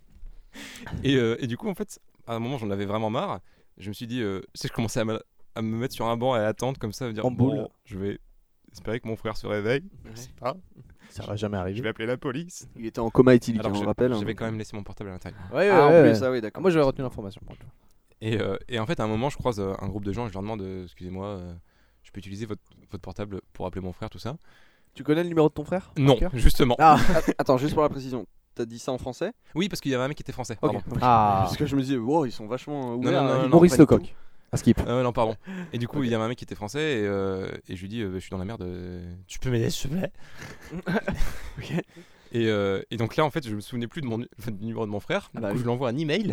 Et, euh, et du coup, en fait, à un moment, j'en avais vraiment marre. Je me suis dit, euh, tu sais, je commençais à me, à me mettre sur un banc et à attendre comme ça, à me dire, En boule. bon, je vais espérer que mon frère se réveille. Je sais pas. Ça va jamais Je arriver. vais appeler la police. Il était en coma éthylique, Alors on que le je- rappelle. j'avais hein. quand même laissé mon portable à l'intérieur. Ouais, ouais, Ah, en ouais, plus, ouais. ah oui, Ah, d'accord. moi j'avais retenu l'information. pour le coup. Et, euh, et en fait, à un moment, je croise euh, un groupe de gens et je leur demande euh, excusez-moi, euh, je peux utiliser votre, votre portable pour appeler mon frère, tout ça. Tu connais le numéro de ton frère Non, par cœur justement. Ah, Attends, juste pour la précision, t'as dit ça en français? Oui, parce qu'il y avait un mec qui était français. Ok. Pardon. ok. Ah. Parce que je me disais, wow, ils sont vachement ouverts. non, non, hein, non, ils Maurice comprennent Lecoq. tout. Un skip. Euh, non, pardon. Et du coup, il y avait un mec qui était français et, euh, et je lui dis euh, je suis dans la merde, euh, tu peux m'aider s'il te plaît. Ok. Et, euh, et donc là, en fait, je me souvenais plus de mon nu- enfin, du numéro de mon frère. Ah Du bah coup, oui. je lui envoie un email.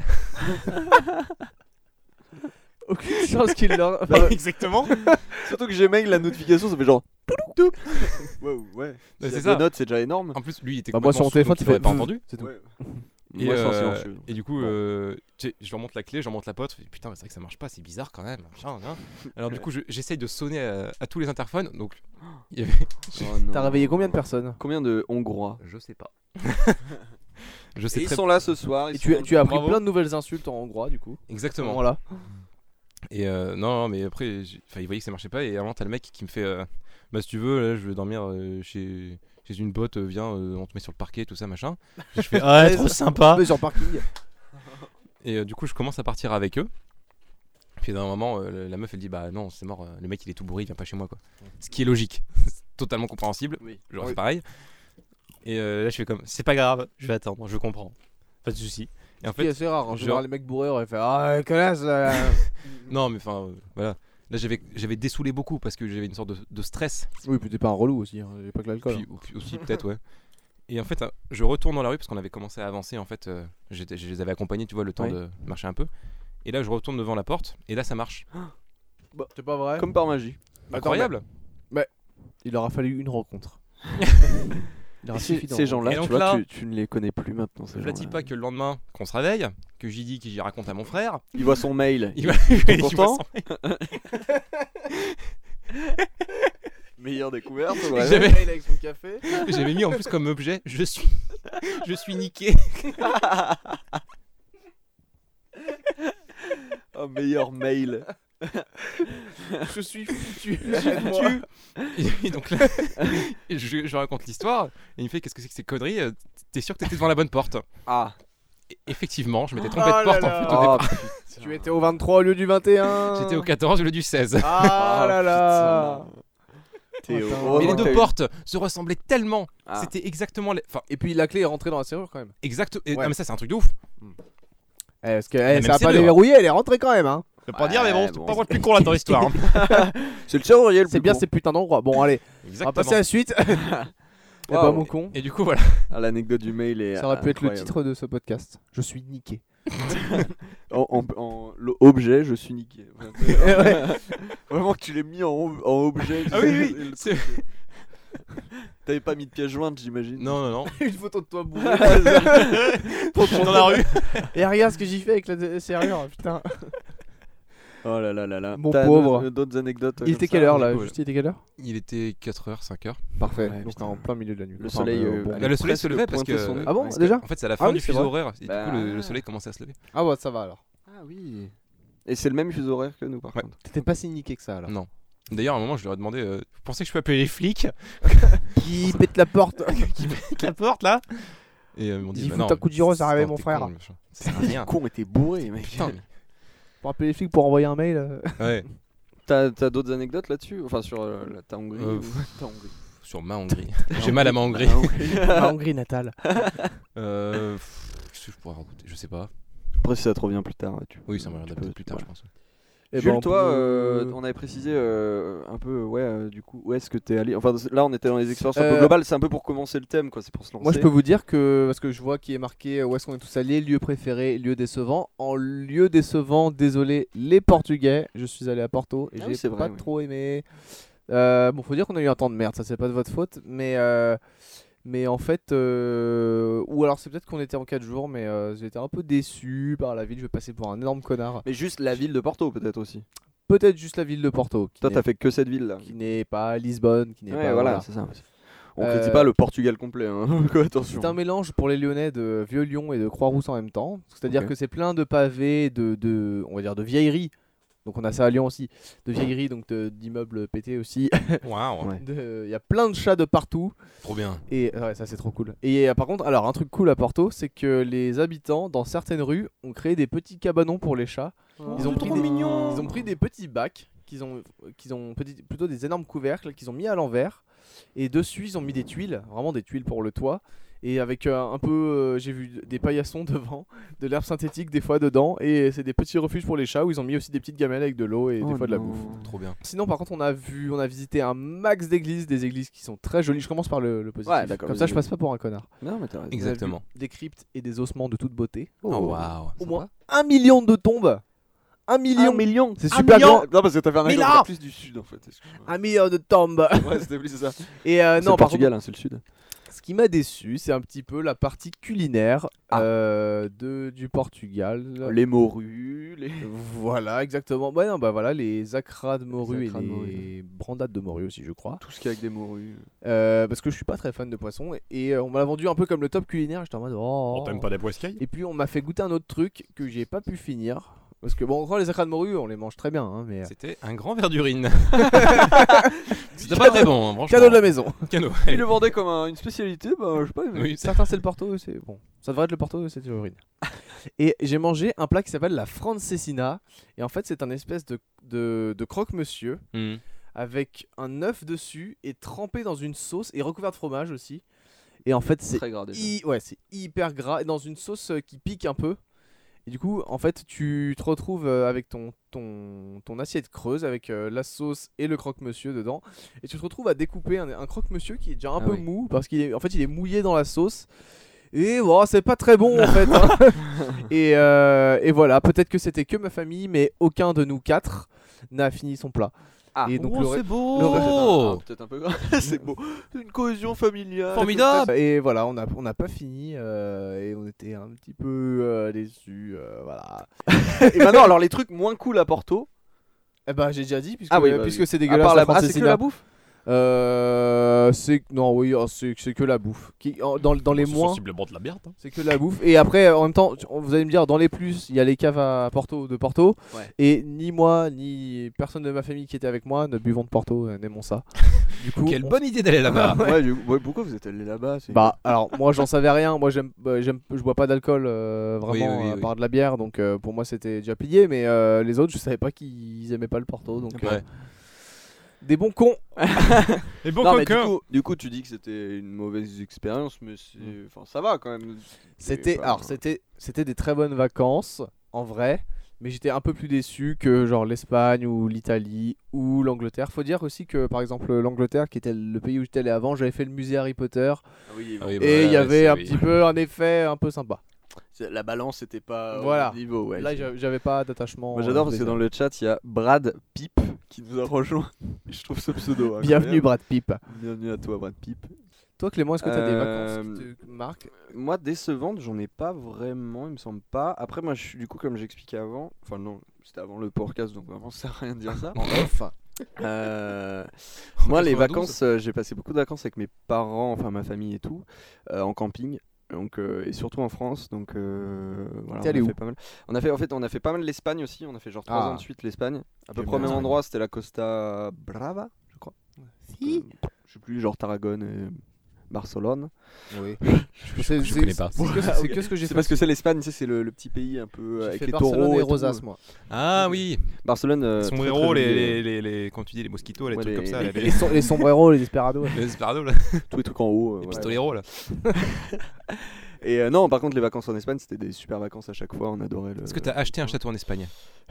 Aucune chance qu'il leur. Bah, Exactement. Surtout que Gmail, la notification, ça fait genre. Ouais, ouais. Bah, C'est c'est ça. ça. Notes, c'est déjà énorme. En plus, lui, il était Bah, moi sur complètement mon téléphone, sourd, tu donc il fais aurait pas entendu. C'est tout. Ouais. Et, Moi, c'est en euh, silencieux. et du coup, euh, tu sais, je lui remonte la clé, je remonte la porte. je fais, Putain, mais c'est vrai que ça marche pas, c'est bizarre quand même. machin, hein. Alors du coup, je- j'essaye de sonner à, à tous les interphones. Donc, il y avait. Oh non. T'as réveillé combien de personnes? Combien de Hongrois? Je sais pas. je sais Et ils très sont là ce soir. ils Et tu, sont- tu as appris Bravo. plein de nouvelles insultes en hongrois du coup. exactement. Voilà. Et euh, non, non, mais après, j'ai- enfin, il voyait que ça marchait pas. Et avant, t'as le mec qui me fait euh, bah, si tu veux, là, je vais dormir euh, chez, chez une pote, euh, viens, euh, on te met sur le parquet, tout ça, machin. Et je fais ah, trop sympa. Mais sur parking. Et euh, du coup, je commence à partir avec eux. Puis d'un moment, euh, la meuf elle dit bah non, c'est mort, euh, le mec il est tout bourré, il vient pas chez moi quoi. Ce qui est logique, c'est totalement compréhensible. Oui. J'aurais Oui. fait pareil. Et euh, là, je fais comme c'est pas grave, je vais attendre, je comprends. Pas de soucis. Et en C'est fait, assez rare. En genre- général, les mecs bourrés auraient fait ah connasse. euh. non, mais enfin, euh, voilà. Là, j'avais j'avais dessoulé beaucoup parce que j'avais une sorte de, de stress. Oui, puis t'es pas un relou aussi. Hein. J'ai pas que l'alcool. Puis, ou- puis aussi peut-être ouais. Et en fait, euh, je retourne dans la rue parce qu'on avait commencé à avancer. En fait, euh, j'étais- je les avais accompagnés, tu vois, le temps Oui. de marcher un peu. Et là, je retourne devant la porte et là, ça marche. C'est pas vrai. Comme par magie. Attends, Incroyable. Il aura fallu une rencontre. Il aura Et ces, suffi d'en ces Et gens-là, donc tu vois, là- tu, tu ne les connais plus maintenant. Ces Je ne dis gens-là. pas que le lendemain, qu'on se réveille, que j'y dis, que j'y raconte à mon frère. Il voit son mail. Il va, T'es il content va Meilleure découverte. s'en- ouais. J'avais- mail avec son café. J'avais mis en plus comme objet je suis, je suis niqué. Oh, meilleur mail. Je suis foutu. Tu- Et donc là, je, je raconte l'histoire et il me fait qu'est-ce que c'est que ces conneries euh, T'es sûr que t'étais devant la bonne porte? Ah. Et effectivement, je m'étais trompé Oh de porte là en là. fait au départ. putain. Tu étais au vingt-trois au lieu du vingt et un. J'étais au quatorze au lieu du seize. Ah Oh, là là. putain. Théo. Putain. Heureusement Mais les que deux t'as eu- portes se ressemblaient tellement. Ah. C'était exactement les... Enfin, Et puis la clé est rentrée dans la serrure quand même. exact... et- Ouais. Non mais ça c'est un truc de ouf. Eh, parce que La eh, même ça a pas serrure. déverrouillé, elle est rentrée quand même. Hein. Je peux pas Ouais, dire mais bon, c'est bon. pas moi le plus con là dans l'histoire. hein. C'est le serrurier le C'est plus bien con. ces putains d'endroits. Bon allez, on va Exactement. passer à la suite. Eh Waouh. bah mon con. Et du coup voilà. Ah, l'anecdote du mail est. Ça aurait pu être le incroyable. titre de ce podcast. Je suis niqué. En, en, en- l'objet, je suis niqué. Vraiment que tu l'aies mis en, ob- en objet. Ah oui oui. Et le- c'est- T'avais pas mis de pièce jointe, j'imagine. Non non non. Une photo de toi bourré. Je suis dans la rue. Et regarde ce que j'ai fait avec la serrure, putain. Oh là là là là. Mon T'as pauvre. d'autres- d'autres anecdotes. Il comme était ça quelle heure là du coup, Juste, il était quelle heure Il était quatre heures, cinq heures. Parfait. Ouais, Donc putain. en plein milieu de la nuit. Le Enfin, soleil, euh, euh, bon. allait Bah, le soleil se presque levait parce pointer que- son nez. Ah bon, Ouais. déjà En fait, c'est à la fin Ah oui, du c'est fuseau vrai. horaire. Et Bah. du coup, le, le soleil commençait à se lever. Ah ouais, ça va alors. Ah oui. Et c'est le même fuseau horaire que nous, par Ouais. contre. T'étais pas si niqué que ça alors. Non. D'ailleurs, à un moment, je leur ai demandé euh, Vous pensez que je peux appeler les flics Qui pète la porte qui mettent la porte là Et euh, ils m'ont dit Dis, bah fout non. un coup de gyro, ça c'est- réveille non, mon t'es frère. con, machin. Ça sert à rien. Con, mais t'es bourré, mec. Putain. Pour appeler les flics pour envoyer un mail. euh. Ouais. T'as t'as d'autres anecdotes là-dessus? Enfin, sur euh, la, ta Hongrie Euh, ou- ta Hongrie. Sur ma Hongrie. J'ai mal à ma Hongrie. Ah, Hongrie. Ma Hongrie natale. Euh, pff, Qu'est-ce que je pourrais raconter Je sais pas. Après, si ça te revient plus tard. Tu... Oui, ça m'a l'air tu d'adapter peux- plus tard, ouais. je pense. Eh Jules, ben, on toi, peut- euh, on avait précisé euh, un peu, ouais, euh, du coup, où est-ce que t'es allé? Enfin, là, on était dans les expériences un peu Euh, globales, c'est un peu pour commencer le thème, quoi, c'est pour se lancer. Moi je peux vous dire que, parce que je vois qu'il est marqué euh, où est-ce qu'on est tous allés, lieu préféré, lieu décevant. En lieu décevant, désolé, les Portugais. Je suis allé à Porto et Ah oui, j'ai c'est pas vrai, oui. trop aimé. Euh, bon, faut dire qu'on a eu un temps de merde, ça c'est pas de votre faute, mais euh, mais en fait, euh, ou alors c'est peut-être qu'on était en quatre jours, mais euh, j'ai été un peu déçu par la ville. Je vais passer pour un énorme connard. Mais juste la ville de Porto, peut-être aussi. Peut-être juste la ville de Porto, qui Toi, n'est- t'as fait que cette ville-là. qui n'est pas Lisbonne, qui n'est Ouais, pas voilà, voilà. c'est ça. On Euh, critique pas le Portugal complet, hein. Quoi, attention. C'est un mélange pour les Lyonnais de Vieux-Lyon et de Croix-Rousse en même temps. C'est-à-dire Ok. que c'est plein de pavés, de, de, on va dire de vieilleries Donc on a ça à Lyon aussi, de vieilleries, donc de- d'immeubles pétés aussi. Waouh, Ouais. De- Il y a plein de chats de partout. trop bien. Et ouais, ça c'est trop cool. Et euh, par contre, alors un truc cool à Porto, c'est que les habitants dans certaines rues ont créé des petits cabanons pour les chats. Ils ont Oh, pris trop des- mignon. Ils ont pris des petits bacs, qu'ils ont, qu'ils ont petit- plutôt des énormes couvercles qu'ils ont mis à l'envers. Et dessus, ils ont mis des tuiles, vraiment des tuiles pour le toit. Et avec euh, un peu, euh, j'ai vu des paillassons devant, de l'herbe synthétique des fois dedans. Et c'est des petits refuges pour les chats où ils ont mis aussi des petites gamelles avec de l'eau et des Oh fois de la non. bouffe. Trop bien. Sinon, par contre, on a vu, on a visité un max d'églises, des églises qui sont très jolies. Je commence par le, le positif. Ouais, d'accord, Comme ça, vas-y, je passe pas pour un connard. Non, mais t'as raison. On a vu Exactement. Des cryptes et des ossements de toute beauté. Oh, waouh. Au moins un million de tombes. Un million. Un million. C'est Un super million. grand. Non, parce que t'as fait un Mais exemple là. plus du sud en fait. excuse-moi. Un million de tombes. Ouais, c'était plus ça. Et euh, C'est non, le par Portugal, hein, c'est le sud. contre, ce qui m'a déçu, c'est un petit peu la partie culinaire Ah. euh, de, du Portugal. Les morues, les. Voilà, exactement. Ouais, non, bah voilà, les acras de morue Les et acras de les morue. brandades de morue aussi, je crois. Tout ce qui est avec des morues. Euh, parce que je suis pas très fan de poisson et, et, euh, on m'a vendu un peu comme le top culinaire. J'étais en mode oh. On t'aime pas des poiscailles? Et puis on m'a fait goûter un autre truc que j'ai pas pu finir. Parce que bon, en gros, les acras de morue, on les mange très bien, hein, mais. C'était un grand verre d'urine. C'était pas très bon, hein, franchement. Cadeau de la maison. Cadeau. Ils le vendaient comme un- une spécialité, bah je sais pas. mais- Oui, c'est- Certains c'est le Porto, c'est bon. Ça devrait être le Porto, c'est l'urine. Et j'ai mangé un plat qui s'appelle la francesina. Et en fait, c'est un espèce de, de, de croque-monsieur Hmm. avec un œuf dessus et trempé dans une sauce et recouvert de fromage aussi. Et en fait, c'est Très gras déjà. hy- ouais, c'est hyper gras et dans une sauce euh, qui pique un peu. Et du coup, en fait, tu te retrouves euh, avec ton, ton, ton assiette creuse avec euh, la sauce et le croque-monsieur dedans. Et tu te retrouves à découper un, un croque-monsieur qui est déjà un Ah peu oui. mou parce qu'il est, en fait, il est mouillé dans la sauce. Et bon, c'est pas très bon en fait. hein. et, euh, et voilà, peut-être que c'était que ma famille, mais aucun de nous quatre n'a fini son plat. Ah. Et donc Oh, le c'est re- beau. le reste- Ah, peut-être un peu gras. C'est beau. C'est une cohésion familiale. Formidable. Et voilà, on n'a on n'a pas fini euh, et on était un petit peu euh, déçus. euh, voilà. Et maintenant, alors les trucs moins cool à Porto. Eh ben, j'ai déjà dit, puisque, Ah oui, bah puisque oui. c'est À dégueulasse. part la la. Ah, c'est que Francesina. la bouffe. Euh, c'est non, oui, oh, c'est c'est que la bouffe. Qui, en- dans, dans les C'est moins, sensiblement de la merde. hein. c'est que la bouffe. Et après, en même temps, tu- vous allez me dire, dans les plus, il y a les caves à Porto de Porto. Ouais. Et ni moi, ni personne de ma famille qui était avec moi ne buvons de Porto, euh, n'aimons ça. Du coup, Quelle on- bonne idée d'aller là-bas. Ouais, du coup, ouais, pourquoi vous êtes allé là-bas c'est- Bah alors moi j'en savais rien, moi j'aime, bah, j'aime, je bois pas d'alcool euh, vraiment Oui, oui, oui, à oui. part de la bière, donc euh, pour moi c'était déjà plié, mais euh, les autres je savais pas qu'ils aimaient pas le Porto, donc euh, Ouais. des bons cons. Et bon, Non, mais du coquin. coup, du coup, tu dis que c'était une mauvaise expérience, mais c'est. Enfin, ça va quand même. C'était, pas- alors c'était, c'était des très bonnes vacances en vrai, mais j'étais un peu plus déçu que genre l'Espagne ou l'Italie ou l'Angleterre. Faut dire aussi que par exemple l'Angleterre, qui était le pays où j'étais allé avant, j'avais fait le musée Harry Potter Ah oui, Ah oui, bah et il voilà, y avait c'est- un oui. petit peu un effet un peu sympa. c'est- la balance était pas Voilà. au niveau. Ouais, Là c'est- j'avais j'avais pas d'attachement. Moi j'adore euh, parce que désir. dans le chat il y a Brad Pip qui nous a rejoint. Je trouve ce pseudo. incroyable. Bienvenue Brad Pitt. Bienvenue à toi Brad Pip. Toi Clément, est-ce que tu as des Euh, vacances qui te marquent? Moi décevante, j'en ai pas vraiment, il me semble pas. Après moi je suis du coup comme j'expliquais avant, enfin non, c'était avant le podcast donc vraiment ça sert à rien de dire ça. En off. Euh, moi les quatre-vingt-douze. vacances, euh, j'ai passé beaucoup de vacances avec mes parents, enfin ma famille et tout, euh, en camping. Donc euh, et surtout en France, donc euh, voilà, T'es on allé a où fait pas mal. On a fait en fait on a fait pas mal l'Espagne aussi, on a fait genre trois Ah. ans de suite l'Espagne. À peu J'aime près au bien même ça. endroit, c'était la Costa Brava, je crois. Si. Euh, je sais plus, genre Tarragone et Barcelone. Oui. Je, je connais pas. C'est que, c'est que ce que j'ai C'est fait. parce que c'est l'Espagne, tu sais, c'est le, le petit pays un peu J'ai avec fait les Barcelone taureaux et tout. Rosas, moi. Ah oui. Barcelone, euh, Les très, sombreros, très les, joli, les, euh, les, les, quand tu dis les mosquitos, les Ouais, trucs les- comme ça, les- là, les, Les, som- les sombreros, les desperados. les desperados, là, tous les trucs en haut. euh, les ouais. pistoleros là. Et euh, non, par contre, les vacances en Espagne, c'était des super vacances à chaque fois. On adorait le. Est-ce que t'as acheté un château en Espagne?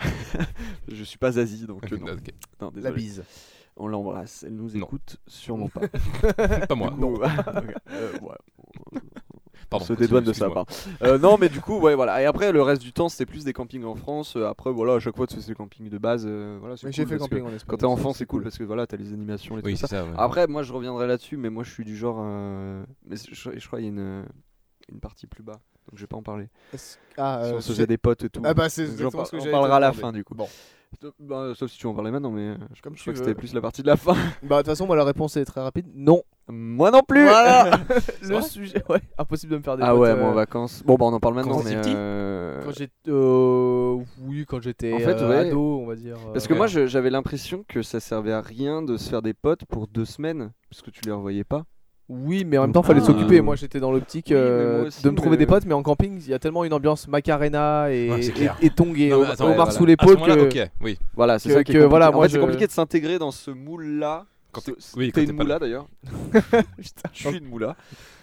Je suis pas Asie, donc euh, non. Ok. Non, La désolé. bise. On l'embrasse. Elle nous Non. écoute sûrement pas. Pas moi. Non. Ok. Euh, ouais. Pardon. On se dédouane de ça. excuse-moi. pardon. Euh, non, mais du coup, ouais, voilà. Et après, le reste du temps, c'était plus des campings en France. Euh, après, voilà, à chaque fois, tu fais des campings de base. euh, voilà, c'est Mais cool j'ai fait parce que camping en Espagne. Quand t'es aussi, enfant, c'est c'est cool parce que voilà, t'as les animations, les Oui, trucs c'est comme ça. ça. ouais. Après, moi, je reviendrai là-dessus, mais moi, je suis du genre. euh, Mais je, je crois qu'il y a une, une partie plus bas, donc je vais pas en parler. Est-ce- Ah, Si euh, on se c'est- faisait des potes et tout. Ah bah c'est Donc, exactement j'en par- ce que on j'allais parlera à la te fin demander. du coup. Bon. Bah, sauf si tu veux en parler maintenant, mais euh, je, Comme je tu crois que veux. c'était plus la partie de la fin. Bah de toute façon moi la réponse est très rapide. Non, Moi non plus. Voilà. C'est Le vrai sujet, ouais, impossible de me faire des Ah potes, ouais, euh, moi en vacances. Bon bah on en parle maintenant. Quand mais, t'étais petit euh, Quand j'étais, euh, oui, quand j'étais En fait, euh, ouais. ado, on va dire. euh, Parce que Ouais. moi je- j'avais l'impression que ça servait à rien de se faire des potes pour deux semaines parce que tu les revoyais pas. Oui, mais en même temps, fallait Ah. s'occuper. Moi, j'étais dans l'optique Oui, mais euh, moi aussi, de me trouver mais- des potes, mais en camping, il y a tellement une ambiance Macarena et, Ouais, c'est et, clair. et Tongue et Non, mais Omar attends, Omar voilà. sous À ce l'épaule moment-là, que. ok, oui. Voilà, c'est Que- ça qui est que compliqué. voilà, en moi, fait, c'est je- compliqué de s'intégrer dans ce moule-là. Quand Ce- t'es- ce- oui, t'es quand une t'es pas moula d'ailleurs. Putain, Je suis une moula.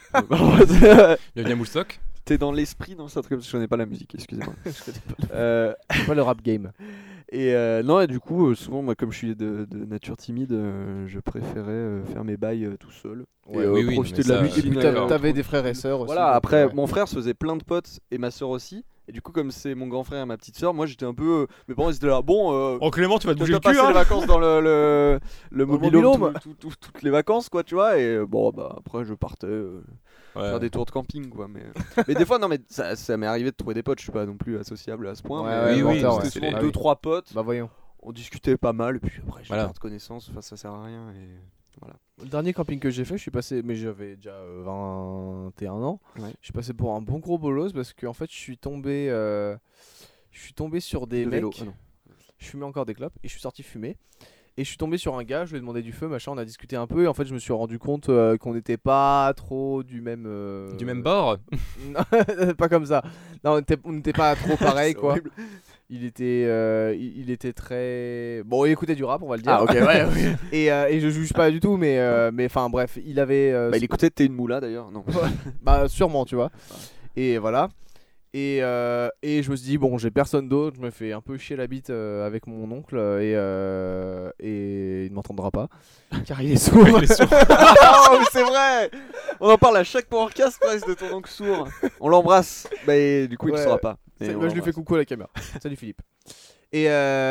Bienvenue à Moulstock. T'es dans l'esprit, non, c'est un truc comme ça, je connais pas la musique, excusez-moi. je connais pas, Euh, c'est pas le rap game. et euh, non, et du coup, euh, souvent, moi, comme je suis de, de nature timide, euh, je préférais euh, faire mes bails euh, tout seul. Ouais, et euh, oui, oui, profiter mais de la ça, piscine. Et puis euh, t'avais d'accord. t'avais des frères et sœurs aussi. Voilà, donc, après, ouais. mon frère se faisait plein de potes et ma soeur aussi. Et du coup, comme c'est mon grand frère et ma petite soeur, moi j'étais un peu. euh, mes parents ils étaient là, bon. Euh, Oh Clément, tu vas te t'as bouger le passé cul, les hein. vacances dans le, le, le Dans le mobil-home mobil-home. tout- tout- tout- toutes les vacances, quoi, tu vois. Et euh, bon, bah après, je partais euh, Ouais. faire des tours de camping, quoi. Mais, mais des fois, non, mais ça, ça m'est arrivé de trouver des potes, je suis pas non plus associable à ce point. Ouais, mais, ouais, Oui, euh, oui, c'était menteur, ouais. souvent Ah deux, oui. trois potes. Bah voyons. On discutait pas mal, et puis après, j'ai Voilà. perdu connaissance, enfin, ça sert à rien. Et... Le dernier camping que j'ai fait, je suis passé, mais j'avais déjà euh, vingt et un ans. Ouais. Je suis passé pour un bon gros bolos parce que en fait, je suis tombé, euh, je suis tombé sur des De mecs. vélo. Ah non. Je fumais encore des clopes et je suis sorti fumer. Et je suis tombé sur un gars, je lui ai demandé du feu, machin, on a discuté un peu et en fait je me suis rendu compte euh, qu'on n'était pas trop du même... euh, Du même bord. Non, pas comme ça. Non, on n'était- on n'était pas trop pareil C'est quoi. horrible. Il était, euh, il, il était très... Bon, il écoutait du rap, on va le dire. Ah, ok, ouais, oui. et, euh, et je juge pas du tout, mais euh, mais enfin bref, il avait... euh, Bah, il écoutait T'es une moula d'ailleurs, non. Bah sûrement, tu vois. Et voilà. Et, euh, et je me suis dit, bon, j'ai personne d'autre, je me fais un peu chier la bite euh, avec mon oncle et, euh, et il ne m'entendra pas, car il est sourd. Il est sourd. Oh, mais c'est vrai. On en parle à chaque podcast presque de ton oncle sourd. On l'embrasse. Bah, et du coup, il ne Ouais. saura pas. Et C'est- on moi, je lui fais l'embrasse. coucou à la caméra. Salut Philippe. Et,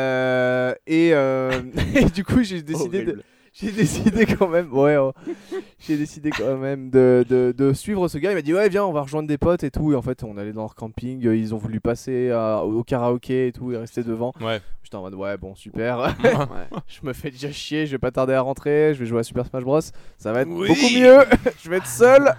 euh, et, euh, et du coup, j'ai décidé de, Horrible. j'ai décidé quand même, ouais, oh. j'ai décidé quand même de, de, de suivre ce gars. Il m'a dit ouais, viens, on va rejoindre des potes et tout. Et en fait, on allait dans leur camping. euh, Ils ont voulu passer à- au karaoké et tout et rester devant. Ouais. J'étais en mode ouais, bon, super. Ouais. Je me fais déjà chier. Je vais pas tarder à rentrer. Je vais jouer à Super Smash Bros. Ça va être Oui. beaucoup mieux. Je vais être seul.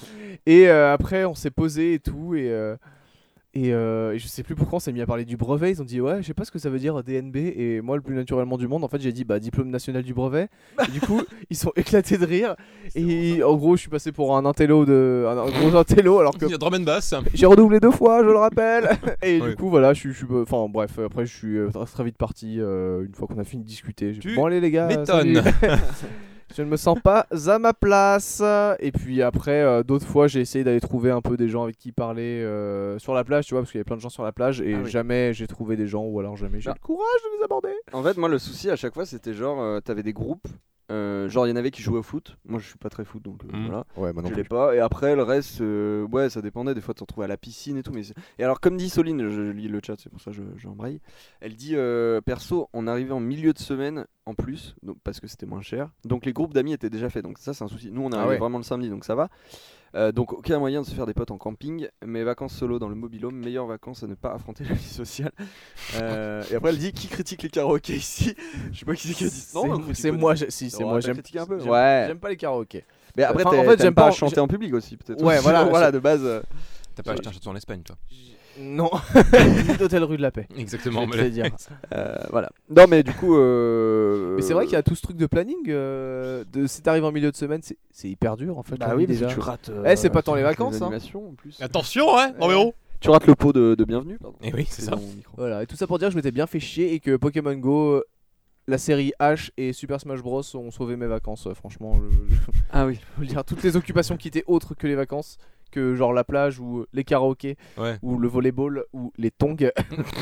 Et euh, après, on s'est posé et tout et euh, Et, euh, et je sais plus pourquoi on s'est mis à parler du brevet. Ils ont dit ouais, je sais pas ce que ça veut dire D N B. Et moi, le plus naturellement du monde, en fait, j'ai dit bah diplôme national du brevet. Et du coup, ils sont éclatés de rire. Et en gros, je suis passé pour un intello de un, un gros intello alors que Il y a drum and bass. j'ai redoublé deux fois, je le rappelle. Et Ouais. du coup, voilà, je suis, je suis- enfin bref. Après, je suis euh, très, très vite parti euh, une fois qu'on a fini de discuter. J'ai Tu fait, bon allez les gars, m'étonnes. salut. Je ne me sens pas à ma place. Et puis après, euh, d'autres fois, j'ai essayé d'aller trouver un peu des gens avec qui parler euh, sur la plage, tu vois, parce qu'il y avait plein de gens sur la plage. Et Ah oui. jamais j'ai trouvé des gens, ou alors jamais j'ai eu Ah. le courage de les aborder. En fait, moi, le souci à chaque fois, c'était genre, euh, t'avais des groupes. euh, genre, il y en avait qui jouaient au foot. Moi, je suis pas très foot, donc euh, Mhm. voilà. Ouais, moi Je l'ai pas. Et après, le reste, euh, ouais, ça dépendait. Des fois, tu te retrouvais à la piscine et tout. Mais c'est- et alors, comme dit Soline, je, je lis le chat, c'est pour ça que je- j'embraye. Elle dit euh, perso, on arrivait en milieu de semaine en plus, donc, parce que c'était moins cher. Donc, les groupes d'amis étaient déjà faits. Donc, ça, c'est un souci. Nous, on arrivait ouais. vraiment le samedi, donc ça va. Euh, donc, aucun moyen de se faire des potes en camping. Mes vacances solo dans le mobil-home, meilleures vacances à ne pas affronter la vie sociale. Euh, et après, elle dit qui critique les karaokés ici. Je sais pas qui c'est qui a dit ça. Non, on C'est- critique c'est pas moi, du tout. j'ai- si c'est Ouais, moi, t'as j'aime critiqué un peu. j'aime- Ouais. J'aime pas les karaokés. Mais après, Enfin, en t'es- fait, t'aimes j'aime pas pas- chanter j'ai- en public aussi, peut-être. Ouais, voilà, voilà, je- de base. euh, T'as pas acheté un château en Espagne, toi. Non, d'hôtel rue de la Paix. Exactement. Je vais te le dire. euh, voilà. Non, mais du coup. euh, Mais c'est vrai qu'il y a tout ce truc de planning. euh, de, si t'arrives en milieu de semaine, c'est c'est hyper dur en fait. Bah la oui, vie, parce que déjà. tu rates. Eh, c'est pas tu tant les rates vacances, hein. animations, en plus. Attention, hein, non mais oh. Tu rates le pot de, de bienvenue, pardon. Et oui, c'est ça. dans mon micro. Voilà, et tout ça pour dire que je m'étais bien fait chier et que Pokémon Go, euh, la série H et Super Smash Bros ont sauvé mes vacances. euh, Franchement, je, je- je Ah oui. veux dire, toutes les occupations qui étaient autres que les vacances, que genre la plage ou les karaokés Ouais. ou le volleyball ou les tongs.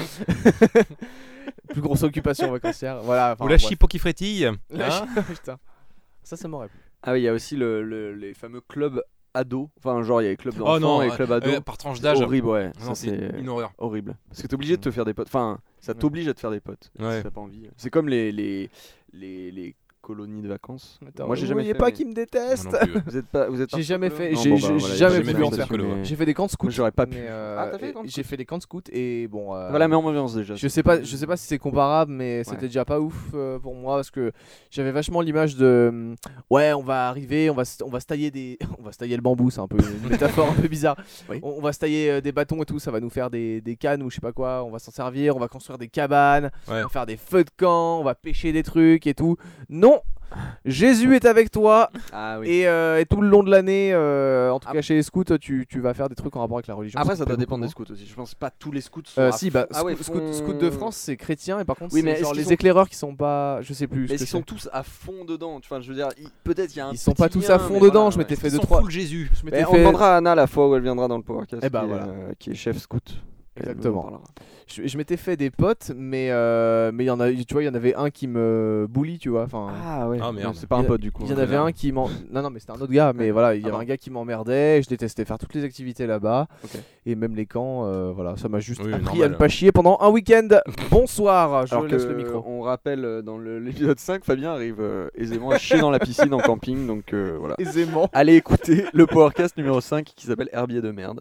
Plus grosse occupation vacancière. Voilà. enfin, Ou la bref. chipo qui frétille. La Hein chi- Putain. Ça, ça m'aurait plu. Ah oui, il y a aussi le, le- les fameux clubs ados. Enfin, genre, il y a les clubs d'enfants Oh non, et les clubs ados. euh, par tranche d'âge. Horrible, ouais. Non, Ça, c'est c'est une horreur. horrible. Parce que t'es obligé de te faire des potes. Enfin, ça t'oblige à te faire des potes. Ouais. Si t'as pas envie. C'est comme les. les, les, les colonies de vacances. Attends, Moi, j'ai vous jamais voyez fait, pas mais- qui me déteste. Moi non plus, ouais. Vous êtes pas, vous êtes J'ai parti jamais au colo fait, Non, j'ai bon, j'ai bah, voilà, jamais j'ai voulu jamais en fait faire. de colo, ouais. J'ai fait des camps de scouts. Moi, j'aurais pas pu. mais, euh, Ah, t'as fait des camps de j'ai scouts fait des camps de scouts et bon. euh, Voilà, même ambiance déjà. Je sais pas, je sais pas si c'est comparable, mais c'était Ouais. déjà pas ouf euh, pour moi parce que j'avais vachement l'image de hum, ouais, on va arriver, on va se, on va se tailler des, on va se tailler le bambou, c'est un peu une métaphore un peu bizarre. Oui. On, on va se tailler euh, des bâtons et tout, ça va nous faire des, des cannes ou je sais pas quoi. On va s'en servir, on va construire des cabanes, Ouais. on va faire des feux de camp, on va pêcher des trucs et tout. Non, Jésus est avec toi Ah oui. et, euh, et tout le long de l'année, euh, en tout Ah. cas chez les scouts, tu, tu vas faire des trucs en rapport avec la religion. Après, me ça doit plaît dépendre des beaucoup. scouts aussi. Je pense pas tous les scouts sont. Euh, à si, fond- bah, ah ouais, scout, font- scout de France, c'est chrétien et par contre, Oui, c'est mais est-ce genre qu'ils les sont- éclaireurs qui sont pas, je sais plus. Mais ce est-ce que qu'ils sont c'est. tous à fond dedans. Enfin, je veux dire, ils- peut-être il y a un. Ils sont petit pas tous lien, à fond mais dedans. voilà, Je m'étais ouais. fait Ils deux sont trois. full Jésus. Je m'étais Mais on fait- demandera à Anna la fois où elle viendra dans le podcast. Eh bah, qui est, voilà. euh, qui est chef scout. Elle nous en Exactement. parlera. Je, je m'étais fait des potes, mais euh, mais il y en a, tu vois, il y en avait un qui me bully, tu vois. Enfin, Ah ouais. Ah, merde. C'est pas un Il y a- pote du coup. il y en hein. avait un qui m'en. Non, non, mais c'était un autre gars. Mais voilà, il y Ah avait bon. un gars qui m'emmerdait. Je détestais faire toutes les activités là-bas. Ok. Et même les camps, euh, voilà, ça m'a juste Oui, appris normal. à ne pas chier pendant un week-end. Bonsoir, je Alors laisse que, le micro. on rappelle euh, dans le- l'épisode cinq, Fabien arrive euh, aisément à chier dans la piscine en camping. Donc euh, voilà. Aisément. Allez écouter le Powercast numéro cinq qui s'appelle Herbier de merde.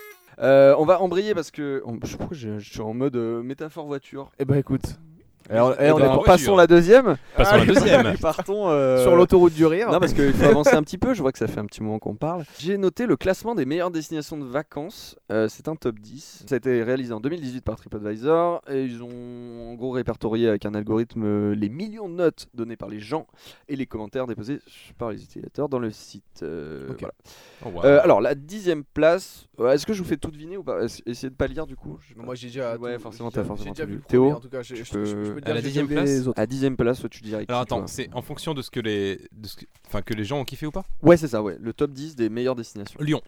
Euh, on va embrayer parce que. on- je sais pas pourquoi je, je suis en mode euh, métaphore voiture. Eh ben écoute. Alors, eh, Eh on ben, est en pas- voiture. Passons la deuxième. Passons à la Allez, deuxième. Partons euh, sur l'autoroute du rire. Non, parce qu'il faut avancer un petit peu. Je vois que ça fait un petit moment qu'on parle. J'ai noté le classement des meilleures destinations de vacances. Euh, c'est un top dix. Ça a été réalisé en deux mille dix-huit par TripAdvisor. Et ils ont en gros répertorié avec un algorithme euh, les millions de notes données par les gens et les commentaires déposés par les utilisateurs dans le site. Euh, Ok. voilà. Oh, wow. Euh, alors, la dixième place. euh, Est-ce que je vous fais tout deviner ou pas Ess- Essayez de pas lire du coup. Je- Moi j'ai déjà. Ouais, tout- forcément, j'ai t'as déjà- forcément j'ai déjà tout vu vu. le Théo, premier, en tout cas, je, tu je- peux- je- je peux te À dire la que j'ai dixième vu place les autres. À dixième place, toi, tu dirais qui, Alors attends, toi c'est en fonction de ce que les, de ce que- enfin que les gens ont kiffé ou pas. Ouais, c'est ça, ouais. Le top dix des meilleures destinations. Lyon.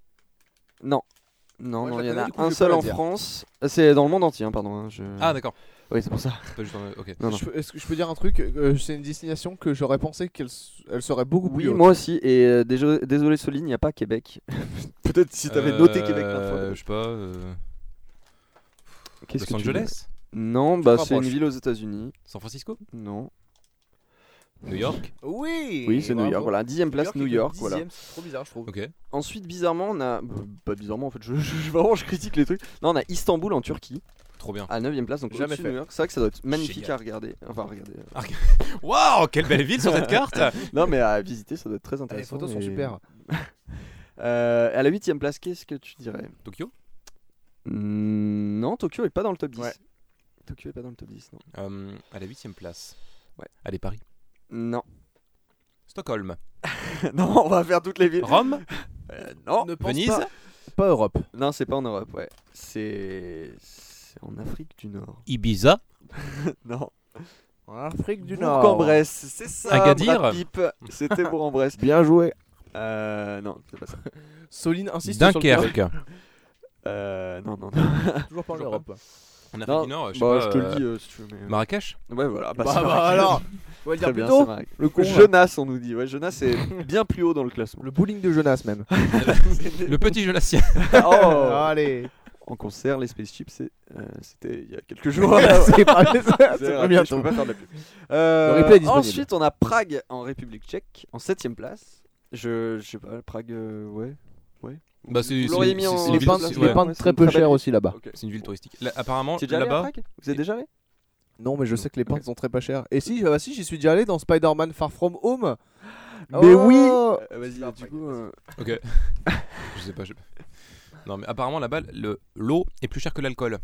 Non. Non, Moi, non, je il y la en connais, a du coup, un je seul peux la en dire. France. C'est dans le monde entier, hein, pardon. hein, je- Ah d'accord. Oui, c'est pour ça. Pas juste en- Ok. Non, non. Je peux- Est-ce que je peux dire un truc euh, C'est une destination que j'aurais pensé qu'elle s- elle serait beaucoup Oui, plus haute. moi aussi. Et euh, déjo- désolé, Soline, il n'y a pas Québec. Peut-être si t'avais noté Québec plein de Euh, fois. Je sais pas. euh, Qu'est-ce Los que tu Angeles, veux Non, bah te c'est une rapproches. ville aux États-Unis. San Francisco, Non. New York. Oui. Oui, c'est New bravo. York. Voilà, dixième place, New est York. que Voilà. dixième, C'est trop bizarre, je trouve. Ok. Ensuite, bizarrement, on a. bah, Pas bizarrement, en fait, je, je, je- vraiment, je critique les trucs. Non, on a Istanbul en Turquie, Trop bien. à neuvième place, donc Jamais au-dessus de fait. New York. C'est vrai que ça doit être magnifique Génial. à regarder. Enfin, à regarder. euh. Waouh, quelle belle ville sur cette carte. Non, mais à visiter, ça doit être très Ah, les intéressant. photos sont et- super. Euh, à la huitième place, qu'est-ce que tu dirais Tokyo. Hmm, Non, Tokyo est pas dans le top dix. Ouais. Tokyo est pas dans le top dix, non. Euh, à la huitième place. Ouais. Allez Paris. Non. Stockholm. non, on va faire toutes les villes. Rome. Euh, non. Ne pense Venise. pas. Pas Europe. Non, c'est pas en Europe, ouais. C'est. C'est en Afrique du Nord. Ibiza. non. En Afrique du Nord. Bourg-en-Bresse, c'est ça. Agadir. Brad Pitt. C'était Bourg-en-Bresse. Bien joué. Euh, non, c'est pas ça. Soline insiste sur le Dunkerque. Euh, non, non, non. Toujours pas en Toujours Europe. En Afrique Non, du Nord. Je sais bah, pas, je te euh, le dis euh, si tu veux. Mais... Marrakech. Ouais, voilà. Bah, Bah, c'est bah, Marrakech. alors. On va le Très dire bien, plutôt. c'est Marrakech. Le con. là. Jonas, on nous dit. Ouais, Jonas, c'est bien plus haut dans le classement. Le bowling de Jonas même. Le petit Jonassien. oh Allez. En concert, les Space Chips, c'est, euh, c'était il y a quelques jours. C'est pas C'est c'est pas raté, bien. je peux pas faire de la pub. Euh, Le replay est disponible. ensuite, on a Prague en République tchèque, en septième place. Je, je sais pas, Prague, euh, ouais. ouais. Bah, c'est- Vous c'est- l'auriez c'est- mis c'est- en- c'est Les une pains, ville- c'est- les ouais. pains ouais, c'est très une peu très belle chers ville. aussi là-bas. Ok. C'est une ville touristique. Là, apparemment, T'es déjà allé à là-bas. Prague Vous êtes déjà allé Non, mais je sais que les pains sont très pas chers. Et si, bah si, j'y suis déjà allé dans Spider-Man Far From Home. Mais oui Oh. Euh, Vas-y, Non, du Prague, coup. euh, Ok. Je sais pas. je- Non, mais apparemment là-bas, le l'eau est plus chère que l'alcool.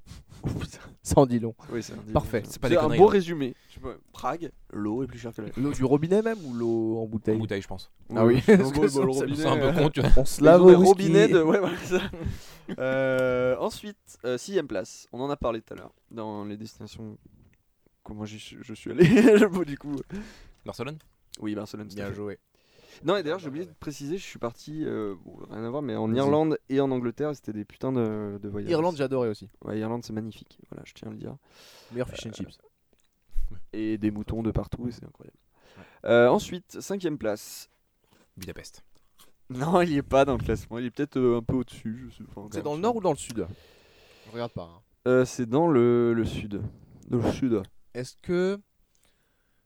Ça en dit long. Oui, c'est un deal. Parfait. C'est pas des un conneries, beau hein. résumé. Je sais pas, Prague, l'eau est plus chère que la. L'eau du robinet même ou l'eau en bouteille En bouteille, je pense. Ah oui. Bon, Parce que bon, ça- bon, le ça- robinet, C'est un peu euh, con, tu vois. On se Ils lave ont au des whisky. robinets de. Ouais, voilà, c'est ça. Euh, ensuite, euh, sixième place. On en a parlé tout à l'heure. Dans les destinations. Comment j'y suis- je suis allé je- Du coup. Barcelone. Oui, Barcelone. tout à Bien fait. joué. Non, et d'ailleurs, j'ai oublié de préciser, je suis parti. euh, bon, rien à voir, mais en Vas-y. Irlande et en Angleterre, et c'était des putains de, de voyages. Irlande, j'ai adoré aussi. Ouais, Irlande, c'est magnifique. Voilà, je tiens à le dire. Meilleur fish and chips. Et des moutons de partout, et c'est incroyable. Euh, ensuite, cinquième place. Budapest. Non, il y est pas dans le classement. Il est peut-être euh, un peu au-dessus. Je sais pas. C'est dans le nord ou dans le sud? Je regarde pas. hein. Euh, C'est dans le, le sud. Dans le sud. Est-ce que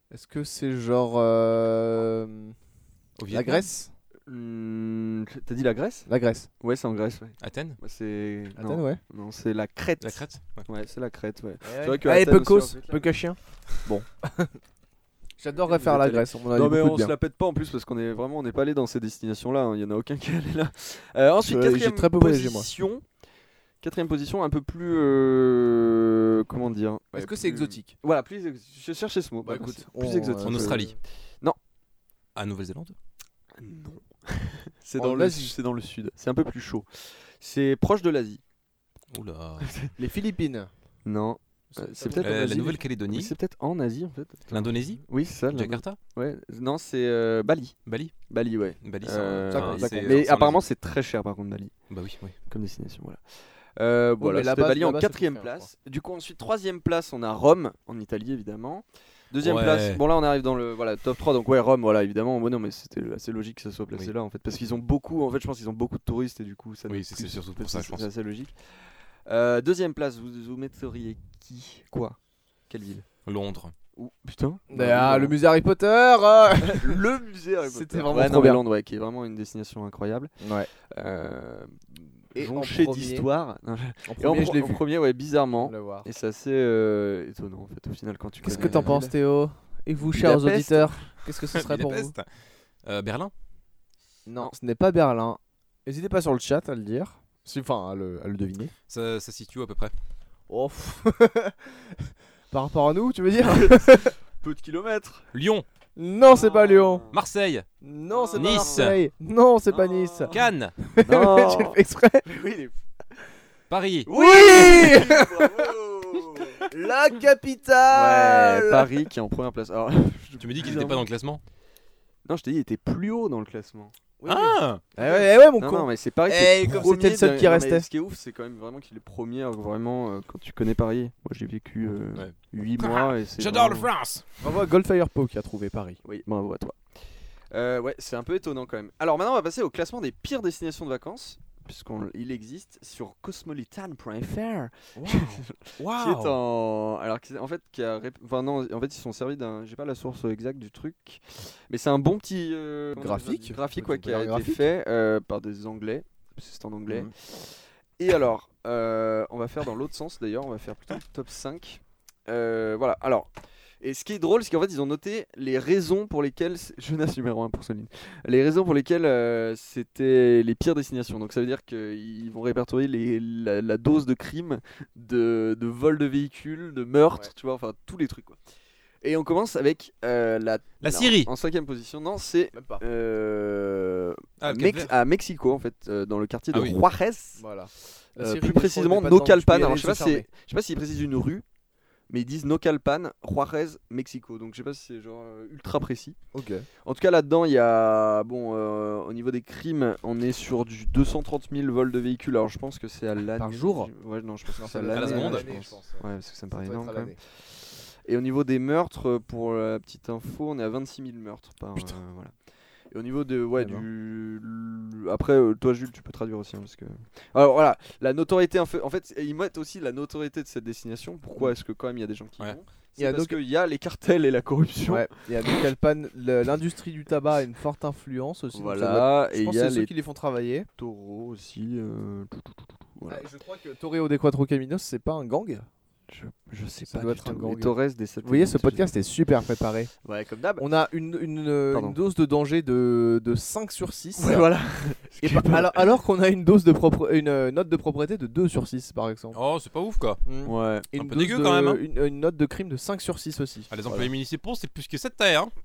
Est-ce que c'est genre euh, Au la Vietnam. Grèce? Hmm, T'as dit la Grèce? La Grèce. Ouais, c'est en Grèce, ouais. Athènes. Ouais, c'est. Attends, non. ouais. Non, c'est la Crète. La Crète. Ouais. Ouais, c'est la Crète, ouais. C'est vrai que Allez, Athènes Pecos, aussi, en fait, là. Pecos chien. Bon. J'adorerais Vous faire êtes la allé- Grèce. On en a Non eu mais beaucoup on de se bien. la pète pas en plus parce qu'on est vraiment on n'est pas allé dans ces destinations là, il y en a aucun qui est allé là. Euh, ensuite Je- j'ai quatrième très peu voyagé, moi. position. Quatrième position un peu plus euh, comment dire. Est-ce ouais, que c'est plus- exotique? Voilà, plus ex- je cherchais ce mot. Bah, Voilà, écoute, c'est plus on, exotique. En euh, Australie. Non. À Nouvelle-Zélande. Non. c'est En dans le Asie. c'est dans le sud, c'est un peu plus chaud. C'est proche de l'Asie. Oula. Les Philippines. Non. Euh, c'est peut-être en Euh, la Asie. Oui, Nouvelle-Calédonie. c'est peut-être en Asie en fait. L'Indonésie. Oui, c'est ça. l'Inde. Jakarta. Ouais. Non, c'est euh, Bali. Bali. Bali, ouais. Bali. c'est Euh, en- d'accord, enfin, d'accord. c'est- Mais c'est en apparemment Asie. c'est très cher par contre Bali. Bah oui, oui. Comme destination, voilà. Euh, voilà, mais c'était là-bas- Bali en là-bas, c'est quatrième plus cher, je place. Du coup, ensuite, troisième place, on a Rome, en Italie, évidemment. Deuxième Ouais. place, bon là on arrive dans le voilà, top trois, donc ouais, Rome, voilà, évidemment. Bon, non, mais c'était assez logique que ça soit placé Oui. là, en fait, parce qu'ils ont beaucoup, en fait, je pense qu'ils ont beaucoup de touristes, et du coup, ça Oui, nous c'est- pousse, c'est surtout pour parce ça, que je pense. C'est assez logique. Euh, deuxième place, vous, vous metteriez qui? Quoi? Quelle ville? Londres. Ouh, putain. Ah, le musée Harry Potter. euh. le musée Harry Potter. C'était vraiment ouais, trop non, mais bien. Londres, ouais, qui est vraiment une destination incroyable. Ouais. Euh, Et en jonché premier- d'histoire. Non, En Et en, premier, je l'ai en vu. premier, ouais, bizarrement. Le voir. Et c'est assez euh, étonnant en fait au final quand tu Qu'est-ce que connais t'en la penses, ville. Théo? Et vous, chers Budapest. auditeurs, qu'est-ce que ce serait pour vous? Budapest. Euh, Berlin. Non, ce n'est pas Berlin. N'hésitez pas sur le chat à le dire. Si- Enfin, à le, à le deviner. Ça, ça se situe à peu près. Oh, pff. Par rapport à nous, tu veux dire? Peu de kilomètres. Lyon. Non, c'est pas Lyon. Marseille. Non, c'est pas Nice. Marseille. Non, c'est pas Non. Nice. Cannes. Non. Tu le fais exprès? Oui, les- Paris. Oui. La capitale. Ouais, Paris qui est en première place. Alors, Tu me dis qu'il n'était pas dans le classement. non, je t'ai dit, il était plus haut dans le classement. Oui, Ah. Eh ouais, eh ouais, mon Non, con. non, mais c'est Paris. qui Eh, est comme premier c'était le seul de- qui non, mais restait. Ce qui est ouf, c'est quand même vraiment qu'il est premier. euh, Vraiment, euh, quand tu connais Paris. Moi, j'ai vécu Ouais. huit mois et c'est. J'adore le vraiment- France. Bravo à Goldfire Po qui a trouvé Paris. Oui, bravo à toi. Euh, ouais, c'est un peu étonnant quand même. Alors maintenant, on va passer au classement des pires destinations de vacances, puisqu'il existe sur cosmopolitan point f r, qui est en, alors qui- en fait, qui a, rép- enfin non, en fait, ils sont servis d'un, j'ai pas la source exacte du truc, mais c'est un bon petit euh, comment on appelle ça, Graphique. graphique On ouais, peut qui a dire été graphique. fait euh, par des Anglais, parce que c'est en anglais. Mhm. Et alors, euh, on va faire dans l'autre sens d'ailleurs, on va faire plutôt le top cinq. Euh, voilà, alors. Et ce qui est drôle, c'est qu'en fait, ils ont noté les raisons pour lesquelles. c'est- Jeunesse numéro un pour Soline. Les raisons pour lesquelles euh, c'était les pires destinations. Donc ça veut dire qu'ils vont répertorier les, la, la dose de crime, de, de vol de véhicules, de meurtre, Ouais. tu vois, enfin tous les trucs quoi. Et on commence avec euh, la. La non, Syrie. En cinquième position, non, c'est. Même pas. euh, Ah, à, le Mex- Cap Vert. à Mexico en fait, euh, dans le quartier Ah de oui. Juarez. Voilà. Euh, Syrie, plus je crois, précisément n'est pas dedans, tu peux y Nocalpan. aller Alors je sais les pas yeux si fermés. je sais pas s'ils précisent une rue, mais ils disent Nocalpan, Juarez, Mexico. Donc je sais pas si c'est genre euh, ultra précis. Ok. En tout cas là-dedans il y a bon euh, au niveau des crimes, on est sur du deux cent trente mille vols de véhicules. Alors je pense que c'est à l'année. Par jour Ouais non je pense que c'est à à la l'année. seconde, ouais, je je pense. pense. Ouais parce que ça me paraît Ça doit énorme être à quand même. l'année. Et au niveau des meurtres, pour la petite info, on est à vingt-six mille meurtres par Putain. euh, voilà. Et au niveau de ouais Eh ben. du l- après euh, toi Jules tu peux traduire aussi hein, parce que alors voilà la notoriété en fait, en fait ils mettent aussi la notoriété de cette destination. Pourquoi est-ce que quand même il y a des gens qui y Ouais. vont? Il y a C'est parce donc- qu'il y a les cartels et la corruption. Ouais, et à Nocalpan, le- l'industrie du tabac a une forte influence aussi. donc ça doit- Voilà Je et pense il y que a c'est ceux les qui les font travailler. taureaux aussi. euh, tout, tout, tout, tout, tout, voilà. Ouais, je crois que Toreo de Cuatro Caminos, c'est pas un gang. Je, je sais Ça pas doit du être un tout. gang. Les Torres des sept Vous voyez, ce étoiles, podcast est super préparé. ouais comme d'hab. On a une, une, euh, Pardon. une dose de danger de, de cinq sur six. Ouais, voilà. Et pas- alors, alors qu'on a une dose de propre, une euh, note de propreté de deux sur six par exemple. Oh, c'est pas ouf quoi. Mm. Ouais. Et un une peu dose dégueu de- quand même, hein. Une, une note de crime de cinq sur six aussi. Ah, les Voilà. employés municipaux, c'est plus que cette terre. Hein.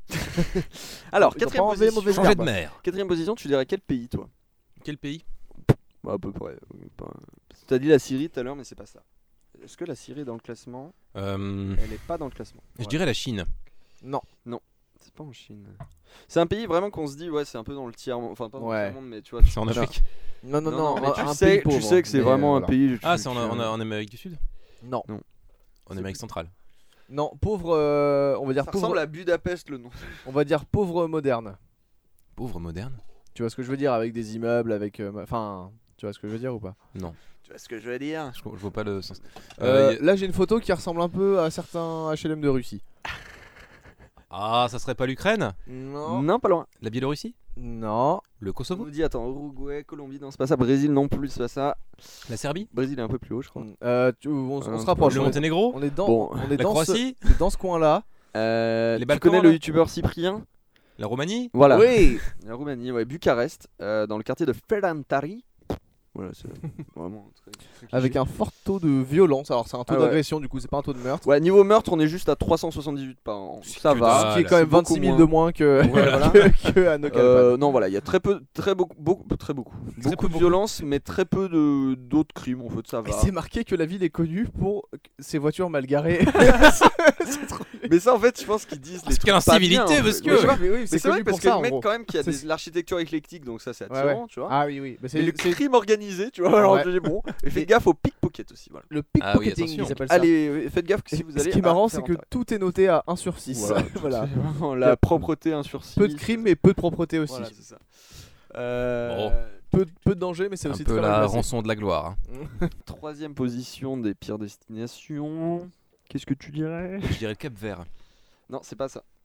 Alors Ils ont quatrième pas enlevé les position. mauvaises Changer herbes. de mer. Quatrième position, tu dirais quel pays toi? Quel pays? Bah, à peu près. euh, pas- Tu as dit la Syrie tout à l'heure, mais c'est pas ça. Est-ce que la Syrie est dans le classement? Euh, Elle est pas dans le classement. Je dirais la Chine. Non. C'est pas en Chine. C'est un pays vraiment qu'on se dit, ouais, c'est un peu dans le tiers monde. Enfin, pas dans Ouais. le tiers monde, mais tu vois. tu- C'est en tu- Afrique. Non, non, Non, non, non, mais un- tu, un sais, pays tu pauvre, sais que c'est mais, vraiment euh, un voilà. pays. Ah, tu- c'est en, tu- en, en Amérique du Sud? Non. En Amérique centrale. Non, pauvre, euh, on va dire Ça pauvre, ressemble à Budapest le nom. on va dire pauvre moderne. Pauvre moderne? Tu vois ce que je veux dire avec des immeubles, avec, euh, enfin, tu vois ce que je veux dire ou pas? Non, Tu vois ce que je veux dire? je, je vois pas le sens. Euh, Euh, y a- Là, j'ai une photo qui ressemble un peu à certains H L M de Russie. Ah, ça serait pas l'Ukraine? Non. Non, pas loin. La Biélorussie? Non. Le On Kosovo? nous dit, attends, Uruguay, Colombie, non, c'est pas ça. Brésil, non plus, c'est pas ça. La Serbie? Brésil est un peu plus haut, je crois. Euh, tu- on, on Euh, se rapproche. Le on, est, Monténégro? on est dans, Bon. on est La dans, ce, Croatie? on est dans ce coin-là. Euh, Les tu Balkans, connais là le youtubeur Cyprien? La Roumanie? Voilà. Oui. La Roumanie, ouais, Bucarest, euh, dans le quartier de Ferentari. Voilà, c'est vraiment très, très cliché. Avec un fort taux de violence. Alors c'est un taux Ah ouais. d'agression, du coup c'est pas un taux de meurtre. Ouais, niveau meurtre, on est juste à trois cent soixante-dix-huit par an. Ça que va. dalle. Ce qui est quand même C'est beaucoup vingt-six mille moins. de moins que, Voilà. que, que à Neuquén. Euh, non, voilà, il y a très peu, très beaucoup, beaucoup très beaucoup, Très beaucoup peu, de beaucoup. violence, mais très peu de d'autres crimes. En fait, ça Et va. c'est marqué que la ville est connue pour ses voitures mal garées. C'est trop- Mais ça, en fait, je pense qu'ils disent les Parce trucs quelle pas bien, incivilité, en parce fait. que- Ouais, je vois. Mais oui, Mais c'est c'est vrai connu parce pour que ça le en mec gros. quand même qui a C'est- des- l'architecture éclectique, donc ça c'est Ouais, attirant, ouais. tu vois. Ah oui, oui. Mais c'est Mais le c'est crime organisé, tu vois. Alors Ouais. je dis bon, et faites Et- gaffe au pickpocket aussi, voilà. le Ah oui, pickpocketing, attention. il s'appelle ça. Allez, euh, faites gaffe que si Et vous allez. ce qui est à marrant, c'est que Ferrand-Tari. tout est noté à un sur six. Voilà, Voilà. C'est vraiment la propreté un sur six. Peu de crimes, mais peu de propreté aussi. Voilà, c'est ça. Euh, Bon. Peu, peu de danger, mais c'est Un aussi peu très la mal placé. rançon de la gloire. hein. Troisième position des pires destinations. Qu'est-ce que tu dirais? Je dirais le Cap Vert. Non, c'est pas ça.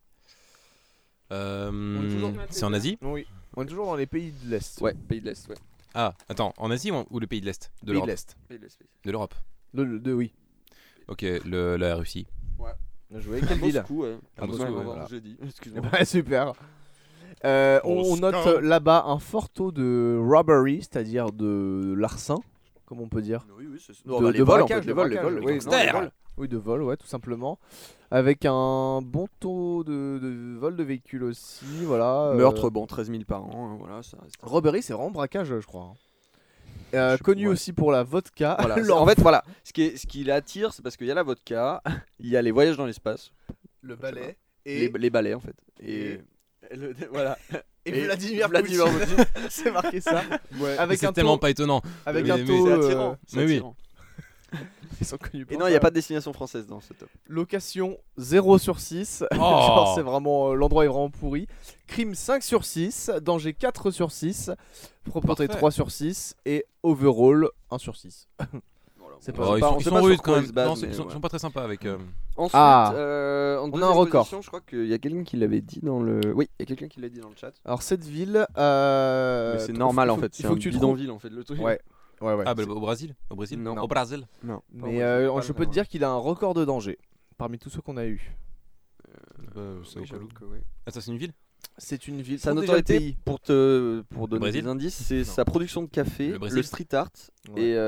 Euh, est toujours- c'est en Asie? Oui. On est toujours dans les pays de l'Est. Ouais, pays de l'Est, ouais. Ah, attends, en Asie ou, ou le pays de l'Est? De Pays de l'Europe? l'Est. Pays de l'Est, oui. De l'Europe. Le, le- de, oui. Ok, le, la Russie. Bien joué. Quelle ville? Moscou, ouais. Ah, Moscou, Ouais, ouais, voilà, voilà. j'ai dit. Excuse-moi. Bah, super. Euh, on, on note euh, là-bas un fort taux de robbery, c'est-à-dire de larcin, comme on peut dire. Oui, oui, c'est De- bah, de les vols, en braquage, fait, de les vols, les braquage, vols, oui, les non, gangsters. les vols. Oui, de vol, ouais, tout simplement. Avec un bon taux de, de vol de véhicules aussi, voilà. euh, Meurtre, bon, treize mille par an, hein, voilà, ça reste. Robbery, c'est vraiment braquage, je crois. hein. Euh, Je sais- connu ouais. aussi pour la vodka. Voilà, c'est- l'or- en fait, voilà, ce qui, est, ce qui l'attire, c'est parce qu'il y a la vodka, il y a les voyages dans l'espace, le balai les, et, les balais en fait. Et, et- et le- voilà. et et Vladimir, Vladimir Poutine. C'est marqué ça. Avec C'est un tellement taux, pas étonnant. avec Mais- un mais taux. C'est euh, attirant. c'est mais oui. attirant. ils sont connus pour Et non, ça. il n'y a pas de destination française dans ce top. Location zéro sur six. Oh. Genre, c'est vraiment. euh, L'endroit est vraiment pourri. Crime cinq sur six. Danger quatre sur six. Propreté Parfait. trois sur six. Et overall un sur six. C'est Bon, pas- Oh, ils pas- sont, on ils sait sont pas sur rudes quoi quand ils même. se basent, Non, ils mais sont, ouais. sont pas très sympas avec. euh, Ensuite, Ah. euh, en On a un deuxième record. position, je crois qu'il y a quelqu'un qui l'avait dit dans le. Oui, il y a quelqu'un qui l'a dit dans le chat. Alors, cette ville. euh, Mais c'est trouve- normal il en faut- fait. Il C'est faut un que tu trouves. bidonville en fait le truc. Ouais. Ouais, ouais. Ah, bah, au Brésil? Au Brésil? Non. Au Brésil? Non. Mais euh, je peux te dire qu'il a un record de danger. Parmi tous ceux qu'on a eu. Bah, ça Oui, vaut pas j'avoue le coup. que oui. Ah, ça, c'est une ville? C'est une ville. Sa Trouve déjà le notoriété, pays. pour te pour donner Brésil des indices, c'est Non. sa production de café, Le le, Brésil street art Ouais. et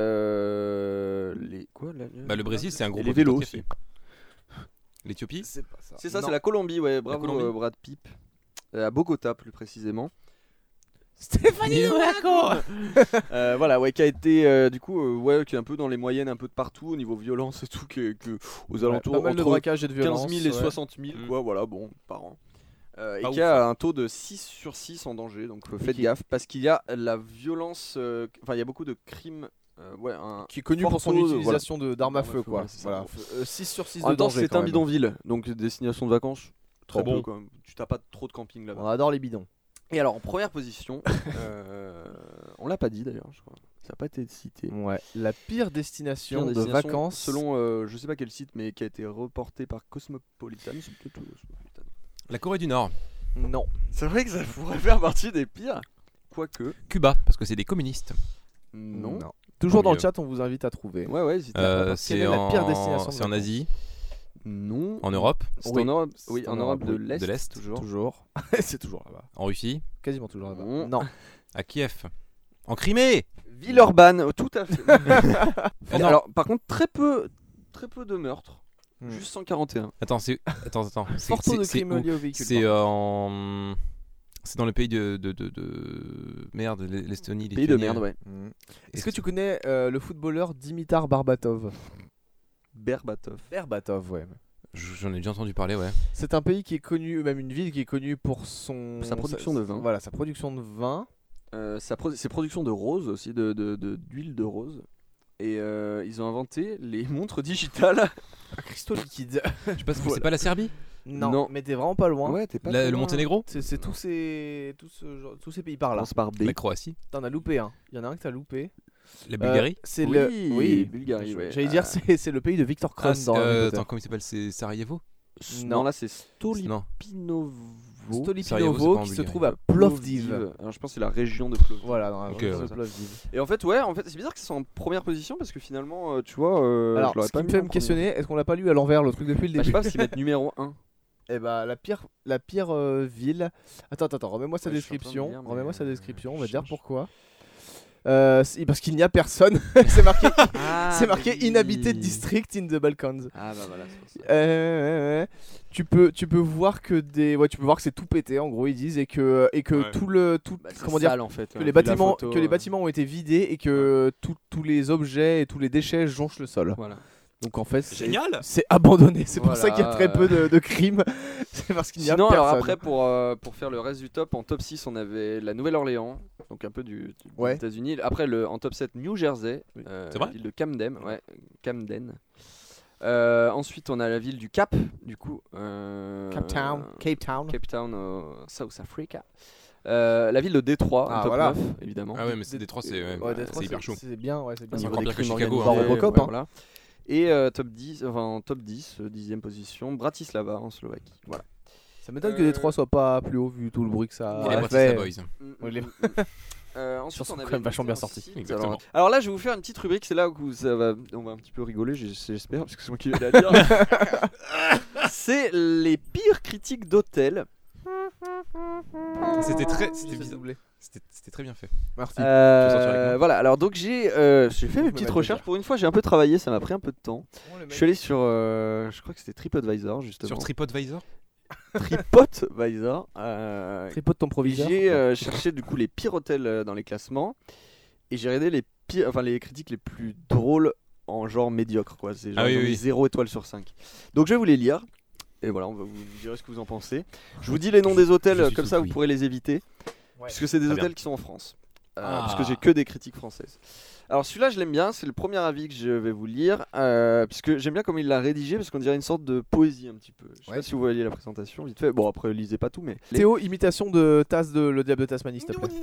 euh, les quoi là, Bah, le Brésil, c'est un gros et les producteur vélos de café. L'Éthiopie? C'est pas ça. C'est ça, Non. c'est la Colombie, ouais. Bravo, Colombie. euh, Brad Pitt. Euh, à Bogota, plus précisément. Stéphanie Monaco. Euh, voilà, ouais, qui a été euh, du coup, euh, ouais, qui est un peu dans les moyennes, un peu de partout au niveau violence et tout, que, que aux alentours Pas mal de entre braquage et de violence. quinze mille et ouais. soixante mille, Mm. quoi, voilà, bon, par an. Euh, et Pas qui ouf, a un taux de six sur six en danger, donc euh, faites qui- gaffe, parce qu'il y a la violence, euh, enfin, il y a beaucoup de crimes, euh, ouais, un. Qui est connu Fort pour son taux de- utilisation de d'armes à D'armes à feu, feu, quoi. voilà, c'est ça. Voilà. Euh, six sur six En de même temps, danger. c'est quand un même. bidonville, donc destination de vacances, très Oh peu bon. quand même. Tu t'as pas trop de camping là-bas. On adore les bidons. Et alors, en première position, euh, on l'a pas dit d'ailleurs, je crois. Ça n'a pas été cité. Ouais. La pire destination Pire de destination, vacances. Selon, euh, je sais pas quel site, mais qui a été reporté par Cosmopolitan. C'est peut-être tout, Cosmopolitan. La Corée du Nord. Non. C'est vrai que ça pourrait faire partie des pires. Quoique. Cuba, parce que c'est des communistes. Non. Toujours Tant dans le mieux. chat, on vous invite à trouver. Ouais, ouais, hésitez Euh, pas. Quelle c'est est la pire en... destination de c'est en vacances Asie, Non. en Europe, C'est Oui. en Europe. C'est Oui, en en Europe de Europe, oui. l'Est. De l'Est, toujours. Toujours. C'est toujours là-bas. en Russie, Quasiment toujours là-bas. Non. Non. à Kiev, en Crimée. Villeurbanne, tout à fait. Oh non. Alors, par contre, très peu, très peu de meurtres. Hmm. Juste cent quarante et un. Attends, c'est attends, attends. C'est Fort taux c'est- de c'est crimes où liés au véhicule. C'est euh, en c'est dans le pays de de, de, de... merde, l'E- l'Estonie, Pays de Lituanie. merde, ouais. Hmm. Est-ce que tu connais euh, le footballeur Dimitar Barbatov? Berbatov. Berbatov, ouais. Je- J'en ai déjà entendu parler, ouais. C'est un pays qui est connu, même une ville qui est connue pour son Sa production de vin. Voilà, sa production de vin. Euh, sa pro- ses productions de rose aussi, de, de, de- d'huile de rose. Et euh, ils ont inventé les montres digitales. Un cristaux liquide. Je sais pas, c'est Voilà. pas la Serbie, non, Non. mais t'es vraiment pas loin. Ouais, t'es pas La- très le loin. Monténégro, C'est c'est tous ces tous, ce genre- tous ces pays par là. Commence par B. la Croatie, T'en as loupé un. Il y en a un que t'as loupé. la Bulgarie. Euh, c'est Oui, le oui. Bulgarie, ouais. J'allais dire Euh, c'est c'est le pays de Victor Kron Ah, c'est- dans Harry euh, Potter. attends, comment il s'appelle? C'est Sarajevo. Non, Non. là c'est Non. Stolipinovo. Sarajevo, c'est Stolipinovo pas en qui se Bulgarie. trouve à Plovdiv. Alors, je pense que c'est la région de Plovdiv. Voilà, dans la Ok, région ouais. de Plovdiv. Et en fait, ouais, en fait, c'est bizarre que ce soit en première position parce que finalement, euh, tu vois, euh, Alors, je l'aurais ce pas qui me mis fait en me premier. questionner, est-ce qu'on l'a pas lu à l'envers le truc depuis le Bah, je sais début? pas parce qu'ils mettent numéro un. Eh bah, la pire, la pire euh, ville. Attends, attends, attends, remets-moi sa Ouais, je suis en train de description. lire, mais, Remets-moi sa euh, description, on je va dire cherche. pourquoi. Euh, c'est- parce qu'il n'y a personne. c'est marqué, Ah, c'est marqué oui. Inhabited District in the Balkans. Ah bah voilà, c'est pour ça. Euh, ouais, ouais. Tu peux, tu peux voir que des, ouais, tu peux voir que c'est tout pété en gros ils disent et que et que Ouais. tout le, tout, Bah, c'est comment dire, sale, en fait. que hein, les vu la bâtiments, photo, que les euh, bâtiments ont été vidés et que tout- tous les objets et tous les déchets jonchent le sol. Voilà. Donc en fait, c'est Génial. c'est abandonné. C'est pour ça Voilà, qu'il y a très euh. peu de, de crimes. C'est parce qu'il n'y a Sinon, personne. alors après, pour, euh, pour faire le reste du top, en top six, on avait la Nouvelle-Orléans, donc un peu du, du- des Ouais. États-Unis. Après, le, en top sept, New Jersey, euh, C'est vrai la ville de Camden. Ouais, Camden. Euh, ensuite, on a la ville du Cap, du coup. euh, Cape Town, Cape Town. Cape Town, au South Africa. Euh, la ville de Détroit, en Ah, top voilà. neuf, évidemment. Ah ouais, mais c'est Détroit, c'est ouais, Ouais, Détroit, c'est hyper chaud. C'est bien, ouais, c'est bien. Au niveau encore des pire que crimes Chicago, organisés, hein. Robocop, ouais, hein. voilà. Et euh, top dix, enfin en top dix, euh, dixième position, Bratislava en Slovaquie. Voilà. Ça m'étonne que Euh, Détroit soit pas plus haut vu tout le bruit que ça Et les a Bratislava fait. Boys. Ouais, les- Euh, ensuite, sont on quand avait même vachement bien un sortis. site, Exactement. Alors, alors là, je vais vous faire une petite rubrique. C'est là où ça va, on va un petit peu rigoler, j'ai- j'espère, parce que c'est moi qui vais la dire. C'est les pires critiques d'hôtels. C'était très, Je c'était sais bizarre. doubler. C'était c'était très bien fait. Merci. Euh, Tu veux sortir avec moi voilà. Alors donc j'ai, euh, j'ai fait Je mes me petites mets recherches. déjà. Pour une fois, j'ai un peu travaillé. Ça m'a pris un peu de temps. Oh, le mec. Je suis allé sur, euh, je crois que c'était TripAdvisor justement. Sur TripAdvisor. TripAdvisor. Euh, Tripote ton Et proviseur. j'ai euh, cherché du coup les pires hôtels euh, dans les classements et j'ai regardé les pires, enfin les critiques les plus drôles en genre médiocre quoi. C'est genre Ah oui, ils ont oui. mis zéro étoile sur cinq. Donc je vais vous les lire et voilà, on va vous dire ce que vous en pensez. Je vous dis les noms des hôtels je suis comme sous ça le vous fruit. pourrez les éviter Ouais. puisque c'est des Très hôtels bien. qui sont en France. Euh, Ah. Parce que j'ai que des critiques françaises. Alors celui-là je l'aime bien, c'est le premier avis que je vais vous lire euh, puisque j'aime bien comme il l'a rédigé parce qu'on dirait une sorte de poésie un petit peu. Je sais Ouais. pas si vous voyez la présentation vite fait. Bon après lisez pas tout mais Théo, imitation de Taz de Le Diable de Tasmanie, s'il te plaît.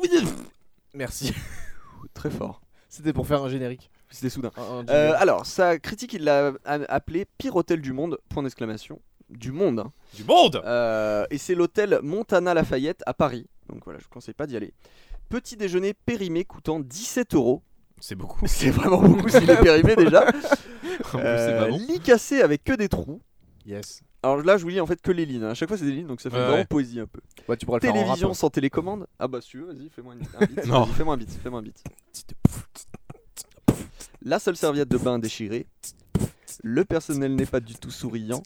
Merci. très fort. C'était pour faire un générique. C'était soudain. Un- un jingle. Euh, alors, sa critique, il l'a a- appelé pire hôtel du monde, point d'exclamation. Du monde. hein. Du monde. Euh, et c'est l'hôtel Montana Lafayette à Paris. Donc voilà, je ne conseille pas d'y aller. Petit déjeuner périmé coûtant dix-sept euros. C'est beaucoup. C'est vraiment beaucoup s'il est périmé déjà. En plus, c'est Euh, pas bon. lit cassé avec que des trous. Yes. Alors là, je vous lis en fait que les lignes. hein. À chaque fois, c'est des lignes, donc ça fait Ouais, vraiment ouais. poésie un peu. Ouais, tu pourras le faire en rap. Télévision sans télécommande. Ah bah, si tu veux, vas-y, fais-moi une- un beat. Non. Vas-y, fais-moi un beat. Fais-moi un beat. La seule serviette de bain déchirée. Le personnel n'est pas du tout souriant.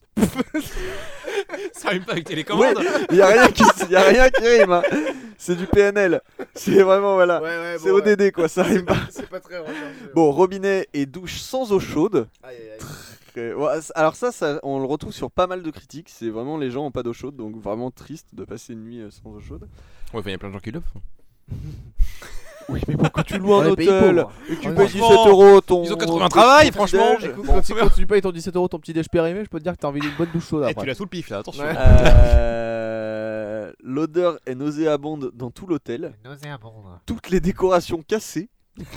Ça rime pas avec télécommande. Il y a rien qui, y a rien qui rime. hein. C'est du P N L. C'est vraiment voilà. Ouais, ouais, C'est O D D quoi, ça rime pas. C'est pas très recherché. Bon, robinet et douche sans eau chaude. Aïe, aïe, aïe. Très- ouais, c- alors ça, ça, on le retrouve sur pas mal de critiques. C'est vraiment les gens ont pas d'eau chaude, donc vraiment triste de passer une nuit euh, sans eau chaude. Ouais, enfin, il y a plein de gens qui le font. Oui, mais pourquoi tu loues On un est pays hôtel pauvres. et que tu Ouais, payes franchement, dix-sept euros ton. ils ont qu'à trouver un ton travail, petit franchement. déj. Écoute, Bon, quand, tu, c'est quand tu payes ton dix-sept euros ton petit déj périmé, je peux te dire que t'as envie d'une bonne douche chaude Et après. tu l'as sous le pif là, attention. Ouais. Euh, L'odeur est nauséabonde dans tout l'hôtel. Toutes les décorations cassées.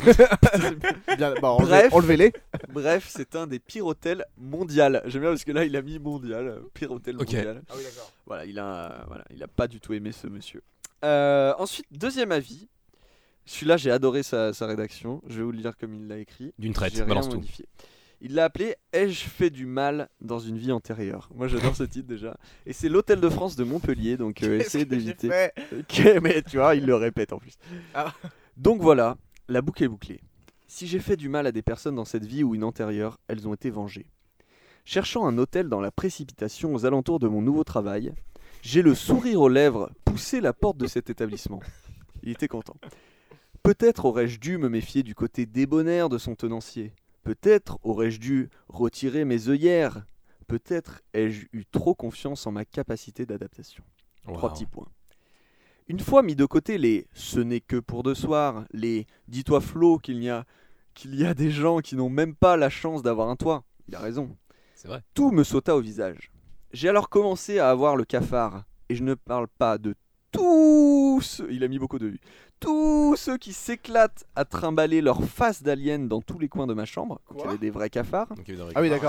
Bien, bah, enlevez- Bref. enlevez-les. Bref, c'est un des pires hôtels mondial. J'aime bien parce que là, il a mis mondial, euh, pire hôtel Ok. mondial. Ah oui, d'accord. Voilà, il a, euh, voilà, il a pas du tout aimé ce monsieur. Euh, ensuite, deuxième avis. Celui-là, j'ai adoré sa, sa rédaction. Je vais vous le lire comme il l'a écrit. D'une traite, J'ai rien balance tout. modifié. Il l'a appelé Ai-je fait du mal dans une vie antérieure. Moi, j'adore ce titre déjà. Et c'est l'Hôtel de France de Montpellier, donc euh, essayez d'éviter. Ok, mais tu vois, il le répète en plus. Ah. Donc voilà, la boucle est bouclée. Si j'ai fait du mal à des personnes dans cette vie ou une antérieure, elles ont été vengées. Cherchant un hôtel dans la précipitation aux alentours de mon nouveau travail, j'ai le sourire aux lèvres poussé la porte de cet établissement. Il était content. Peut-être aurais-je dû me méfier du côté débonnaire de son tenancier. Peut-être aurais-je dû retirer mes œillères. Peut-être ai-je eu trop confiance en ma capacité d'adaptation. Trois Wow. petits points. Une fois mis de côté les « ce n'est que pour deux soirs », les « dis-toi Flo qu'il y a, qu'il y a des gens qui n'ont même pas la chance d'avoir un toit », il a raison, C'est vrai. tout me sauta au visage. J'ai alors commencé à avoir le cafard, et je ne parle pas de tous ceux, il a mis beaucoup de U, tous ceux qui s'éclatent à trimballer leur face d'alien dans tous les coins de ma chambre, donc il y Quoi avait des vrais cafards. Donc, il y avait des Ah oui, règles. d'accord.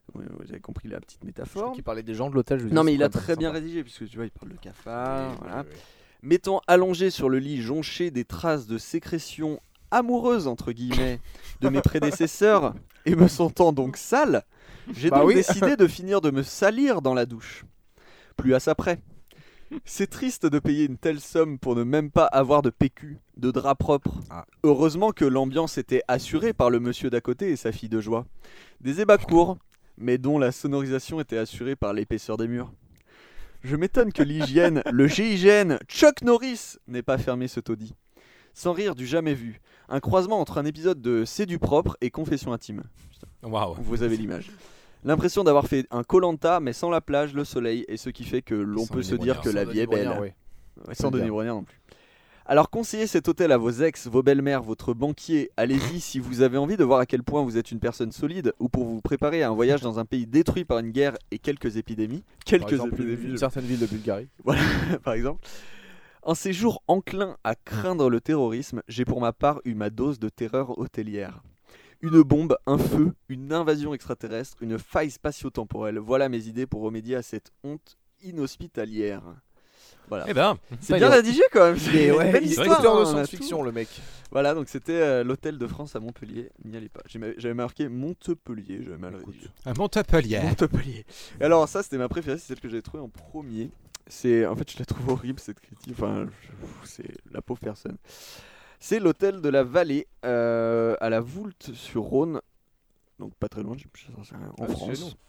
Ouais, vous avez compris la petite Je métaphore. crois qu'il parlait des gens de l'hôtel. je me dis, Non mais c'est il a quand même très bien sympa. rédigé puisque tu vois il parle de cafard, Oui, voilà. oui, oui. M'étant allongé sur le lit jonché des traces de sécrétion amoureuse entre guillemets de mes prédécesseurs et me sentant donc sale, j'ai Bah donc oui. décidé de finir de me salir dans la douche. Plus à ça près. C'est triste de payer une telle somme pour ne même pas avoir de P Q, de drap propre. Ah. Heureusement que l'ambiance était assurée par le monsieur d'à côté et sa fille de joie. Des ébats courts, mais dont la sonorisation était assurée par l'épaisseur des murs. Je m'étonne que l'hygiène, le G I G N, Chuck Norris n'ait pas fermé ce taudis. Sans rire du jamais vu. Un croisement entre un épisode de C'est du propre et Confession intime. Waouh. Vous avez l'image. L'impression d'avoir fait un Koh-Lanta mais sans la plage, le soleil et ce qui fait que l'on Sans peut Denis se dire Brognard, que la Sans vie est Denis Brognard, belle. ouais. Ouais, Faut sans le Denis dire. Brognard non plus. Alors conseillez cet hôtel à vos ex, vos belles-mères, votre banquier. Allez-y si vous avez envie de voir à quel point vous êtes une personne solide ou pour vous préparer à un voyage dans un pays détruit par une guerre et quelques épidémies. Par Quelques exemple, une, épidémies, une certaine ville de Bulgarie. par exemple. En ces jours enclins à craindre le terrorisme, j'ai pour ma part eu ma dose de terreur hôtelière. Une bombe, un feu, une invasion extraterrestre, une faille spatio-temporelle. Voilà mes idées pour remédier à cette honte inhospitalière. Voilà. Eh ben, C'est Putain, bien il est- rédigé quand même. Il est, ouais, Belle il est histoire, auteur de hein, on a science-fiction, tout. le mec. Voilà, donc c'était euh, l'hôtel de France à Montpellier. N'y allez pas. J'ai ma- J'avais marqué Montpellier, j'avais mal rédigé. à Montpellier. Montpellier. Et alors ça, c'était ma préférée, c'est celle que j'avais trouvée en premier. C'est, en fait, je la trouve horrible cette critique. Enfin, je- c'est la pauvre personne. C'est l'hôtel de la Vallée euh, à la Voulte-sur-Rhône, donc pas très loin, je je sais rien, en Ah, c'est chez nous. France.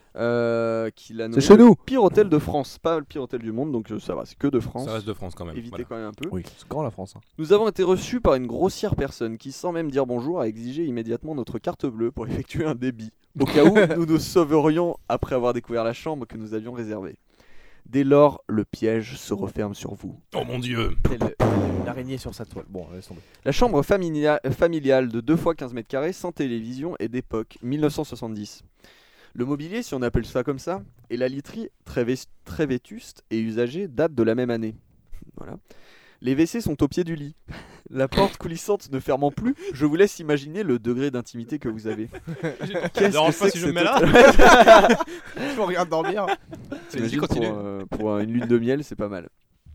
Euh, qui l'a nommé C'est chez le nous. pire hôtel de France, pas le pire hôtel du monde, donc euh, ça va, c'est que de France. Ça reste de France quand même. Évitez voilà. quand même un peu. Oui, c'est grand la France. hein. Nous avons été reçus par une grossière personne qui, sans même dire bonjour, a exigé immédiatement notre carte bleue pour effectuer un débit, au cas où nous nous sauverions après avoir découvert la chambre que nous avions réservée. Dès lors, le piège se referme sur vous. Oh mon dieu. Telle- telle une araignée sur sa toile. Bon, laisse tomber. La chambre familia- familiale de deux fois quinze mètres carrés, sans télévision et d'époque, mille neuf cent soixante-dix. Le mobilier, si on appelle ça comme ça, et la literie, très, vé- très vétuste et usagée, datent de la même année. Voilà. Les W C sont au pied du lit. La porte coulissante ne fermant plus, je vous laisse imaginer le degré d'intimité que vous avez. Qu'est-ce dérange que pas c'est si que je me cet mets là hôtel Je me regarde dormir. T'imagines, Vas-y, continue. pour, euh, pour euh, une lune de miel, c'est pas mal.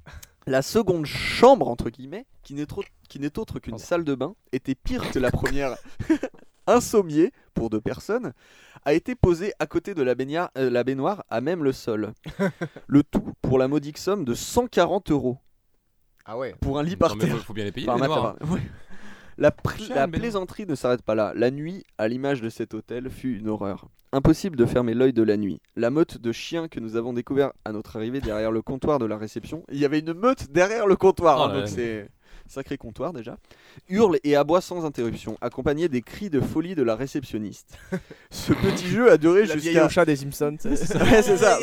La seconde chambre, entre guillemets, qui n'est, trop- qui n'est autre qu'une Pardon. salle de bain, était pire que la première. Un sommier, pour deux personnes, a été posé à côté de la, baignard- euh, la baignoire, à même le sol. Le tout pour la modique somme de cent quarante euros. Ah ouais. Pour un lit par Non, mais terre. faut, faut bien les payer. Par les un noirs. matelas. Ouais. La, pr- Cher, la mais non. plaisanterie ne s'arrête pas là. La nuit, à l'image de cet hôtel, fut une horreur. Impossible de fermer l'œil de la nuit. La meute de chiens que nous avons découvert à notre arrivée derrière le comptoir de la réception. Il y avait une meute derrière le comptoir, Oh hein, là donc là. c'est sacré comptoir déjà. Hurle et aboie sans interruption, accompagné des cris de folie de la réceptionniste. Ce petit jeu a duré La vieille jusqu'à... au chat des Simpsons. tu sais. Ouais, c'est ça.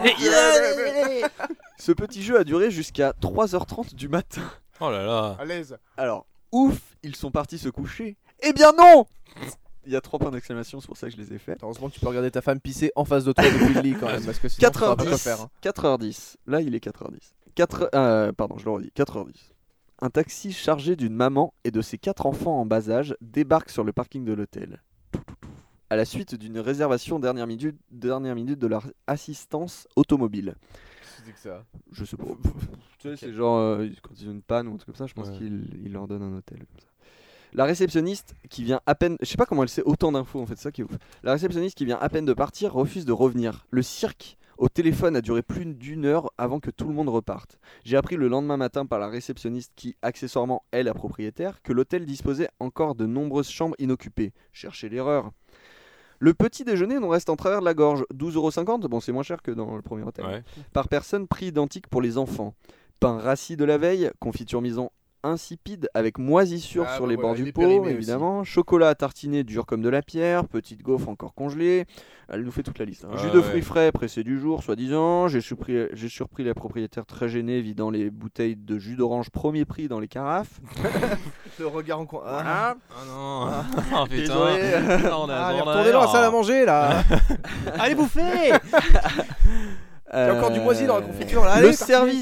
Ce petit jeu a duré jusqu'à trois heures trente du matin. Oh là là. À l'aise. Alors, ouf, ils sont partis se coucher. Eh bien non. Il y a trois points d'exclamation, c'est pour ça que je les ai faits. Heureusement que tu peux regarder ta femme pisser en face de toi depuis le lit quand même. Parce que sinon, tu sauras pas quoi quatre heures dix. faire. hein. quatre heures dix. Là, il est quatre heures dix. quatre... euh, pardon, je le redis. quatre heures dix. Un taxi chargé d'une maman et de ses quatre enfants en bas âge débarque sur le parking de l'hôtel. À la suite d'une réservation dernière minute, dernière minute de leur assistance automobile. C'est que ça. Je sais pas. Tu sais, c'est genre euh, quand ils ont une panne ou un truc comme ça, je pense Ouais. qu'ils ils leur donnent un hôtel. Comme ça. La réceptionniste qui vient à peine, je sais pas comment elle sait autant d'infos en fait, c'est ça qui est ouf. La réceptionniste qui vient à peine de partir refuse de revenir. Le cirque au téléphone a duré plus d'une heure avant que tout le monde reparte. J'ai appris le lendemain matin par la réceptionniste qui, accessoirement, est la propriétaire, que l'hôtel disposait encore de nombreuses chambres inoccupées. Cherchez l'erreur. Le petit déjeuner nous reste en travers de la gorge. douze euros cinquante, bon c'est moins cher que dans le premier hôtel. Ouais. Par personne, prix identique pour les enfants. Pain rassis de la veille, confiture maison insipide avec moisissure Ah, sur bah les voilà, bords il du est pot, périmé évidemment. Chocolat à tartiner dur comme de la pierre, petite gaufre encore congelée. Elle nous fait toute la liste. hein. Ah Jus de ouais. fruits frais pressé du jour, soi-disant. J'ai surpris, j'ai surpris la propriétaire très gênée vidant les bouteilles de jus d'orange premier prix dans les carafes. Le regard en coin. Voilà. Oh non. Oh putain. Désolé. On a- Ah, allez, on a- retournez dans la salle à manger là. Allez bouffer. Il y a encore du moisi dans la confiture là. Allez, Le parti. service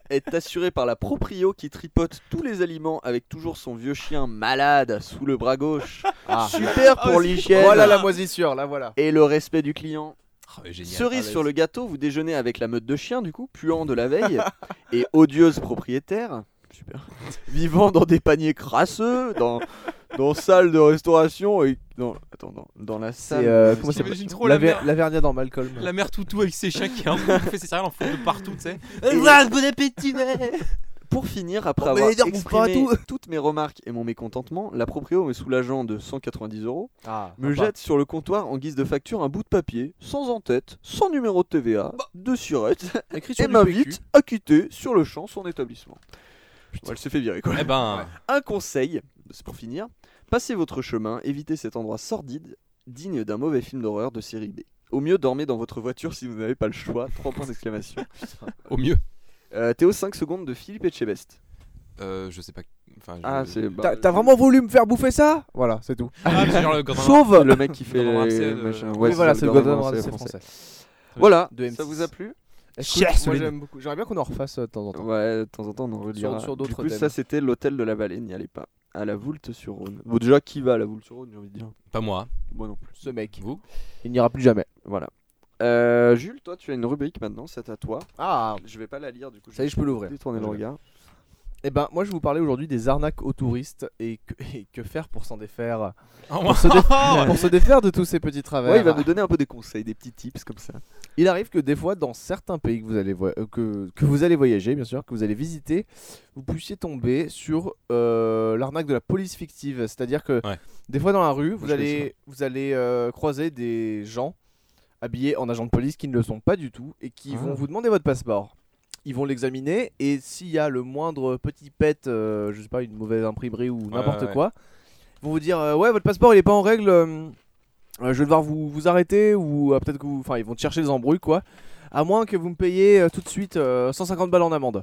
est assuré par la proprio qui tripote tous les aliments avec toujours son vieux chien malade sous le bras gauche. Ah. Super pour l'hygiène Voilà la moisissure, là voilà. et le respect du client. Oh, mais génial. Cerise Ah, sur vas-y. le gâteau, vous déjeunez avec la meute de chiens du coup, puant de la veille et odieuse propriétaire. Super. Vivant dans des paniers crasseux, dans dans salle de restauration et dans attends dans, dans la salle. C'est euh, comment ça J'imagine s'appelle trop la, la ver- mère. la Vernia dans Malcolm. La mère toutou avec ses chiens qui en fait ses céréales en foutent de partout, tu sais. Et- Bon appétit. Pour finir, après Bon, mais avoir dire, bouffe pas exprimé tout. toutes mes remarques et mon mécontentement, la proprio me soulageant de cent quatre-vingt-dix euros Ah, me sympa. jette sur le comptoir en guise de facture un bout de papier, sans en-tête, sans numéro de T V A, de surette, Écrit sur et du P Q. m'invite à quitter sur le champ son établissement. Bon, elle s'est fait virer quoi. Eh ben, Un conseil, c'est pour finir, passez votre chemin, évitez cet endroit sordide, digne d'un mauvais film d'horreur de série B. Au mieux, dormez dans votre voiture si vous n'avez pas le choix. Trois points d'exclamation. au mieux. Euh, Théo, cinq secondes de Philippe Etchebest. Euh, je sais pas. Enfin, je- Ah, c'est. bah, T'as t'as vraiment voulu me faire bouffer ça? Voilà, c'est tout. Ah, c'est genre le Gordon- Sauve. le mec qui fait Gordon les Ramsay de- machins. Oui, voilà, c'est le Gordon Gordon Ramsay Ramsay français. français. Voilà, De M six. ça vous a plu? Écoute, Yes, moi Lynn. j'aime beaucoup. J'aimerais bien qu'on en refasse euh, de temps en temps. Ouais, de temps en temps on en relira. Sur- sur d'autres Du coup, thèmes. ça c'était l'hôtel de la Vallée, n'y allez pas. À la Voulte-sur-Rhône. Bon, déjà, qui va à la Voulte-sur-Rhône, j'ai envie de dire? Pas moi. Moi non plus. Ce mec, Vous il n'ira plus jamais. Voilà. Euh, Jules, toi, tu as une rubrique maintenant, c'est à toi. Ah, Je vais pas la lire, du coup. ça y est, je peux l'ouvrir. Détourner le Je- regard. Eh ben, moi je vais vous parler aujourd'hui des arnaques aux touristes et que, et que faire pour s'en défaire. Oh, Pour se, dé- pour se défaire de tous ces petits travers. Ouais, il va nous donner un peu des conseils, des petits tips comme ça. Il arrive que des fois, dans certains pays que vous allez, voy- euh, que, que vous allez voyager, bien sûr, que vous allez visiter, vous puissiez tomber sur euh, l'arnaque de la police fictive. C'est-à-dire que Ouais. des fois dans la rue, vous je fais allez, vous allez euh, croiser des gens habillés en agents de police qui ne le sont pas du tout et qui Ah. vont vous demander votre passeport. Ils vont l'examiner et s'il y a le moindre petit pet, euh, je sais pas, une mauvaise imprimerie ou n'importe ouais, ouais. quoi, ils vont vous dire euh, ouais, votre passeport il est pas en règle. euh, Euh, je vais devoir vous, vous arrêter ou euh, peut-être que vous... Enfin, ils vont te chercher des embrouilles, quoi. À moins que vous me payiez euh, tout de suite euh, cent cinquante balles en amende.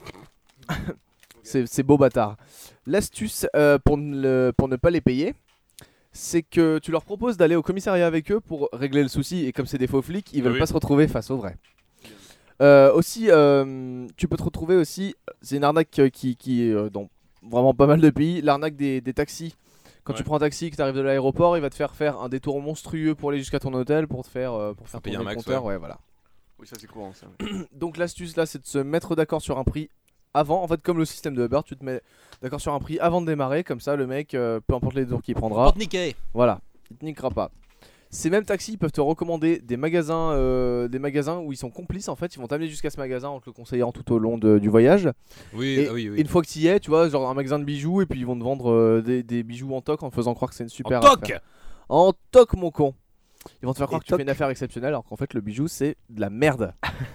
c'est, c'est beau bâtard. L'astuce euh, pour, ne le- pour ne pas les payer, c'est que tu leur proposes d'aller au commissariat avec eux pour régler le souci. Et comme c'est des faux flics, ils veulent Oui. pas se retrouver face au vrai. Euh, aussi, euh, tu peux te retrouver aussi... C'est une arnaque euh, qui, qui est euh, dans vraiment pas mal de pays. L'arnaque des, des taxis. Quand tu Ouais. prends un taxi, que tu arrives de l'aéroport, il va te faire faire un détour monstrueux pour aller jusqu'à ton hôtel pour te faire, euh, pour faire payer tourner un le max, compteur. Ouais, voilà. Oui, ça c'est courant ça. Donc l'astuce là, c'est de se mettre d'accord sur un prix avant. En fait, comme le système de Uber, tu te mets d'accord sur un prix avant de démarrer. Comme ça, le mec, euh, peu importe les tours qu'il prendra, Porte-niquet. voilà, il te niquera pas. Ces mêmes taxis peuvent te recommander des magasins, euh, des magasins où ils sont complices. En fait, ils vont t'amener jusqu'à ce magasin en te le conseillant tout au long de- du voyage. Oui, Et ah oui, oui. une fois que tu y es, tu vois, genre un magasin de bijoux, et puis ils vont te vendre euh, des, des bijoux en toc en te faisant croire que c'est une super En toc. affaire. En toc, mon con. Ils vont te faire croire Et que tu fais toc. une affaire exceptionnelle alors qu'en fait le bijou c'est de la merde.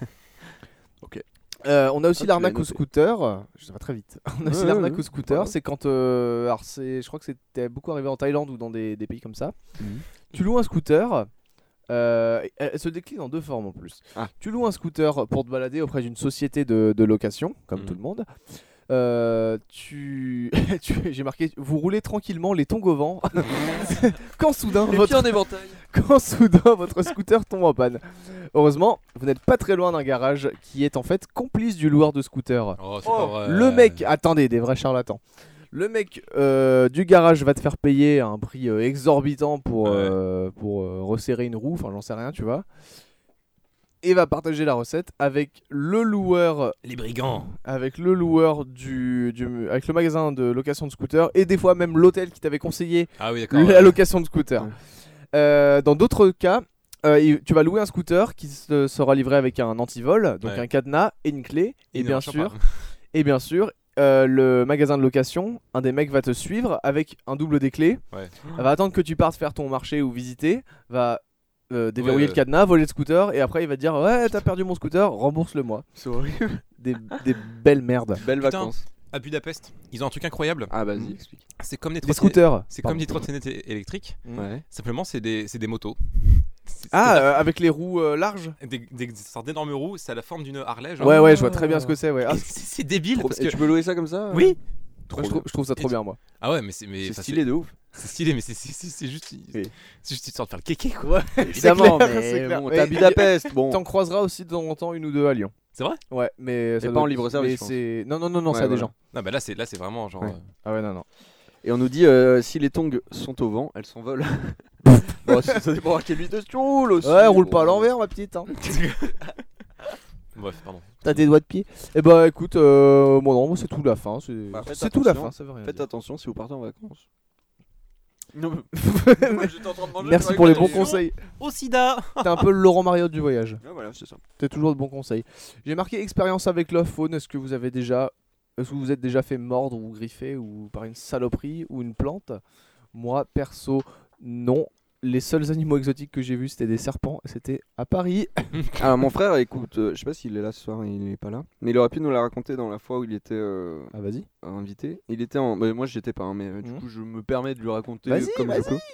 Ok. Euh, on a aussi Ah, tu l'arnaque l'as au noté. scooter. Je vais très vite. On a aussi Ouais, l'arnaque ouais, au scooter. ouais. C'est quand. euh, alors c'est, je crois que c'était beaucoup arrivé en Thaïlande ou dans des, des pays comme ça. Mhm. Tu loues un scooter. euh, elle, elle se décline en deux formes en plus. Ah. Tu loues un scooter pour te balader auprès d'une société de, de location, comme Mhm. tout le monde. Euh, tu, tu- j'ai marqué, vous roulez tranquillement les tongs au vent quand soudain Les votre, pieds en éventail. quand soudain votre scooter tombe en panne. Heureusement, vous n'êtes pas très loin d'un garage qui est en fait complice du loueur de scooter. Oh, c'est pas vrai. Le mec, attendez, des vrais charlatans. Le mec euh, du garage va te faire payer un prix euh, exorbitant pour, Ouais. euh, pour euh, resserrer une roue, enfin j'en sais rien, tu vois. Et va partager la recette avec le loueur, Les brigands. avec le loueur du, du- avec le magasin de location de scooter et des fois même l'hôtel qui t'avait conseillé Ah oui, d'accord. la ouais. location de scooter. Ouais. Euh, dans d'autres cas, euh, il- tu vas louer un scooter qui se- sera livré avec un antivol, donc Ouais. un cadenas et une clé, et Il ne bien marche sûr. pas. Et bien sûr, euh, le magasin de location, un des mecs va te suivre avec un double des clés. Ouais. Va attendre que tu partes faire ton marché ou visiter. Va euh, déverrouiller Ouais, le cadenas, voler le scooter. Et après, il va te dire ouais, t'as perdu mon scooter, rembourse-le-moi. C'est horrible. Des, des belles merdes. Belles Putain. vacances. À Budapest, ils ont un truc incroyable. Ah, vas-y, explique. C'est comme des Des trottinettes. scooters. C'est pardon. comme des trottinettes é- électriques. Ouais. Simplement, c'est des, c'est des motos. C'est- Ah, euh, avec les roues euh, larges. c'est des, des, des sortes d'énormes roues. C'est à la forme d'une Harley. Genre. Ouais, ouais, je vois très bien ce que c'est. Ouais. Ah, c'est c'est débile Trop- parce Et que. tu peux louer ça comme ça? Oui. Trop je, trouve, je trouve ça trop Et- bien, moi. Ah ouais, mais c'est mais C'est enfin, stylé de ouf. C'est stylé, mais c'est c'est- c'est- c'est juste. Oui. C'est juste histoire de faire le kéké quoi. Évidemment, clair, mais c'est clair. bon, Mais t'es à Budapest, bon. T'en croiseras aussi de temps en temps une ou deux à Lyon. C'est vrai? Ouais, mais ça pas doit- en libre service, mais je pense. c'est non non non non, Ouais, ça a des voilà. gens. Non, bah là, c'est là, c'est vraiment genre. Ouais. euh, Ah ouais non non. Et on nous dit euh, si les tongs sont au vent, elles s'envolent. Bon, ça, ça dépend à quelle vitesse tu roules aussi. Ouais, roule pas à Bon. l'envers ma petite. Hein. Bref, pardon. T'as des doigts de pied. Eh bah écoute, euh, bon non, moi, c'est tout la fin. C'est Bah, faites c'est tout la attention. fin, ça veut rien Faites dire. attention si vous partez en vacances. Non, mais- Moi, j'étais en train de manger, Merci je pour les croyais bons que t'allais- conseils. Au sida. T'es un peu le Laurent Mariotte du voyage. Ah, voilà, c'est ça. T'as toujours de bons conseils. J'ai marqué expérience avec la faune. Est-ce que vous avez déjà, est-ce que vous vous êtes déjà fait mordre ou griffer ou par une saloperie ou une plante? Moi perso, non. Les seuls animaux exotiques que j'ai vus c'était des serpents. Et c'était à Paris. Alors mon frère, écoute, euh, je sais pas s'il est là ce soir, il est pas là, mais il aurait pu nous la raconter dans la fois où il était euh, Ah vas-y. invité. Il était en, bah, moi j'y étais pas, hein, mais euh, du Mhm. coup je me permets de lui raconter Vas-y, comme je vas-y. peux.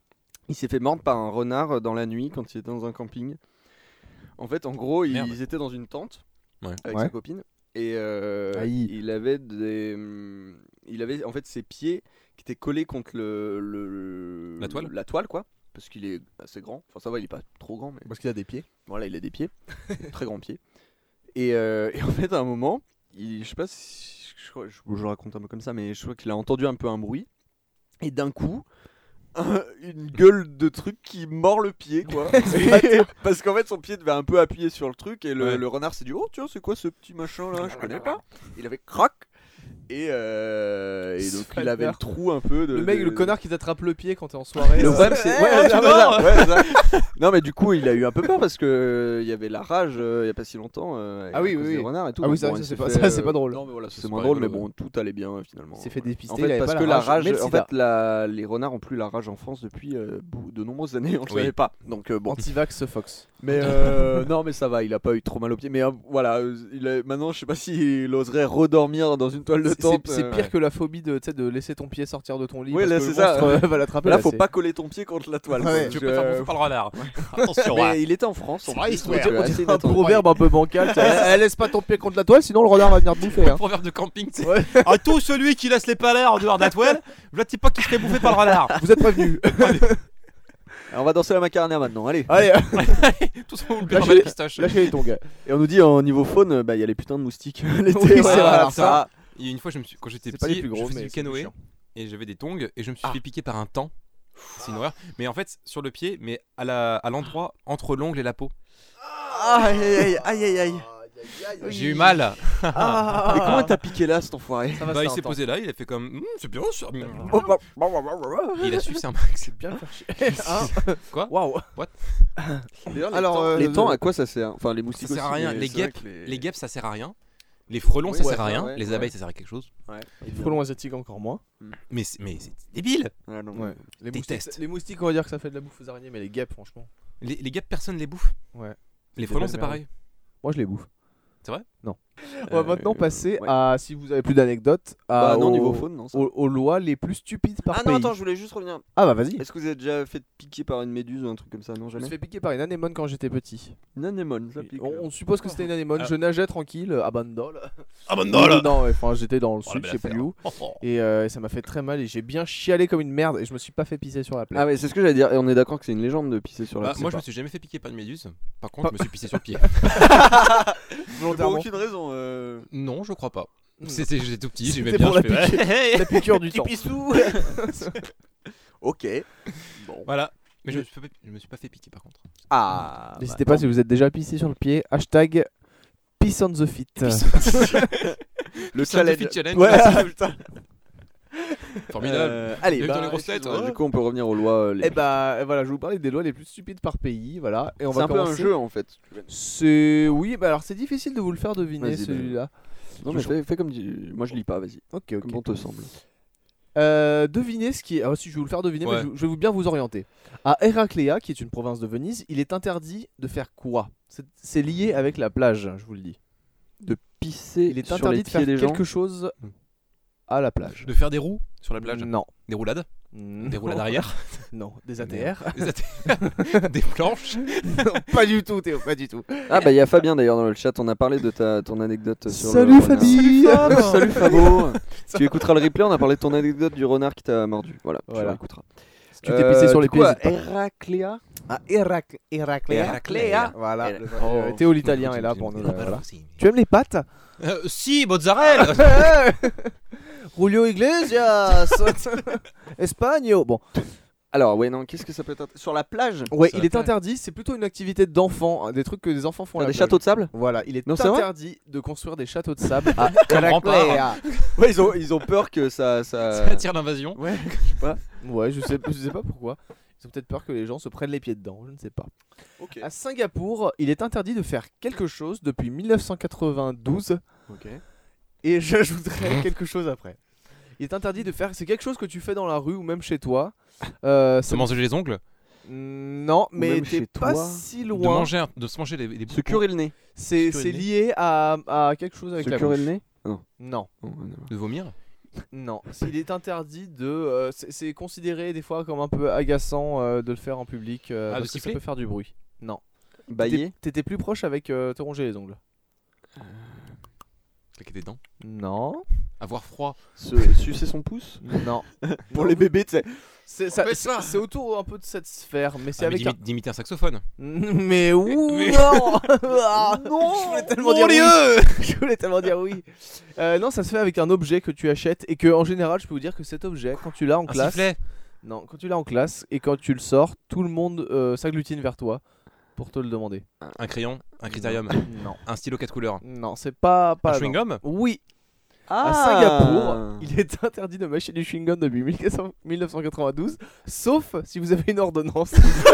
Il s'est fait mordre par un renard euh, dans la nuit quand il était dans un camping. En fait, en gros, ils Merde. étaient dans une tente Ouais. avec Ouais. sa copine et euh, Aïe. il avait des, hum, il avait en fait ses pieds qui étaient collés contre le, le- La toile la toile quoi, parce qu'il est assez grand. Enfin ça va, il est pas trop grand, mais Parce qu'il a des pieds. voilà, il a des pieds, très grands pieds. Et, euh, et en fait, à un moment, il, je sais pas si je, crois- je, je raconte un peu comme ça, mais je crois qu'il a entendu un peu un bruit. Et d'un coup, un- une gueule de truc qui mord le pied, quoi. Et- parce qu'en fait, son pied devait un peu appuyer sur le truc. Et le, Ouais. le renard s'est dit: oh, tiens, c'est quoi ce petit machin là? Je connais pas. Il avait crac. Et, euh, et donc, il avait le trou un peu de. Le mec, de- le connard qui t'attrape le pied quand t'es en soirée. le euh, problème, c'est. Ouais, Eh, ouais, tu ouais, mords ouais, ça. Non, mais du coup, il a eu un peu peur parce que euh, il y avait la rage euh, il y a pas si longtemps. euh, Ah à oui, cause oui, des oui. renards et tout. Ah oui, Donc, ça, bon, ça, il c'est s'est pas- fait, ça, c'est euh, pas drôle. Non, mais voilà, c'est C'est moins pas drôle, mais rigolo. bon, tout allait bien euh, finalement. Il s'est fait dépister. En il fait, avait parce pas que la rage, mais le en sida. fait, la, les renards ont plus la rage en France depuis euh, bou- de nombreuses années. On ne Oui. savait pas. Donc euh, bon. Antivax Fox. Mais euh, non, mais ça va. Il a pas eu trop mal au pied. Mais euh, voilà, euh, il a- maintenant, je sais pas s'il oserait redormir dans une toile de C'est tente. c'est euh, pire que la phobie de, tu sais, de laisser ton pied sortir de ton lit. Oui, parce là, que c'est le ça. monstre, euh, va l'attraper. Là, là, faut c'est- pas coller ton pied contre la toile. Ouais. quoi. Tu Je- peux te faire bouffer par le renard. Attention, Mais ouais. il était en France. En C'est vrai, plus, ouais. donc, euh, On assez dirait un inattendu. proverbe un peu bancal. tu sais, eh, Laisse pas ton pied contre la toile, sinon le renard va venir te bouffer. hein. Proverbe de camping, tu sais. Ouais. Ah, tout celui qui laisse les palais en dehors de la toile, voilà, tu sais pas qui se fait bouffer par le renard. Vous êtes prévenus. Alors, on va danser la macarena maintenant. Allez. Allez, Tout ça, on le Lâchez- met les pistaches. lâchez les tongs. Et on nous dit en niveau faune, bah il y a les putains de moustiques. L'été, Oui, c'est ouais, vrai, alors ça. Et une fois, je me suis, quand j'étais C'est pas les petit, plus gros, je faisais mais du c'est plus canoë chiant. et j'avais des tongs et je me suis Ah. fait piquer par un tan. C'est une horreur. Mais en fait, sur le pied, mais à la- à l'endroit entre l'ongle et la peau. Aïe aïe aïe aïe aïe. J'ai eu mal. Ah. Mais comment t'as piqué là, cet enfoiré? Ça va, Bah, c'est il s'est intense. posé là, il a fait comme Hum, c'est bien ça. Oh, bah, Et il a su, c'est un max. C'est bien faire chier. Hein Quoi Waouh. D'ailleurs, Alors, les, euh, temps, les de- temps, à quoi ça sert? Enfin, les moustiques Ça sert à aussi, rien. mais Les c'est vrai guêpes, que les... Les guêpes, ça sert à rien. Les frelons, Oui, ça ouais, sert à ça, rien. ouais, Les ouais. abeilles, ça sert à quelque chose. Ouais, Les frelons asiatiques encore moins. Mais c'est mais c'est débile. Ouais, non, Ouais. Les Déteste. moustiques, les moustiques, on va dire que ça fait de la bouffe aux araignées, mais les guêpes, franchement. Les, les guêpes, personne les bouffe. Ouais. Les des frelons, belles c'est merdes. pareil. Moi, je les bouffe. C'est vrai Non. On va maintenant passer ouais. à, si vous avez plus d'anecdotes, à, Bah non, aux, niveau faune, non. ça. aux, aux lois les plus stupides par Ah pays. non, attends, je voulais juste revenir. Ah bah vas-y. Est-ce que vous avez déjà fait piquer par une méduse ou un truc comme ça? Non, Je me jamais. suis fait piquer par une anémone quand j'étais petit. Une anémone, ça pique. On, on suppose que c'était une anémone. Ah. Je nageais tranquille à Bandol. Ah bah Non, ouais, enfin j'étais dans le Oh, la sud, belle je sais plus affaire. où. Et euh, ça m'a fait très mal et j'ai bien chialé comme une merde et je me suis pas fait pisser sur la plaie. Ah, mais c'est ce que j'allais dire. Et on est d'accord que c'est une légende de pisser sur la Bah, plaie. moi, je me suis jamais fait piquer par une méduse. Par contre, Pas- je me suis pissé sur le pied. Pour volontairement. aucune raison. euh. Non, je crois pas. Hmm. C'était, j'étais tout petit, j'aimais C'était bien. pour je la fais, piqûre. ouais. La piqûre du temps. Pissou. Ok. Bon. Voilà. Mais je me, suis pas, je me suis pas fait piquer par contre. Ah. N'hésitez pas si vous êtes déjà pissé sur le pied. Hashtag Piss on the Fit. Le challenge. challenge. challenge. Ouais, putain. Formidable. Euh, allez, Bienvenue bah, dans les grosses têtes, excuse-moi, ouais. Du coup, on peut revenir aux lois. euh, les- Et bah voilà, je vais vous parler des lois les plus stupides par pays. Voilà. Et on c'est va un peu un commencer. jeu en fait. C'est oui, bah alors c'est difficile de vous le faire deviner Vas-y, bah. celui-là. Non, mais fais, fais comme tu. Moi, je lis pas. Vas-y. Ok, ok. Comme bon te semble. Euh, devinez ce qui est. Ah, si je vais vous le faire deviner, Ouais. mais je, je vais vous bien vous orienter. À Héracléa, qui est une province de Venise, il est interdit de faire quoi? C'est- C'est lié avec la plage, je vous le dis. Pisser. Il est sur interdit les de faire pieds des gens. quelque chose à la plage. De faire des roues sur la plage. Non. Des roulades. Des roulades arrière. Non, des A T R. Des, A T R, des planches. Pas du tout, Théo, pas du tout. Ah bah il y a Fabien d'ailleurs dans le chat. On a parlé de ta ton anecdote sur Salut, le renard. Fabi. Salut Fab. Salut Fabo. Tu écouteras le replay. On a parlé de ton anecdote du renard qui t'a mordu. Voilà. Tu Voilà. l'écouteras. Si tu t'es pissé sur les du pieds, coup, à n'hésite pas. Héracléa. à Hérac- Héracléa. Héracléa. Voilà. Héra- Le- Oh. euh, Théo l'italien est là pour nous. là, voilà. Tu aimes les pâtes? Euh, si, mozzarella. Julio Iglesias. Espagne. Bon. Alors, ouais, non, qu'est-ce que ça peut être int- sur la plage? Ouais, Ça il est plaît. interdit. C'est plutôt une activité d'enfants, hein, des trucs que des enfants font. à Faire la des plage. châteaux de sable? Voilà, il est Non, c'est vrai interdit de construire des châteaux de sable à Comme rempart. Héracléa. Ouais, ils ont, ils ont peur que ça. ça... Ça attire l'invasion. Ouais. Ouais, je sais, je sais pas pourquoi. Ils ont peut-être peur que les gens se prennent les pieds dedans, je ne sais pas. Ok. À Singapour, il est interdit de faire quelque chose depuis mille neuf cent quatre-vingt-douze Ok. et j'ajouterai quelque chose après. Il est interdit de faire, c'est quelque chose que tu fais dans la rue ou même chez toi. Euh, Se c'est- manger les ongles. Mm, non, mais même t'es chez pas toi. si De loin. manger, un- de se manger les, les Se bouts. curer le nez. C'est se curer c'est le nez. lié à, à quelque chose avec Se la curer bouche. le nez? Non, Oh, non. De vomir. non. Il est interdit de. euh, c'est c'est considéré des fois comme un peu agaçant euh, de le faire en public euh, Ah, de parce que ça siffler peut faire du bruit. Non. Bailler? T'étais- T'étais plus proche avec euh, te ronger les ongles. Claquer des dents. Non. Avoir froid. Se sucer son pouce? Non. Pour les bébés, tu sais. C'est ça- fait c'est- ça. c'est autour un peu de cette sphère, mais c'est Ah, mais avec un. d'imi- d'imiter un saxophone. Mais où Mais- non Ah, Je voulais tellement dire oui. Je voulais tellement dire oui. Euh, non, ça se fait avec un objet que tu achètes et que en général, je peux vous dire que cet objet, quand tu l'as en Un classe, sifflet. non, quand tu l'as en classe et quand tu le sors, tout le monde euh, s'agglutine vers toi pour te le demander. Un crayon. Un critérium. Non, Un stylo quatre couleurs. non, c'est pas pas. Un non. chewing-gum. Oui. Ah. À Singapour, il est interdit de mâcher du chewing-gum depuis mille neuf cent quatre-vingt-douze, sauf si vous avez une ordonnance.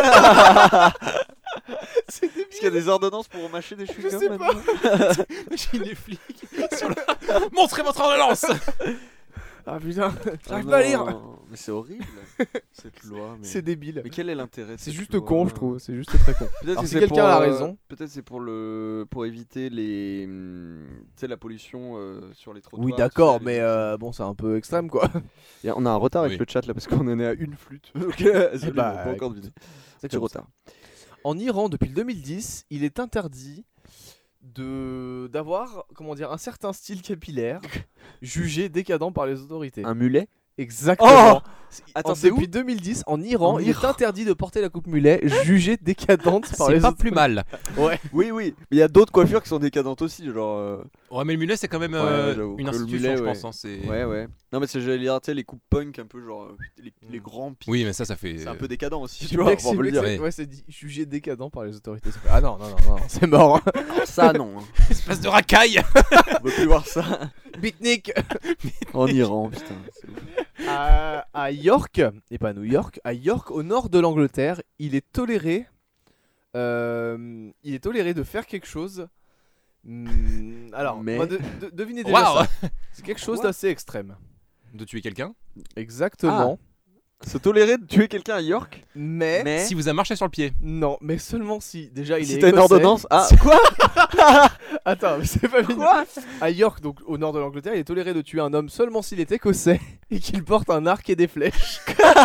C'est débile. Est-ce qu'il y a des ordonnances pour mâcher des chewing-gums sais maintenant? J'ai les flics. sur le- Montrez votre ordonnance. Ah putain, Ah j'arrive pas à lire. non, Mais c'est horrible cette loi. Mais... C'est débile. mais quel est l'intérêt de C'est cette juste loi con, je trouve. C'est juste très con. Peut-être Alors, que si c'est quelqu'un pour, a euh, raison. Peut-être c'est pour le pour éviter les hum, tu sais la pollution euh, sur les trottoirs. Oui, tout d'accord, ça, les- mais euh, bon, c'est un peu extrême quoi. Et on a un retard avec Oui. le chat là parce qu'on en est à une flûte. Donc euh, désolé, bah, on va pas encore deviner. C'est Petit comme ça. retard. En Iran, depuis le deux mille dix, il est interdit de d'avoir comment dire un certain style capillaire jugé décadent par les autorités. Un mulet? Exactement. C'est- Attends, en- c'est depuis où deux mille dix, en Iran, En il Iran. est interdit de porter la coupe mulet jugée décadente par les C'est pas autorités. plus mal. Ouais. Oui, oui. Mais il y a d'autres coiffures qui sont décadentes aussi, genre. euh, Ouais, mais le mulet, c'est quand même Ouais, euh, j'avoue une que le institution, mulet, je ouais. pense. hein, c'est- Ouais, ouais. Non, mais c'est j'allais dire, tu sais, les coupes punk un peu genre euh, les, les grands pics. Oui, mais ça, ça fait. C'est un peu décadent aussi, Tu tu vois. mec, on c'est peut le mec, dire. c'est- ouais, c'est dit jugé décadent par les autorités. Ça fait- Ah non, non, non, non, c'est mort. Ça, non. hein. espèce de racaille. On peut plus voir ça. Bitnik. En Iran, putain. c'est ouf. à, à York, et pas à New York, à York, au nord de l'Angleterre, il est toléré, euh, il est toléré de faire quelque chose. Hmm, alors, Mais- on va de- de- devinez déjà Waouh. ça. C'est quelque chose Quoi d'assez extrême. De tuer quelqu'un. Exactement. Se tolérer de tuer quelqu'un à York, Mais, mais Si vous a marché sur le pied. non, mais seulement si. Déjà, il si est t'as une écossais. ordonnance. Ah, quoi Attends, mais c'est pas fini. Quoi À York, donc au nord de l'Angleterre, il est toléré de tuer un homme seulement s'il est écossais et qu'il porte un arc et des flèches.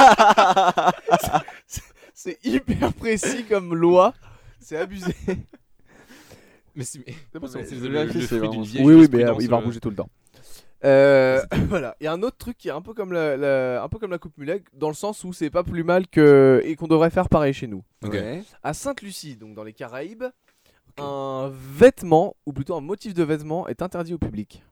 C'est- C'est hyper précis comme loi. C'est abusé. Mais c'est mais- C'est bon, c'est c'est le, bon. le Vérifier, c'est fruit vraiment d'une ça. vieille Oui, oui, mais euh, jurisprudence, il va euh, rebouger tout le temps. Euh, voilà. Il y a un autre truc qui est un peu comme la, la- un peu comme la coupe mulet, dans le sens où c'est pas plus mal que et qu'on devrait faire pareil chez nous. Ok. Ouais. À Sainte-Lucie, donc dans les Caraïbes, un vêtement ou plutôt un motif de vêtement est interdit au public.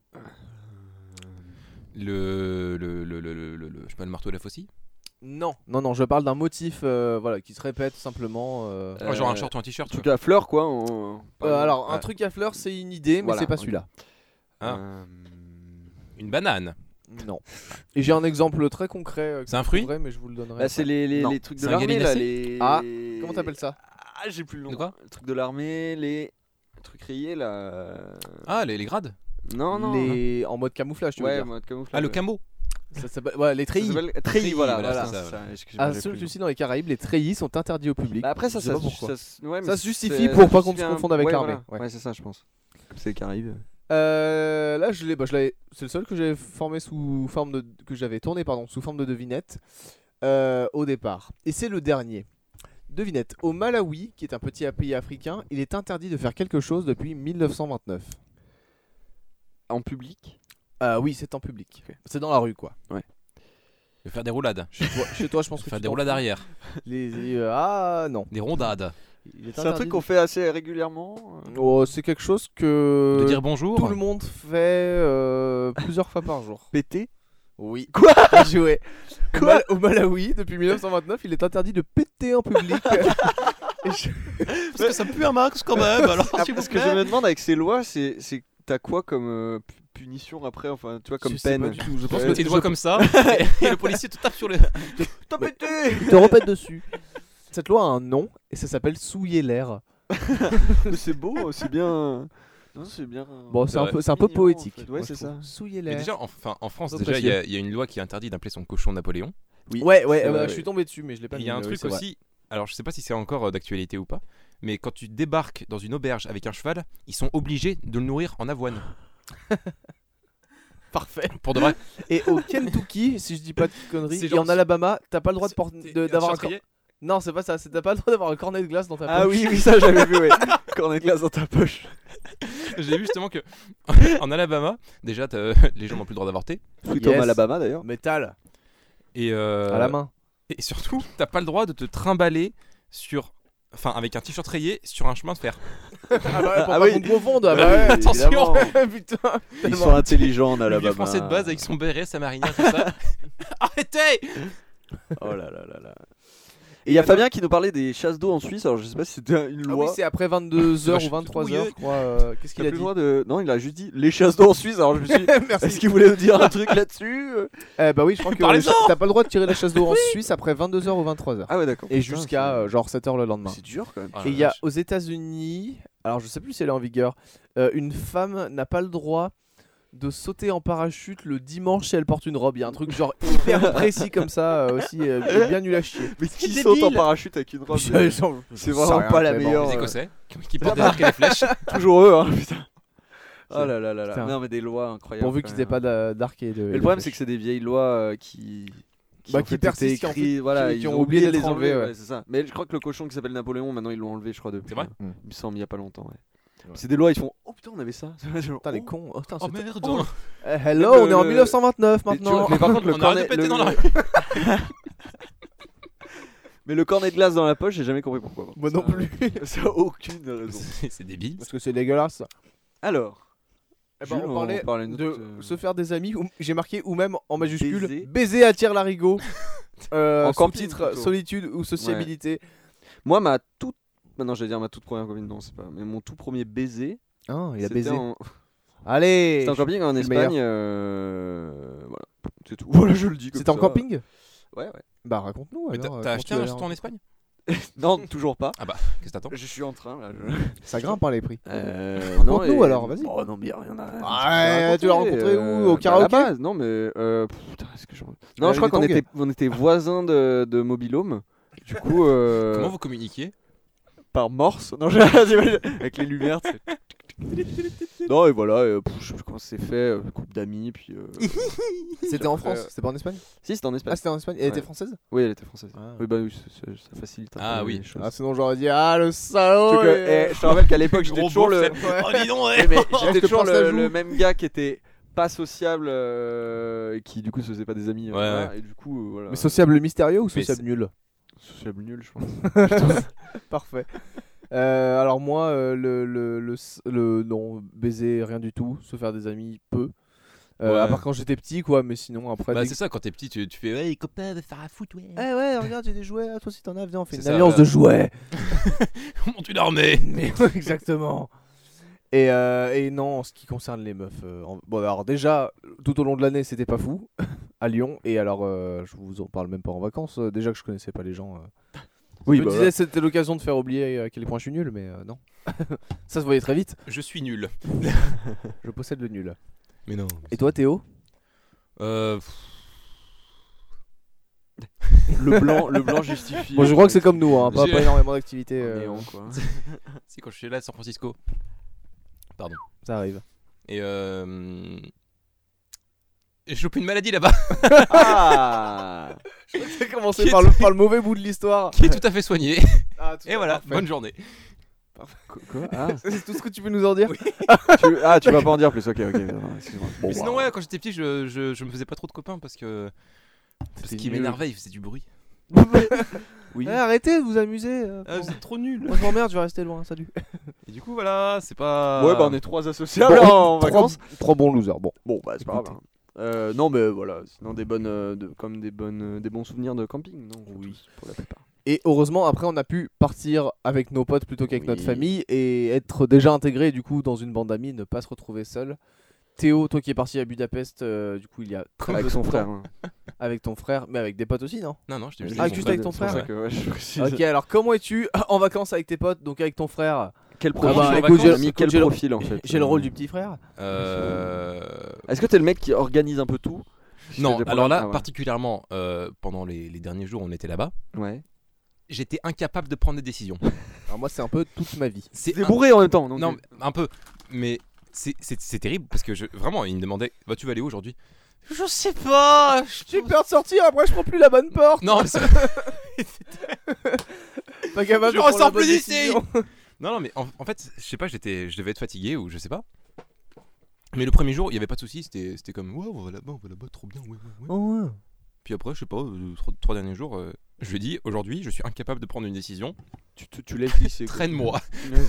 Le, le, le, le, le, le- le- je sais pas, le marteau et la faucille. Non, non, non. Je parle d'un motif, euh, voilà, qui se répète simplement. euh. Euh, Oh, genre un short ou un t-shirt. Truc quoi. à fleurs, quoi. en- par Euh, exemple. alors, un ouais. truc à fleurs, c'est une idée, mais Voilà, c'est pas ok. celui-là. Ah. Euh, Une banane. Non. Et j'ai un exemple très concret. euh, que C'est un je fruit trouverai, mais je vous le donnerai. Bah, c'est après. les, les, Non. les trucs de C'est un l'armée là. gallinacé Les... Ah, Comment t'appelles ça? Ah, j'ai plus le nom. De quoi Le truc de l'armée, les trucs rayés là. Ah, les, les grades. Non, non. Les... En mode camouflage, tu veux Ouais, dire. mode camouflage. Ah, le ouais. camo. Ça s'appelle- ouais, les Ça treillis. s'appelle- Treillis, Treillis, voilà, voilà, voilà, c'est ça, c'est ça. ouais. Excusez-moi, À j'ai plus le nom. Sainte-Lucie, dans les Caraïbes, les treillis sont interdits au public. Bah après ça, Je sais ça, pas pourquoi. ça se- ouais, mais Ça c'est- se justifie ça pour pas qu'on se justifie un- confonde avec ouais, l'armée, voilà. ouais. Ouais, c'est ça, je pense. C'est qui arrive. Euh, là, je l'ai, bah, je l'avais- c'est le seul que j'avais formé sous forme de, que j'avais tourné pardon, sous forme de devinette euh, au départ. Et c'est le dernier. Devinette. Au Malawi, qui est un petit pays africain, il est interdit de faire quelque chose depuis mille neuf cent vingt-neuf. En public. Ah oui, c'est en public. C'est dans la rue, quoi. vais faire des roulades. Chez toi, chez toi, je pense Je que vais faire tu des t'en roulades fous. arrière. Les, les- euh, ah non. Des rondades. Il est C'est un truc interdit qu'on fait assez régulièrement. euh. de- Oh, c'est quelque chose que De dire bonjour. tout le monde fait euh, plusieurs fois par jour. Péter. Oui. Quoi? Bien joué. Au, Quoi Mal- au Malawi, depuis mille neuf cent vingt-neuf, il est interdit de péter en public. Et je- Parce que ça pue un max quand même. Alors, Ah, s'il vous ce que je plaît. me demande avec ces lois, c'est c'est t'as quoi comme euh, pu- punition après, enfin tu vois comme Je sais peine. pas du tout, je pense Euh, que Tes je- doigts comme ça. Et le policier te tape sur le. T'as pété. Il te repète dessus. Cette loi a un nom et ça s'appelle souiller l'air. Mais c'est beau, c'est bien. Non, c'est bien. Bon, c'est un Ouais. peu, c'est un peu Mignon, en poétique. fait. Ouais, moi, c'est je trouve. ça. Souiller Mais l'air. déjà, enfin, en France, Trop déjà, il y, a- précieux. il y a une loi qui interdit d'appeler son cochon Napoléon. Oui. Ouais, ouais, C'est euh, vrai, je oui. suis tombé dessus, mais je l'ai pas Et mis. il y a un mais truc oui, c'est vrai. aussi. Alors, je sais pas si c'est encore euh, d'actualité ou pas, mais quand tu débarques dans une auberge avec un cheval, ils sont obligés de le nourrir en avoine. Parfait. Pour de vrai. Et au Kentucky, si je dis pas de conneries, C'est et genre- en Alabama, t'as pas le droit de porter- T'es- de- t'es d'avoir un chartrier. cor- Non, c'est pas ça, c'est t'as pas le droit d'avoir un cornet de glace dans ta Ah poche. oui, oui, ça j'avais vu, ouais. Cornet de glace dans ta poche. J'ai vu justement que en Alabama, déjà, t'as- les gens n'ont plus le droit d'avorter. Sweet Yes. Home Alabama d'ailleurs. Métal, Et, euh, à la main. et surtout, t'as pas le droit de te trimballer sur. Enfin, avec un t-shirt rayé sur un chemin de fer. Ah bah ouais, pour Ah pas oui. qu'on te confonde. Ah Bah bah ouais, oui, attention. évidemment. Putain. Ils tellement. sont intelligents en Le Alabama. vieux français de base avec son béret, sa marinière, tout ça. Arrêtez. Oh là là là là. Et il y a Fabien qui nous parlait des chasses d'eau en Suisse. Alors je sais pas si c'était une Ah loi. oui, c'est après vingt-deux heures ou vache, vingt-trois tout heures, mouillé. je crois. euh, Qu'est-ce T'as qu'il a plus dit le droit de. Non, il a juste dit les chasses d'eau en Suisse. Alors je me suis dit, est-ce Merci. qu'il voulait nous dire un truc là-dessus? Eh bah oui, je crois que Parlez-en. t'as pas le droit de tirer la chasse d'eau en Suisse après vingt-deux heures ou vingt-trois heures. Ah ouais, d'accord. Et Putain, jusqu'à c'est- euh, genre sept heures le lendemain. C'est dur quand même. Ah, Et la il y a vache. aux États-Unis, alors je sais plus si elle est en vigueur, euh, une femme n'a pas le droit de sauter en parachute le dimanche si elle porte une robe. Il y a un truc genre hyper précis comme ça, euh, aussi euh, bien nul à chier. Mais qui C'est saute en débile. parachute avec une robe? Je- euh, j'en- C'est j'en sais vraiment rien, pas la tellement. meilleure. Les euh, Écossais qui, qui portent des arcs et des flèches. Toujours eux, hein, putain. Oh là là là là. Putain. Non, mais des lois incroyables. Pourvu quand qu'ils même. aient pas d'a- d'arc et de. Mais le problème, c'est que c'est des vieilles lois euh, qui. Bah, en qui fait, persistent, étaient qui ont écrites, fait- voilà, qui- qui ils ont oublié de d'être enlevés, ouais. c'est ça. Mais je crois que le cochon qui s'appelle Napoléon, maintenant ils l'ont enlevé, je crois, depuis. C'est vrai euh, Il me semble, il y a pas longtemps, ouais. Ouais. C'est des lois, ils font. Oh putain, on avait ça. Putain, les Oh. cons. Oh, putain, Oh c'est- merde. Oh. Eh, hello, Le- on est en le- mille neuf cent vingt-neuf Mais tu vois- maintenant. Mais par contre, le On arrête cornet. de péter le- dans la rue. Mais le cornet de glace dans la poche, j'ai jamais compris pourquoi. Moi non Ça- plus. Ça a aucune raison. C'est c'est débile. Parce que c'est dégueulasse. Alors. Eh ben, Jules, on on parlait parlait de de notre, euh, se faire des amis. ou- J'ai marqué ou même en majuscule Baiser. baiser attire l'arigot. Euh, En sous camping, titre plutôt. solitude ou sociabilité. Moi, ma toute. Maintenant, j'allais dire ma toute première copine, non, c'est pas. Mais mon tout premier baiser. Ah, il a c'était baisé. en- Allez. C'était en camping en je suis le Espagne. euh, Voilà, c'est tout. Voilà, je le dis. comme C'était en ça. camping. Ouais, ouais. Bah raconte-nous. Mais alors, t'as euh, t'as comment acheté tu un vas restaurant en aller- Espagne? Non, toujours pas. Ah bah, qu'est-ce que t'attends? Je suis en train là. je- Ça grimpe par les prix. Euh, Raconte-nous et- alors, vas-y. Oh non, mais rien à. Ouais, tu l'as rencontré où, au bah, karaoké à la base, non, mais. Euh, pff, putain, est-ce que je. Non, avais je crois des qu'on tongs était, on était voisins de, de Mobilhome. Du coup. Euh, Comment vous communiquiez? Par morse. Non, je- j'imagine, avec les lumières. tu sais. Non, et voilà, et, pff, je sais plus comment c'est fait, euh, couple d'amis, puis. euh, C'était en après, France, c'était pas en Espagne. Si, c'était en Ah, Espagne. c'était en Espagne. Elle Ouais. était française. Oui, elle était française. Ah. Oui, bah oui, ça, ça- ça facilite un Ah peu oui. les choses. Ah, sinon j'aurais dit ah le salaud. Surtout que, et- eh, je te rappelle qu'à l'époque, j'étais Gros toujours le. beauf, c'est- Oh dis donc, Oui, ouais. mais Je j'étais te toujours pense la le, joue. le même gars qui était pas sociable, euh, et qui du coup se faisait pas des amis. euh, Ouais, voilà, ouais. Et du coup, euh, voilà. Mais sociable mystérieux ou Mais sociable c'est- nul? Sociable nul, je pense. Parfait. Euh, alors moi, euh, le, le, le, s- le- non, baiser, rien du tout. Se faire des amis, peu. Euh, Ouais. À part quand j'étais petit, quoi. Mais sinon, après... Bah dès- c'est ça, quand t'es petit, tu, tu fais ouais, copain, va faire un foot, ouais. Eh ouais, regarde, j'ai des jouets. Ah, toi aussi t'en as, viens, on fait C'est une ça, alliance ouais. de jouets. On monte une armée. Mais exactement. Et, euh, et non, en ce qui concerne les meufs, euh, en- bon alors déjà tout au long de l'année c'était pas fou à Lyon et alors euh, je vous en parle même pas en vacances. euh, déjà que je connaissais pas les gens. euh. Oui, je me bah disais voilà. c'était l'occasion de faire oublier à quel point je suis nul, mais euh, non. Ça se voyait très vite. Je suis nul. Je possède le nul. Mais non. Et toi Théo? Euh. pff, Le blanc, le blanc justifie. Bon, je crois que c'est comme nous, hein, pas, J'ai- pas énormément d'activités. Un euh, néant, quoi. Si, quand je suis là à San Francisco. ça arrive. Et euh. et je chope une maladie là-bas Ah. T'as commencé Qui par est- le, par le mauvais bout de l'histoire. qui est tout à fait soignée. Ah, tout Et à- voilà, parfait. bonne journée. Quoi Ah. C'est tout ce que tu peux nous en dire? tu... ah, tu vas pas en dire plus. Ok, ok. non, excuse-moi. Bon, Mais sinon, bah, ouais, quand j'étais petit, je, je, je me faisais pas trop de copains parce que. Parce C'était qu'il nul. m'énervait, il faisait du bruit. Oui. Eh, arrêtez de vous amuser. euh, Ah, vous êtes trop nuls. Moi je m'emmerde, je vais rester loin, salut. Et du coup, voilà, c'est pas. Ouais, bah on est trois associables en trois, vacances. trois bons losers. Bon. Bon, bah c'est pas grave. hein. Euh, non, mais voilà, sinon des bonnes, euh, de- comme des bonnes, euh, des bons souvenirs de camping, non Oui, pour la plupart. Et heureusement, après, on a pu partir avec nos potes plutôt qu'avec Oui. notre famille et être déjà intégré du coup dans une bande d'amis, ne pas se retrouver seul. Théo, toi qui es parti à Budapest, euh, du coup il y a très Avec peu son de frère. temps, hein. avec ton frère, mais avec des potes aussi, non? Non, non, je t'ai Ah, juste juste mon avec pote. ton C'est pour frère. ça que, ouais, je précise. Ok, alors comment es-tu en vacances avec tes potes, donc avec ton frère? Quel Ah profil bah, en écoute, vacances, j'ai- mis écoute, quel j'ai le- profil en fait J'ai le rôle du petit frère. Euh. Est-ce que t'es le mec qui organise un peu tout? Non, Des alors là, programmes, ah ouais. particulièrement euh, pendant les, les derniers jours où on était là-bas, Ouais. j'étais incapable de prendre des décisions. Alors moi c'est un peu toute ma vie. C'est T'es un- bourré en même temps. Donc Non, mais un peu. Mais c'est- c'est c'est terrible parce que je, vraiment, il me demandait bah, tu vas aller où aujourd'hui? Je sais pas. je- J'ai peur de sortir, après je prends plus la bonne porte. Non, mais c'est- Pas capable Je de prendre ressors la bonne plus d'ici. décision. non, non, mais en, en fait, je sais pas, j'étais, je devais être fatigué ou je sais pas. Mais le premier jour, il y avait pas de souci. C'était, c'était comme ouais, on va là-bas, on va là-bas, trop bien, ouais, ouais, ouais. Puis après, je sais pas, euh, trois, trois derniers jours, euh, je lui ai dit aujourd'hui, je suis incapable de prendre une décision. tu, tu, tu laisses glisser. quoi. Traîne-moi.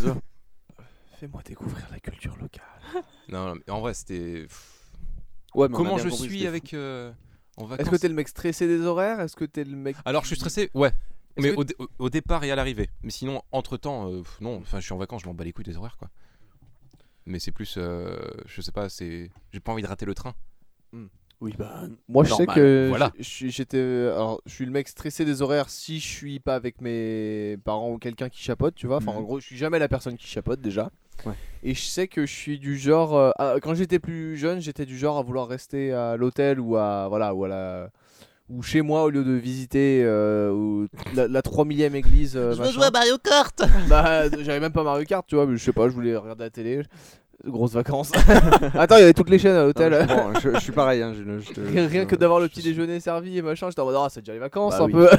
Fais-moi découvrir la culture locale. non, non, mais en vrai, c'était. Ouais, mais on a Comment bien je compris, suis c'était avec euh, en vacances. Est-ce que t'es le mec stressé des horaires? Est-ce que t'es le mec... Alors, je suis stressé, ouais. Est-ce Mais que- au, dé- au- au départ et à l'arrivée. Mais sinon, entre temps, non. Enfin, je suis en vacances, je m'en bats les couilles des horaires, quoi. Mais c'est plus, euh, je sais pas, c'est, j'ai pas envie de rater le train. Oui, bah. Moi je sais Normal, que voilà. je- je suis- j'étais alors je suis le mec stressé des horaires si je suis pas avec mes parents ou quelqu'un qui chapeaute, tu vois. Enfin en Mhm. gros, je suis jamais la personne qui chapeaute déjà. Ouais. Et je sais que je suis du genre euh, ah, quand j'étais plus jeune, j'étais du genre à vouloir rester à l'hôtel ou à voilà ou à la ou chez moi au lieu de visiter euh, ou la, la trois millième église. euh, machin. Mario Kart. Bah, j'avais même pas Mario Kart, tu vois, mais je sais pas, je voulais regarder la télé. Grosses vacances. Attends, il y avait toutes les chaînes à l'hôtel. Non, je, comprends, je, je suis pareil. Hein, je, je te- Rien, rien je- que d'avoir le je petit suis- déjeuner servi et machin, j'étais en mode ah, c'est déjà les vacances Bah un oui. peu.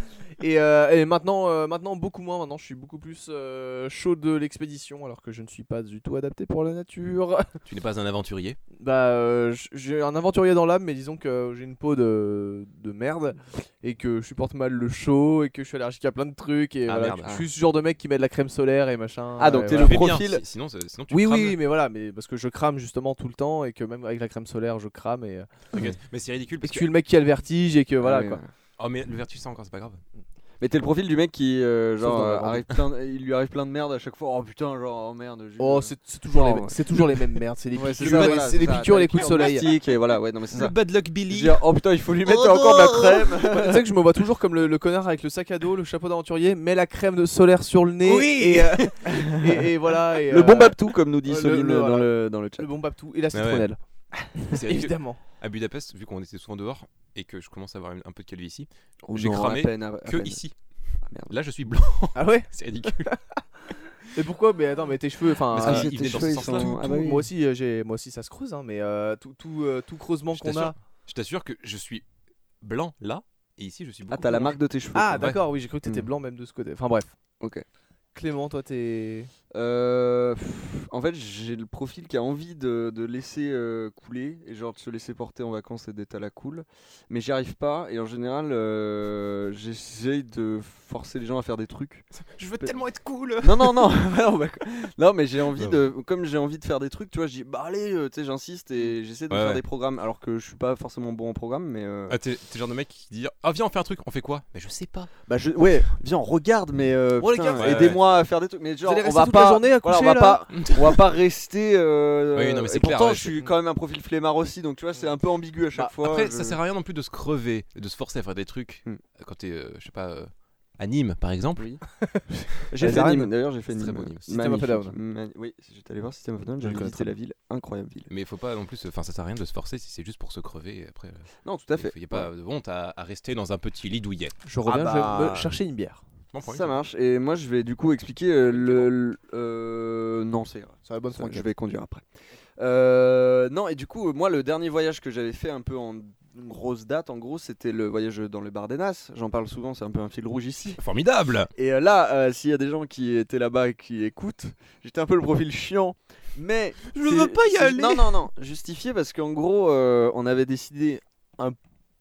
et, euh, et maintenant, euh, maintenant, beaucoup moins. Maintenant, je suis beaucoup plus euh, chaud de l'expédition alors que je ne suis pas du tout adapté pour la nature. Tu n'es pas un aventurier. Bah, euh, j- j'ai un aventurier dans l'âme, mais disons que j'ai une peau de, de merde et que je supporte mal le chaud et que je suis allergique à plein de trucs. Et Ah, voilà, merde. je suis ce genre de mec qui met de la crème solaire et machin. Ah, donc et t'es voilà. le Fais bien, profil- si- Sinon, c'est- sinon tu Oui, crames. oui, oui, mais voilà, mais parce que je crame justement tout le temps et que même avec la crème solaire, je crame et, euh, T'inquiète. Mais c'est ridicule et parce que que. je suis le mec qui a le vertige et que voilà Ah oui, quoi. ouais. Oh, mais le vertige, ça encore, c'est pas grave. Mais t'es le profil du mec qui, euh, Sauf genre, dans la euh, Vendée. arrive plein, de- il lui arrive plein de merde à chaque fois. Oh putain, genre, oh merde. j'ai- Oh, c'est c'est toujours, Non, les, ouais. c'est toujours les mêmes merdes, c'est les Ouais, c'est piqûres, ça, et- voilà, c'est les ça, piqûres et t'as les coups de en soleil. plastique, et voilà, ouais, non, mais c'est ça. Le bad luck Billy. Je veux dire, oh putain, il faut lui mettre Oh encore de la non. crème. Ouais, tu sais que je me vois toujours comme le, le connard avec le sac à dos, le chapeau d'aventurier, met la crème de solaire sur le nez Oui. et, euh, et, et voilà. Et, Le euh, bon Babtou, comme nous dit le- Soline le- dans, voilà. le, dans le chat. Le bon Babtou et la Ouais, ouais. citronnelle, C'est ridicule. évidemment. À Budapest, vu qu'on était souvent dehors et que je commence à avoir un peu de calvitie ici, Oh j'ai non, cramé à peine, à- à que peine. ici. Ah, merde. Là, je suis blanc. Ah ouais. C'est ridicule. Mais pourquoi? Mais attends, mais tes cheveux, enfin. Parce Ah, qu'il- euh, si, il tes venait dans cheveux, ce ils sens-là. sont- tout- ah bah tout- oui. moi aussi, euh, j'ai, moi aussi, ça se creuse, hein, mais euh, tout, tout, euh, tout creusement Je qu'on t'assure. a. Je t'assure que je suis blanc là et ici, je suis beaucoup Ah, t'as la plus marque de tes cheveux. Ah, quoi. d'accord, oui, j'ai cru que t'étais Hmm. blanc même de ce côté. Enfin bref. Ok. Clément, toi, t'es. Euh, pff, en fait, j'ai le profil qui a envie de, de laisser euh, couler et genre de se laisser porter en vacances et d'être à la cool, mais j'y arrive pas. Et en général, euh, j'essaye de forcer les gens à faire des trucs. Je veux tellement être cool. Non, non, non, non, bah, non, mais j'ai envie Non. de, comme j'ai envie de faire des trucs, tu vois, je dis bah allez, euh, tu sais, j'insiste et j'essaie de Ouais, faire ouais. des programmes, alors que je suis pas forcément bon en programme, mais euh, Ah, t'es t'es le genre de mec qui dit ah viens on fait un truc, on fait quoi? Mais je sais pas. bah je, ouais, viens, on regarde, mais euh, Bon, les putain, gars, ouais, aidez-moi à faire des trucs, mais genre allez on rester va toute pas, la journée à voilà, on coucher, va là pas, on va pas rester. Euh, Oui, non, mais c'est et clair, pourtant, ouais, je c'est- suis quand même un profil flemmard aussi, donc tu vois, c'est un peu ambigu à chaque Bah, fois. Après, je- ça sert à rien non plus de se crever, de se forcer à faire des trucs. Hmm. Quand t'es, euh, je sais pas, euh, à Nîmes par exemple. Oui. J'ai Les fait arènes. Nîmes, d'ailleurs, j'ai fait C'est Nîmes. très beau, Nîmes. System of a Magnifique. Down. Ma- Oui, j'étais allé voir System of a Down, Je j'ai le connais visité très la ville, incroyable ville. Mais il faut pas non plus, enfin ça sert à rien de se forcer si c'est juste pour se crever. Et après, euh, Non, tout à fait. il n'y a pas de honte à, à rester dans un petit lit douillet. Je reviens, Ah je vais bah. me chercher une bière. M'en prends une. Ça marche, et moi je vais du coup expliquer euh, le. le- euh, non, c'est grave. Ça va bonne Ça, franquette. je vais conduire après. Euh, non, et du coup, moi, le dernier voyage que j'avais fait un peu en grosse date, en gros, c'était le voyage dans le Bardenas. J'en parle souvent, c'est un peu un fil rouge ici. Formidable. Et euh, là, euh, s'il y a des gens qui étaient là-bas et qui écoutent, j'étais un peu le profil chiant. Mais. Je c'est- veux pas y c'est- aller. Non, non, non. Justifié parce qu'en gros, euh, on avait décidé un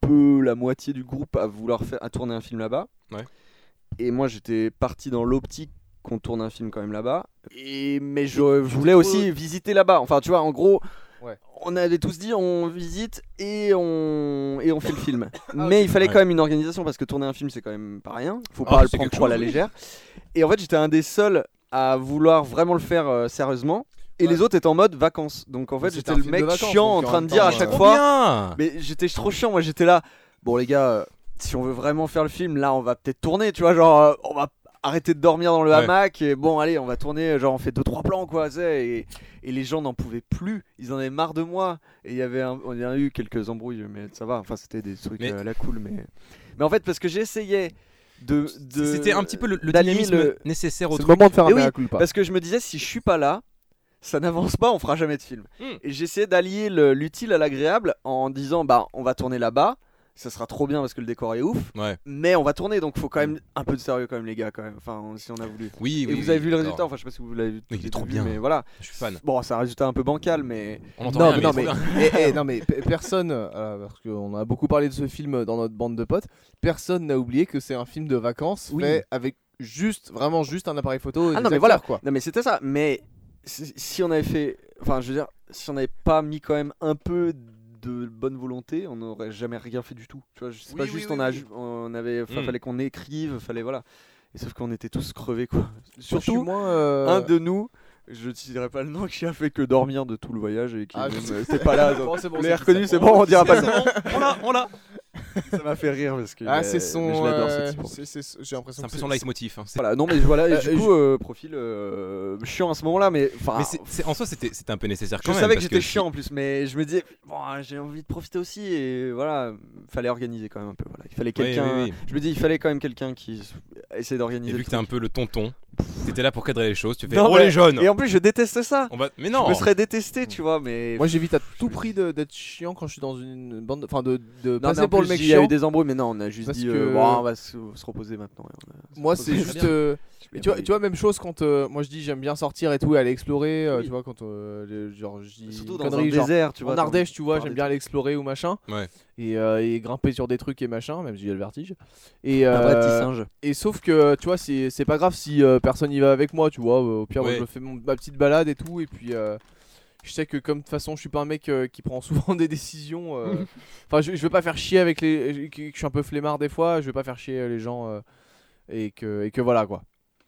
peu la moitié du groupe à vouloir faire, à tourner un film là-bas. Ouais. Et moi, j'étais parti dans l'optique qu'on tourne un film quand même là-bas. Et mais je voulais aussi visiter là-bas. Enfin, tu vois, en gros, Ouais. on avait tous dit on visite et on et on fait le film. Ah, mais ok. il fallait Ouais. quand même une organisation parce que tourner un film c'est quand même pas rien. Faut Ah, pas le c'est prendre quelque trop à la chose, oui. légère. Et en fait, j'étais un des seuls à vouloir vraiment le faire euh, sérieusement. Et Ouais. les autres étaient en mode vacances. Donc en fait, C'était j'étais un le film de mec vacances, chiant en donc en train de même dire temps, à chaque euh, Trop fois. bien. Mais j'étais trop chiant, moi j'étais là. Bon les gars, euh, si on veut vraiment faire le film, là on va peut-être tourner, tu vois, genre euh, on va arrêter de dormir dans le Ouais. hamac et bon allez, on va tourner, genre on fait deux trois plans quoi, tu sais, et, et les gens n'en pouvaient plus, ils en avaient marre de moi et il y avait un, on y a eu quelques embrouilles mais ça va, enfin c'était des trucs Mais- euh, à la cool mais mais en fait parce que j'essayais de, de C'était un petit peu le, le d'allier dynamisme le- nécessaire au C'est le truc. moment de faire un Eh oui, mea culpa. parce que je me disais si je suis pas là, ça n'avance pas, on fera jamais de film. Hmm. Et j'essayais d'allier le- l'utile à l'agréable en disant bah on va tourner là-bas, ça sera trop bien parce que le décor est ouf, Ouais. mais on va tourner donc faut quand même un peu de sérieux quand même les gars quand même. Enfin on- si on a voulu. Oui, Et oui. vous avez oui, vu le d'accord. résultat, enfin je sais pas si vous l'avez vu. Oui, il est tout trop vu, bien. Mais voilà. Je suis fan. Bon c'est un résultat un peu bancal mais On entend Non, rien, mais, non, mais mais, trop bien. eh, eh, non, mais pe- personne, euh, parce qu'on a beaucoup parlé de ce film dans notre bande de potes, personne n'a oublié que c'est un film de vacances Oui. fait avec juste, vraiment juste un appareil photo. Et Ah des non, mais acteurs, voilà. quoi. non mais c'était ça. Mais si si on avait fait, enfin je veux dire, si on n'avait pas mis quand même un peu de bonne volonté, on n'aurait jamais rien fait du tout. Tu vois, c'est Oui, pas oui, juste oui, on a, oui. ju- on avait, enfin, Mm. fallait qu'on écrive, fallait voilà. Et sauf qu'on était tous crevés quoi. Moi, je suis Surtout moins, euh, un de nous, je ne dirai pas le nom, qui a fait que dormir de tout le voyage et qui Ah, même, je- euh, c'était pas là. donc Bon, c'est bon, on c'est l'a dit, reconnu, ça. c'est bon, on dira pas le nom. On l'a, on l'a. Ça m'a fait rire parce que Ah, euh, c'est son. mais je l'adore ce euh, type. c'est- c'est- J'ai l'impression C'est un que peu son leitmotiv. hein. C'est- Voilà, non mais voilà, et Euh, du euh, coup, euh, profil euh, chiant à ce moment-là, mais enfin. Mais c'est- c'est- en soi, c'était c'était un peu nécessaire Je quand même. savais que parce j'étais si- chiant en plus, mais je me disais, bon, j'ai envie de profiter aussi et voilà, fallait organiser quand même un peu. Voilà. Il fallait Oui, quelqu'un. oui, oui. Je me dis, il fallait quand même quelqu'un qui essaie Et d'organiser. vu le que t'es un truc. peu le tonton, t'étais là pour cadrer les choses. Tu fais Non, oh mais- les jeunes. Et en plus, je déteste ça. On va. Mais Je non. me serais détesté, tu vois, mais. Moi, j'évite à tout prix de- d'être chiant quand je suis dans une bande. Enfin, de, de non, mais passer en pour plus, le mec il y a eu chiant. des embrouilles, mais non, on a juste Parce dit, que- euh, bon, on va se, se reposer maintenant. et on a- se Moi, reposer. c'est Très juste. bien. euh, Mais tu, vois, bon, tu vois, même chose quand euh, moi je dis j'aime bien sortir et tout et aller explorer. euh, Oui. Tu vois, quand euh, les- genre je dis surtout une dans un connerie, genre, désert, tu vois. en dans- Ardèche, tu vois, voir j'aime des bien aller explorer ou machin. Ouais. Et, euh, et grimper sur des trucs et machin, même si j'ai le vertige. Et, Un vrai petit euh, singe. et sauf que, tu vois, c'est c'est pas grave si euh, personne y va avec moi, tu vois. Au pire, moi, Ouais. je me fais mon- ma petite balade et tout. Et puis, euh, je sais que, comme de toute façon, je suis pas un mec euh, qui prend souvent des décisions. euh, Enfin, je, je veux pas faire chier avec les. Que, que je suis un peu flemmard des fois, je veux pas faire chier euh, les gens. euh, et, que, et que voilà, quoi.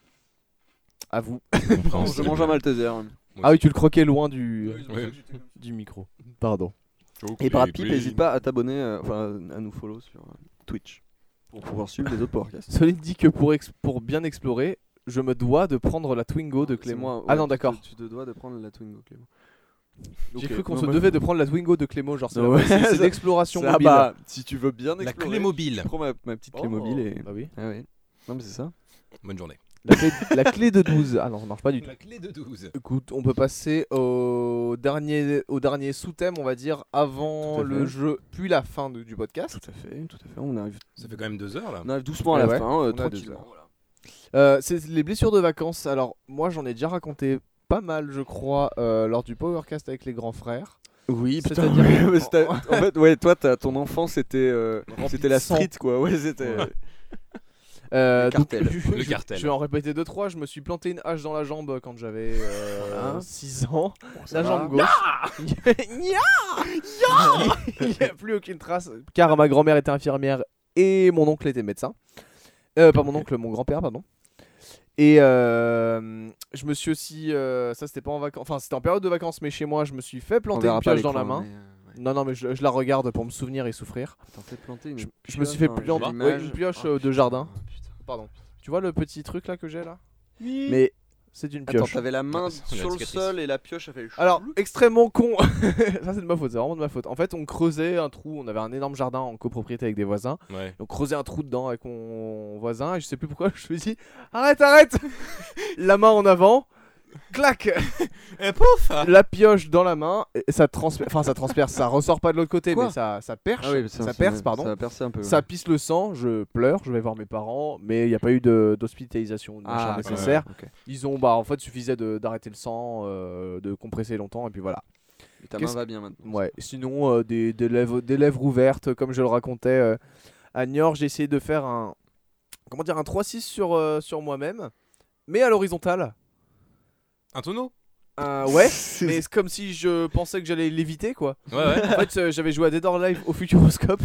À vous. Je Compréhensible. mange un Malteser. Moi Ah oui, tu le croquais loin du, Ouais. du micro. Pardon. Et par pipe, n'hésite pas à t'abonner, euh, enfin à nous follow sur euh, Twitch pour pouvoir suivre les autres podcasts. Solide dit que pour, ex- pour bien explorer, je me dois de prendre la Twingo de C'est Clément. moi, ah ouais, non, tu d'accord. te- Tu te dois de prendre la Twingo, Clément. J'ai Ok, cru qu'on non, se mais- devait de prendre la Twingo de Clément, genre c'est Non, la- ouais, c'est- c'est ça- l'exploration Ça, mobile. bah, si tu veux bien La explorer, clé mobile. je prends ma, ma petite clé Oh, mobile et. bah oui. Ah oui. Non mais c'est ça. Bonne journée. La clé, la clé de douze. Ah non, ça marche pas du tout. La clé de douze. Écoute, on peut passer au dernier, au dernier sous-thème, on va dire, avant Tout à le fait. jeu, puis la fin de- du podcast. Tout à fait, tout à fait. On arrive, Ça fait quand même deux heures là. on arrive doucement à Ouais, la ouais, fin, on euh, a deux tranquillement. heures. voilà. Euh, c'est les blessures de vacances. Alors, moi, j'en ai déjà raconté pas mal, je crois, euh, lors du Powercast avec les grands frères. Oui, putain, C'est-à-dire- ouais, mais c'était- en fait, ouais, toi, t'as- ton enfance c'était, euh, Rempli c'était de la sang. street, quoi. Ouais, c'était. Ouais. Euh, Le donc, cartel. je, Le je- cartel. je vais en répéter deux trois. Je me suis planté une hache dans la jambe quand j'avais Voilà. six ans. ça La va. jambe gauche. Il n'y a plus aucune trace. Car ma grand-mère était infirmière et mon oncle était médecin. Euh, pas mon oncle, mon grand-père, pardon. Et euh, je me suis aussi. euh, ça, c'était pas en vacances. Enfin, c'était en période de vacances, mais chez moi, je me suis fait On planter verra une pas pioche dans la l'écran, main. mais, euh, ouais. Non, non, mais je, je la regarde pour me souvenir et souffrir. T'en fais planter une Je- je pioche, me suis fait hein, planter- j'ai ouais, l'image. une pioche, Oh, euh, de putain, jardin. putain. Pardon. Tu vois le petit truc là que j'ai là Mais C'est une attends, pioche. t'avais la main Ah, c'est la sur le cicatrice. sol et la pioche a fait. Alors, extrêmement con. Ça, c'est de ma faute, c'est vraiment de ma faute. En fait, on creusait un trou. On avait un énorme jardin en copropriété avec des voisins. Ouais. On creusait un trou dedans avec mon voisin. Et je sais plus pourquoi, je me suis dit arrête, arrête. La main en avant. Clac. Et pouf. La pioche dans la main. Et ça transperce. Enfin, ça transperce. Ça ressort pas de l'autre côté, Quoi mais ça, ça perche. Ah oui, ça perce, pardon. Ça a percé un peu. Ça ouais. pisse le sang, je pleure, je vais voir mes parents, mais il n'y a pas eu de- d'hospitalisation ou de machin Ah, nécessaire. ouais, ok. Ils ont, bah, en fait, suffisait de- d'arrêter le sang, euh, de compresser longtemps, et puis voilà. Mais ta Qu'est-ce- main va bien maintenant. Ouais, sinon euh, des, des, lèvres, des lèvres ouvertes, comme je le racontais euh, à Niort, j'ai essayé de faire un, comment dire, un trois six sur, euh, sur moi-même, mais à l'horizontale. Un tonneau. Euh, ouais, mais c'est comme si je pensais que j'allais l'éviter quoi. Ouais, ouais. En fait, euh, j'avais joué à Dead or Alive au Futuroscope.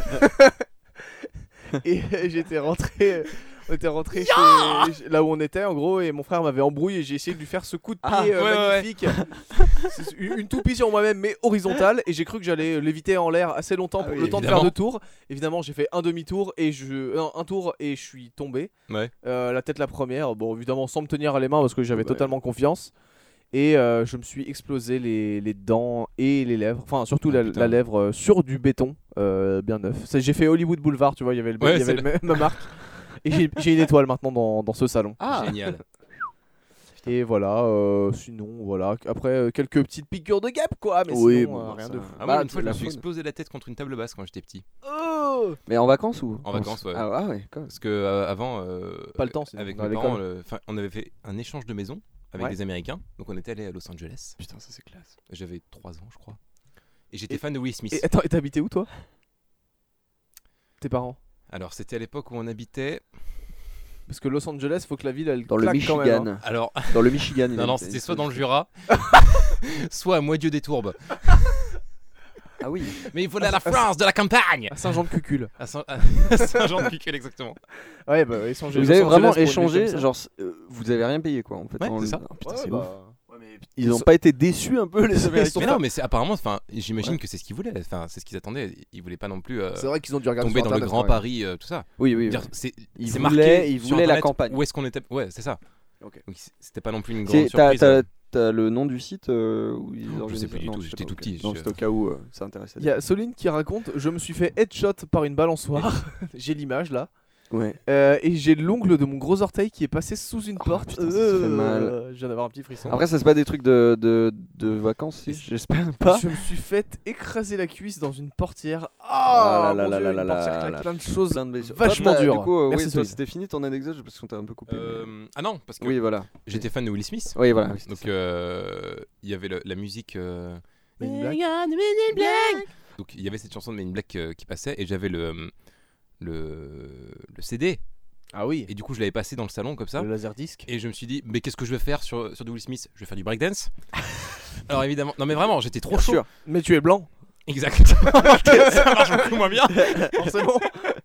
Et euh, j'étais rentré, euh, on était rentré chez- chez- là où on était en gros, et mon frère m'avait embrouillé et j'ai essayé de lui faire ce coup de pied Ah, euh, ouais, ouais, ouais. magnifique. C'est une, une toupie sur moi-même mais horizontale, et j'ai cru que j'allais l'éviter en l'air assez longtemps Ah pour oui, le temps de évidemment. faire deux tours. Évidemment, j'ai fait un demi-tour et je non, un tour et je suis tombé. Ouais. Euh, la tête la première, bon évidemment sans me tenir à les mains parce que j'avais Ouais. totalement confiance. Et euh, je me suis explosé les, les dents et les lèvres, enfin surtout Oh, la, putain. la lèvre euh, sur du béton euh, bien neuf. C'est- J'ai fait Hollywood Boulevard, tu vois, il y avait, le, Ouais, il y avait c'est le même- ma marque. Et j'ai j'ai une étoile maintenant dans, dans ce salon. Ah, Génial. Et voilà, euh, sinon voilà. Après euh, quelques petites piqûres de guêpe quoi, mais Oui, sinon bon, euh, bah, rien ça- de fou. Ah, moi, Bah, une fois, je la me suis faune. explosé la tête contre une table basse quand j'étais petit. Oh mais en vacances ou En vacances, ouais. Ah, ah ouais, quand même. Parce que euh, avant, euh, Pas le temps, sinon, avec dans mes l'école. parents, euh, 'fin, on avait fait un échange de maison avec Ouais. des Américains. Donc on était allé à Los Angeles. Putain, ça c'est classe. J'avais trois ans, je crois. Et j'étais Et- fan de Will Smith. Et attends, et t'habitais où toi? Tes parents? Alors c'était à l'époque où on habitait. Parce que Los Angeles, faut que la ville elle Dans le claque quand même, Michigan. hein. Alors, Dans le Michigan. il non, non, habitait. c'était soit dans le Jura, soit à Moitié-des-Tourbes. Ah oui. Mais il faut aller à la France, de la campagne. À Saint-Jean-de-Cucul. À Saint- à Saint-Jean-de-Cucul, exactement. Ouais, bah ils sont Vous avez vraiment échangé, genre euh, vous avez rien payé quoi en fait. Ouais, en- c'est ça. Ah, putain, Ouais, c'est bah, ouf. Ils ont pas été déçus un peu les Américains. Mais non, mais c'est apparemment, enfin, j'imagine Ouais. que c'est ce qu'ils voulaient. Enfin, c'est ce qu'ils attendaient. Ils voulaient pas non plus euh, C'est vrai qu'ils ont dû regarder tomber sur dans le Internet, grand ouais. Paris, euh, tout ça. Oui, oui. Dire, oui. c'est Ils c'est voulaient- marqué ils sur voulaient la Internet campagne. Où est-ce qu'on était? Ouais, c'est ça. Ok. Donc c- c'était pas non plus une C'est- grande T'as surprise. t'as- euh. t'as le nom du site euh, où ils Je organisaient sais plus ça du Non, tout, je sais j'étais pas, tout ok. petit, Non, je- c'est au cas où euh, ça intéressait. Il y a Soline qui raconte: je me suis fait headshot par une balançoire. J'ai l'image là. Ouais. Euh, et j'ai l'ongle de mon gros orteil qui est passé sous une porte. putain, ça se fait mal. Euh, Je viens d'avoir un petit frisson. Après, ça c'est pas des trucs de, de, de vacances, si, j'espère pas. Je me suis fait écraser la cuisse dans une portière. Ah Ah là mon là Dieu, là une là portière là claque là. plein de choses. Plein de blessures. vachement Toi, t'as- dur. Du coup, euh, Merci, oui, toi, Soline. c'était fini ton anecdote parce qu'on t'a un peu coupé. mais- Euh, Ah non, parce que Oui, voilà. j'étais fan de Will Smith. Oui, voilà. oui, c'était Donc ça. euh, il y avait le- la musique. euh, Men in Black. Donc il y avait cette chanson de Men in Black euh, qui passait et j'avais le le le C D Ah oui. et du coup je l'avais passé dans le salon comme ça. Le laser disc. Et je me suis dit, mais qu'est-ce que je vais faire sur, sur du Will Smith? Je vais faire du breakdance. Alors évidemment, non mais vraiment, j'étais trop Bien chaud. sûr. Mais tu es blanc. Exact. Ça marche beaucoup moins bien. Forcément.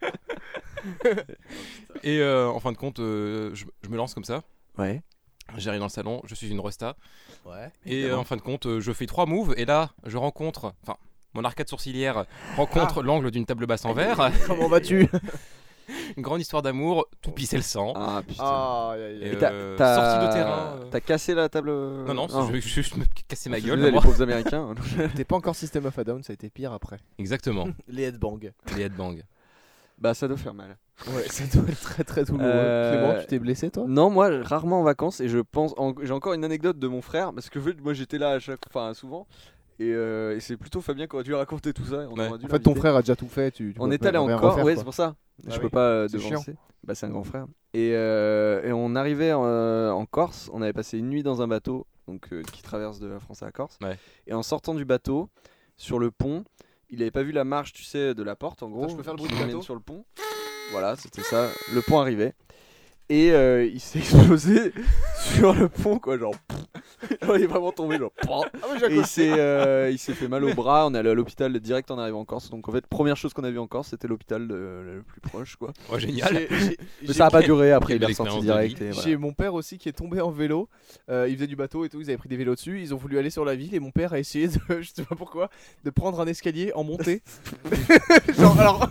Et euh, en fin de compte, euh, je, je me lance comme ça. Ouais. J'arrive dans le salon, je suis une resta. Ouais. Et euh, en fin de compte, euh, je fais trois moves. Et là, je rencontre, enfin, mon arcade sourcilière rencontre l'angle d'une table basse en verre. Comment vas-tu? Une grande histoire d'amour, tout pissait le sang. Ah putain. Ah, aïe, aïe, Et aïe. Et t'as- euh, t'as- sortie de terrain. euh, T'as cassé la table Non, non, je vais juste me casser ma Je suis gueule. désolé, moi. les pauvres américains. T'es pas encore System of a Down, ça a été pire après. Exactement, Les headbangs. les headbangs. Bah, ça doit faire mal. Ouais, ça doit être très très douloureux. Euh, Clément, tu t'es blessé toi? Non, moi rarement en vacances et je pense. en- J'ai encore une anecdote de mon frère parce que en fait, moi j'étais là à chaque, enfin souvent et, euh, et c'est plutôt Fabien qui aurait dû raconter tout ça. et on Ouais. aurait dû En fait, ton l'inviter. frère a déjà tout fait. Tu, tu On peux est pas allé rien encore, refaire, ouais, quoi. c'est pour ça. Bah je oui, peux pas euh, c'est devancer. Bah, c'est un grand frère. Et, euh, et on arrivait en, euh, en Corse. On avait passé une nuit dans un bateau, donc euh, qui traverse de la France à la Corse. Ouais. Et en sortant du bateau, sur le pont, il avait pas vu la marche, tu sais, de la porte en gros. je peux faire le bruit qui du mène bateau sur le pont. Voilà, c'était ça. Le pont arrivait. Et euh, il s'est explosé sur le pont, quoi, genre. Genre, il est vraiment tombé, genre. Et il s'est, euh, il s'est fait mal au bras. On est allé à l'hôpital direct en arrivant en Corse. Donc en fait, première chose qu'on a vu en Corse, c'était l'hôpital de- le plus proche, quoi. Oh, génial. J'ai- j'ai- Mais j'ai- ça a pas duré. Après, Quelle il est belle ressorti expérience de direct. Et voilà. J'ai mon père aussi qui est tombé en vélo. Euh, il faisait du bateau et tout. Ils avaient pris des vélos dessus. Ils ont voulu aller sur la ville et mon père a essayé de, je sais pas pourquoi, de prendre un escalier en montée. Genre, alors,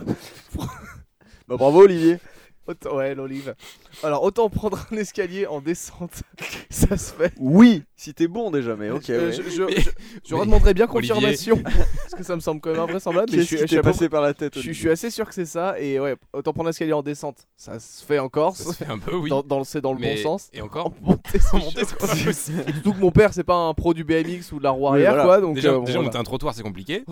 Bah, bravo, Olivier. autant, ouais, l'olive. Alors autant prendre un escalier en descente, ça se fait. Oui, si t'es bon déjà, mais ok. Euh, ouais. je, je, Mais- je, je mais- redemanderai bien Olivier. confirmation parce que ça me semble quand même invraisemblable. Mais je Qu'est-ce suis, qui je suis t'est à peu- passé par la tête, je suis- je Olivier suis assez sûr que c'est ça. Et ouais, autant prendre un escalier en descente, ça se fait en Corse. Ça se fait un peu, oui. Dans, dans le- c'est dans le Mais- bon sens. Et encore, En montée, c'est en montée, chaud. c'est pas possible. Et surtout que mon père, c'est pas un pro du B M X ou de la roue arrière, voilà. quoi. Donc, Déjà, euh, bon, déjà voilà. monter un trottoir, c'est compliqué.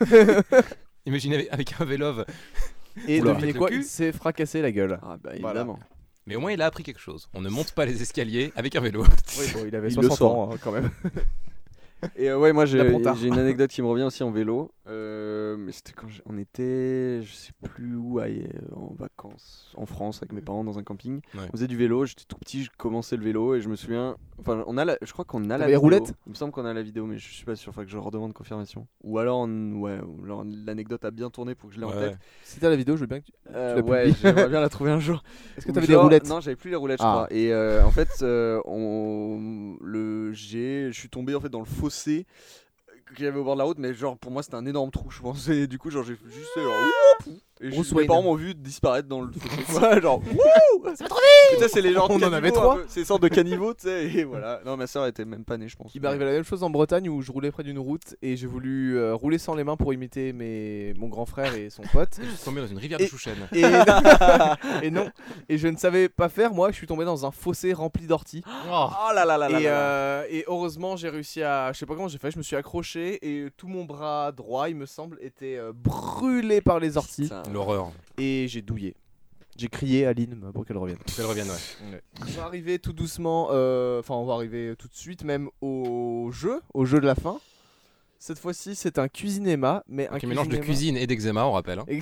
Imaginez avec, avec un vélo. Et Oula. devinez Avec le quoi, cul. il s'est fracassé la gueule. Ah bah Voilà. évidemment. Mais au moins, il a appris quelque chose. On ne monte pas les escaliers avec un vélo. Oui, bon, il avait Il le soixante saura. ans hein, quand même. Et euh, ouais, moi j'ai La Pontard. j'ai une anecdote qui me revient aussi en vélo. Euh, mais c'était quand j'ai- on était, je sais plus où, aille- euh, en vacances en France avec mes parents dans un camping. Ouais. On faisait du vélo. J'étais tout petit, je commençais le vélo et je me souviens. Enfin, on a, la- je crois qu'on a la T'avais les vidéo. roulettes Il me semble qu'on a la vidéo, mais je suis pas sûr. Faudrait que je redemande confirmation. Ou alors, on- ouais, ou alors l'anecdote a bien tourné pour que je l'ai en Ouais, tête. ouais. Si t'as la vidéo, je veux bien que tu. Euh, l'as ouais, publié. j'aimerais bien la trouver un jour. Est-ce que Ou t'avais des genre- roulettes? Non, j'avais plus les roulettes, je Ah. crois. Et euh, en fait, euh, on, le, j'ai, je suis tombé en fait dans le fossé qu'il y avait au bord de la route, mais genre pour moi c'était un énorme trou, je pense. Et du coup, genre j'ai juste fait genre, Wouh et je- Bruce mes Wayne. parents m'ont vu disparaître dans le fossé. quoi, genre, wouh, c'est trop vite. Tu sais, c'est les genres de On en caniveaux, avait un trois. peu. C'est des sortes de caniveaux, tu sais. Et voilà. Non, ma soeur était même pas née, je pense. Il m'est arrivé la même chose en Bretagne où je roulais près d'une route et j'ai voulu euh, rouler sans les mains pour imiter mes... mon grand frère et son pote. Je suis tombé dans une rivière Et- de chouchen. Et... et non, et je ne savais pas faire. Moi, je suis tombé dans un fossé rempli d'orties. Oh là là là là. Et, là là. euh, et heureusement, j'ai réussi à. Je sais pas comment j'ai fait, je me suis accroché et tout mon bras droit, il me semble, était euh, brûlé par les orties. Putain. L'horreur. Et j'ai douillé. J'ai crié à Lynn pour qu'elle revienne. Qu'elle revienne, ouais. On va arriver tout doucement, euh, enfin, on va arriver tout de suite même au jeu, au jeu de la fin. Cette fois-ci, c'est un cuisinéma, mais un Qui mélange de cuisinéma- cuisine et d'eczéma, on rappelle. hein.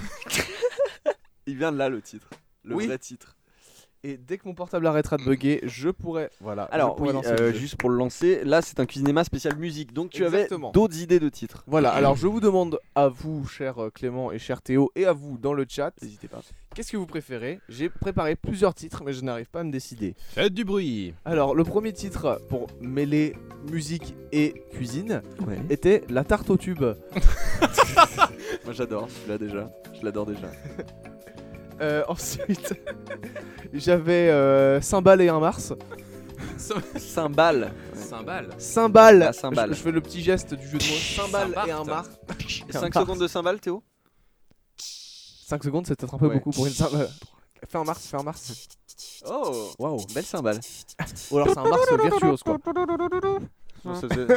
Il vient de là le titre. Le Oui. vrai titre. Et dès que mon portable arrêtera de bugger, je pourrai. Voilà. je Alors, pourrai oui, lancer euh, le jeu. juste pour le lancer, là c'est un cuisinéma spécial musique. Donc tu Exactement. avais d'autres idées de titres. Voilà, alors je vous demande à vous, cher euh, Clément et cher Théo, et à vous dans le chat, N'hésitez pas. qu'est-ce que vous préférez? J'ai préparé plusieurs titres, mais je n'arrive pas à me décider. Faites du bruit. Alors, le premier titre pour mêler musique et cuisine Ouais. était La tarte au tube. Moi j'adore, celui-là déjà. Je l'adore déjà. Euh, ensuite, j'avais euh, Cymbale et un Mars. Cymbale. Cymbale. Cymbale. La cymbale. Je, je fais le petit geste du jeu de mots. Cymbale Cymbarte. et un Mars. cinq secondes de cymbale, Théo. cinq secondes, c'est peut-être un peu Ouais. beaucoup pour une cymbale. Fais un Mars, fais un Mars. Oh, Waouh. belle cymbale. Ou alors c'est un Mars virtuose quoi. Non, ça faisait-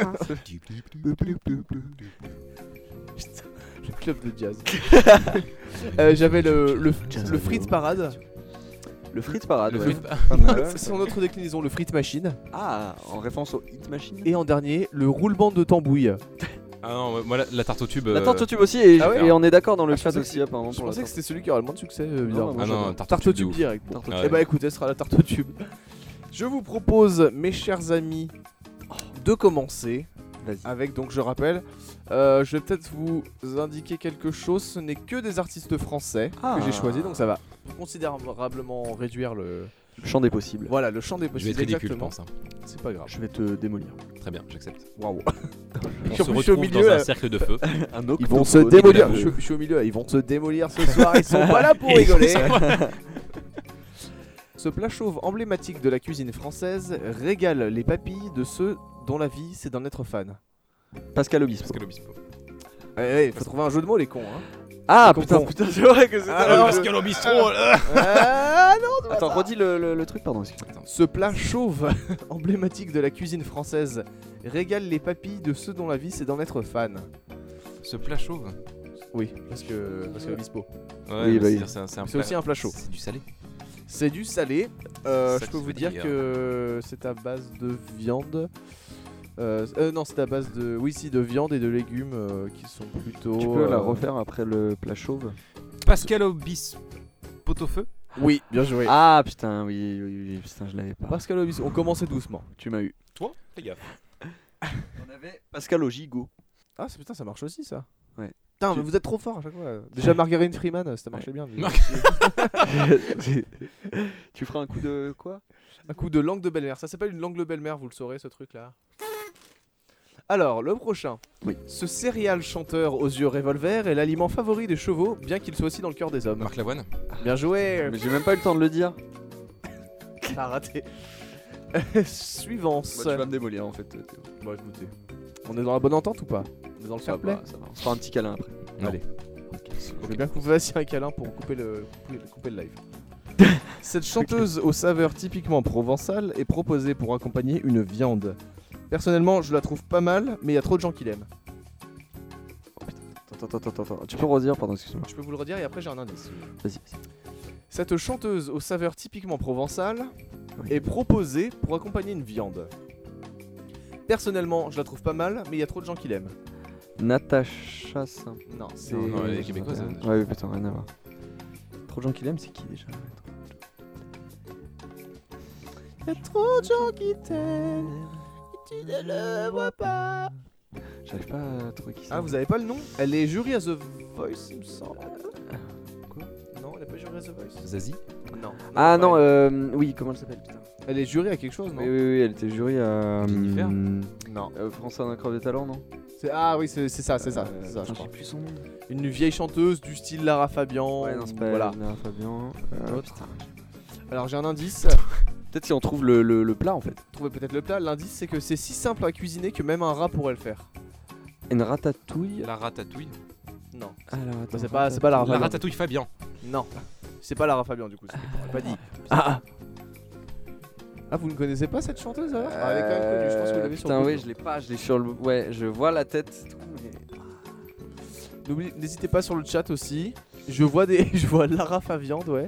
Le club de jazz. Euh, j'avais le, le, le Frit Parade. Le frites parade. Le ouais. frites- Pas mal. C'est son autre déclinaison, le Frit Machine. Ah, en référence au Hit Machine. Et en dernier, le roulement de tambouille. Ah non, moi la, la tarte au tube. La euh, tarte au tube aussi, et, Ah ouais et on est d'accord dans le Ah, je chat pensais aussi que apparemment Je pour la pensais que tarte. c'était celui qui aurait le moins de succès, euh, bizarrement. Ah non, j'adore. tarte, Tarte au au tube. tube de ouf. direct. Bon. Tarte au Ouais. Eh bah écoutez, ce sera la tarte au tube. Je vous propose, mes chers amis, de commencer Vas-y. avec, donc je rappelle, euh, je vais peut-être vous indiquer quelque chose. Ce n'est que des artistes français Ah. que j'ai choisis, donc ça va considérablement réduire le, Le champ des possibles. voilà, le champ des Je vais possibles. être ridicule, je exactement. pense. hein. C'est pas grave. Je vais te démolir. Très bien, j'accepte. Waouh. On Je se suis au retrouve milieu, dans là. un cercle de feu. Un Ils vont se démolir. Je, je suis au milieu. Ils vont se démolir ce soir. Ils sont pas là pour rigoler. Ce plat chauve emblématique de la cuisine française régale les papilles de ceux dont la vie c'est d'en être fan. Pascal Obispo. Pascal Obispo. Ouais, ouais, faut trouver un jeu de mots les cons. Hein. Ah Je putain, comprends. putain, c'est vrai que c'était Ah, le- non, Pascal Obispo. là. Ah, non, Attends, redis le, le- le truc, pardon. excuse-moi. Ce plat chauve emblématique de la cuisine française régale les papilles de ceux dont la vie c'est d'en être fan. Ce plat chauve. Oui, parce que parce que Obispo. Ouais, Oui, mais bah oui. c'est- c'est un- c'est un C'est plat- aussi un plat chaud. C'est du salé. C'est du salé. Euh, Ça je peux qui vous veut dire dire. que c'est à base de viande. Euh, euh, non, c'est à base de oui, si, de viande et de légumes euh, qui sont plutôt. Tu peux la euh, refaire après le plat chauve. Pascal Obispo. Pot-au-feu. Oui, bien joué. Ah putain, oui, oui, oui, putain, je l'avais pas. Pascal Obispo, on commençait doucement. Tu m'as eu. Toi, fais gaffe. On avait Pascal au gigot. Ah, c'est- putain, ça marche aussi ça. Ouais. Putain, Tu- mais vous êtes trop fort à chaque fois. Déjà Marguerite Freeman, ça marchait bien. Mar- Tu feras un coup de quoi? Un coup de langue de belle-mère. Ça s'appelle une langue de belle-mère, vous le saurez ce truc là. Alors, le prochain. Oui. Ce céréal chanteur aux yeux revolver est l'aliment favori des chevaux, bien qu'il soit aussi dans le cœur des hommes. Marc Lavoine. Bien joué. Mais j'ai même pas eu le temps de le dire. T'as raté. Suivance. Bah, tu vas me démolir en fait. Théo. Bon, écoutez. On est dans la bonne entente ou pas? On est dans le Ça fair play? va, ça va. On se fera un petit câlin après. Non. Allez. Je veux bien que vous fassiez un câlin pour couper le, couper, couper le live. Cette chanteuse aux saveurs typiquement provençales est proposée pour accompagner une viande. Personnellement, je la trouve pas mal, mais il y a trop de gens qui l'aiment. Attends, attends, attends, attends. Tu peux redire, pardon, excuse-moi. Je peux vous le redire et après j'ai un indice. Vas-y, vas-y. Cette chanteuse aux saveurs typiquement provençales Oui. est proposée pour accompagner une viande. Personnellement, je la trouve pas mal, mais il y a trop de gens qui l'aiment. Natacha Saint. Non, c'est. Non, non, elle est je québécoise, sais elle. pas. Ouais, oui, putain, rien à voir. Trop de gens qui l'aiment, c'est qui déjà? Il y a trop de gens qui t'aiment, et tu ne le vois pas. J'arrive pas à trouver qui c'est. Ah, vous avez pas le nom? Elle est jury à The Voice, il me semble. Quoi? Non, elle est pas jury à The Voice. Zazie. Non. Ah non, pas elle. euh, oui, comment elle s'appelle, putain? Elle est jury à quelque chose, non? Oui, oui, oui, elle était jury à. Jennifer hum, Non. euh, France à un incroyable talent, non? C'est- Ah oui, c'est c'est ça, c'est ça. Euh, c'est ça, putain, je je crois. sais plus son nom. Une vieille chanteuse du style Lara Fabian. Ouais, non, c'est pas voilà. Lara Fabian. Euh, Autre. putain. Alors j'ai un indice. Peut-être si on trouve le, le, le plat en fait. Trouvez peut-être le plat. L'indice, c'est que c'est si simple à cuisiner que même un rat pourrait le faire. Une ratatouille. La ratatouille. Non. Alors, attends, Bah, c'est pas, c'est pas Lara La Fabian. ratatouille Fabien. Non. C'est pas Lara Fabian du coup. C'est on l'a pas dit. Ah, Ah, vous ne connaissez pas cette chanteuse alors? Ah, elle est quand même connue. Je pense que vous l'avez sur putain, le oui, Google. je l'ai pas, je l'ai sur le. Ouais, je vois la tête, c'est tout, mais. N'oubliez- N'hésitez pas sur le chat aussi. Je vois des, je vois Lara Fabian, ouais.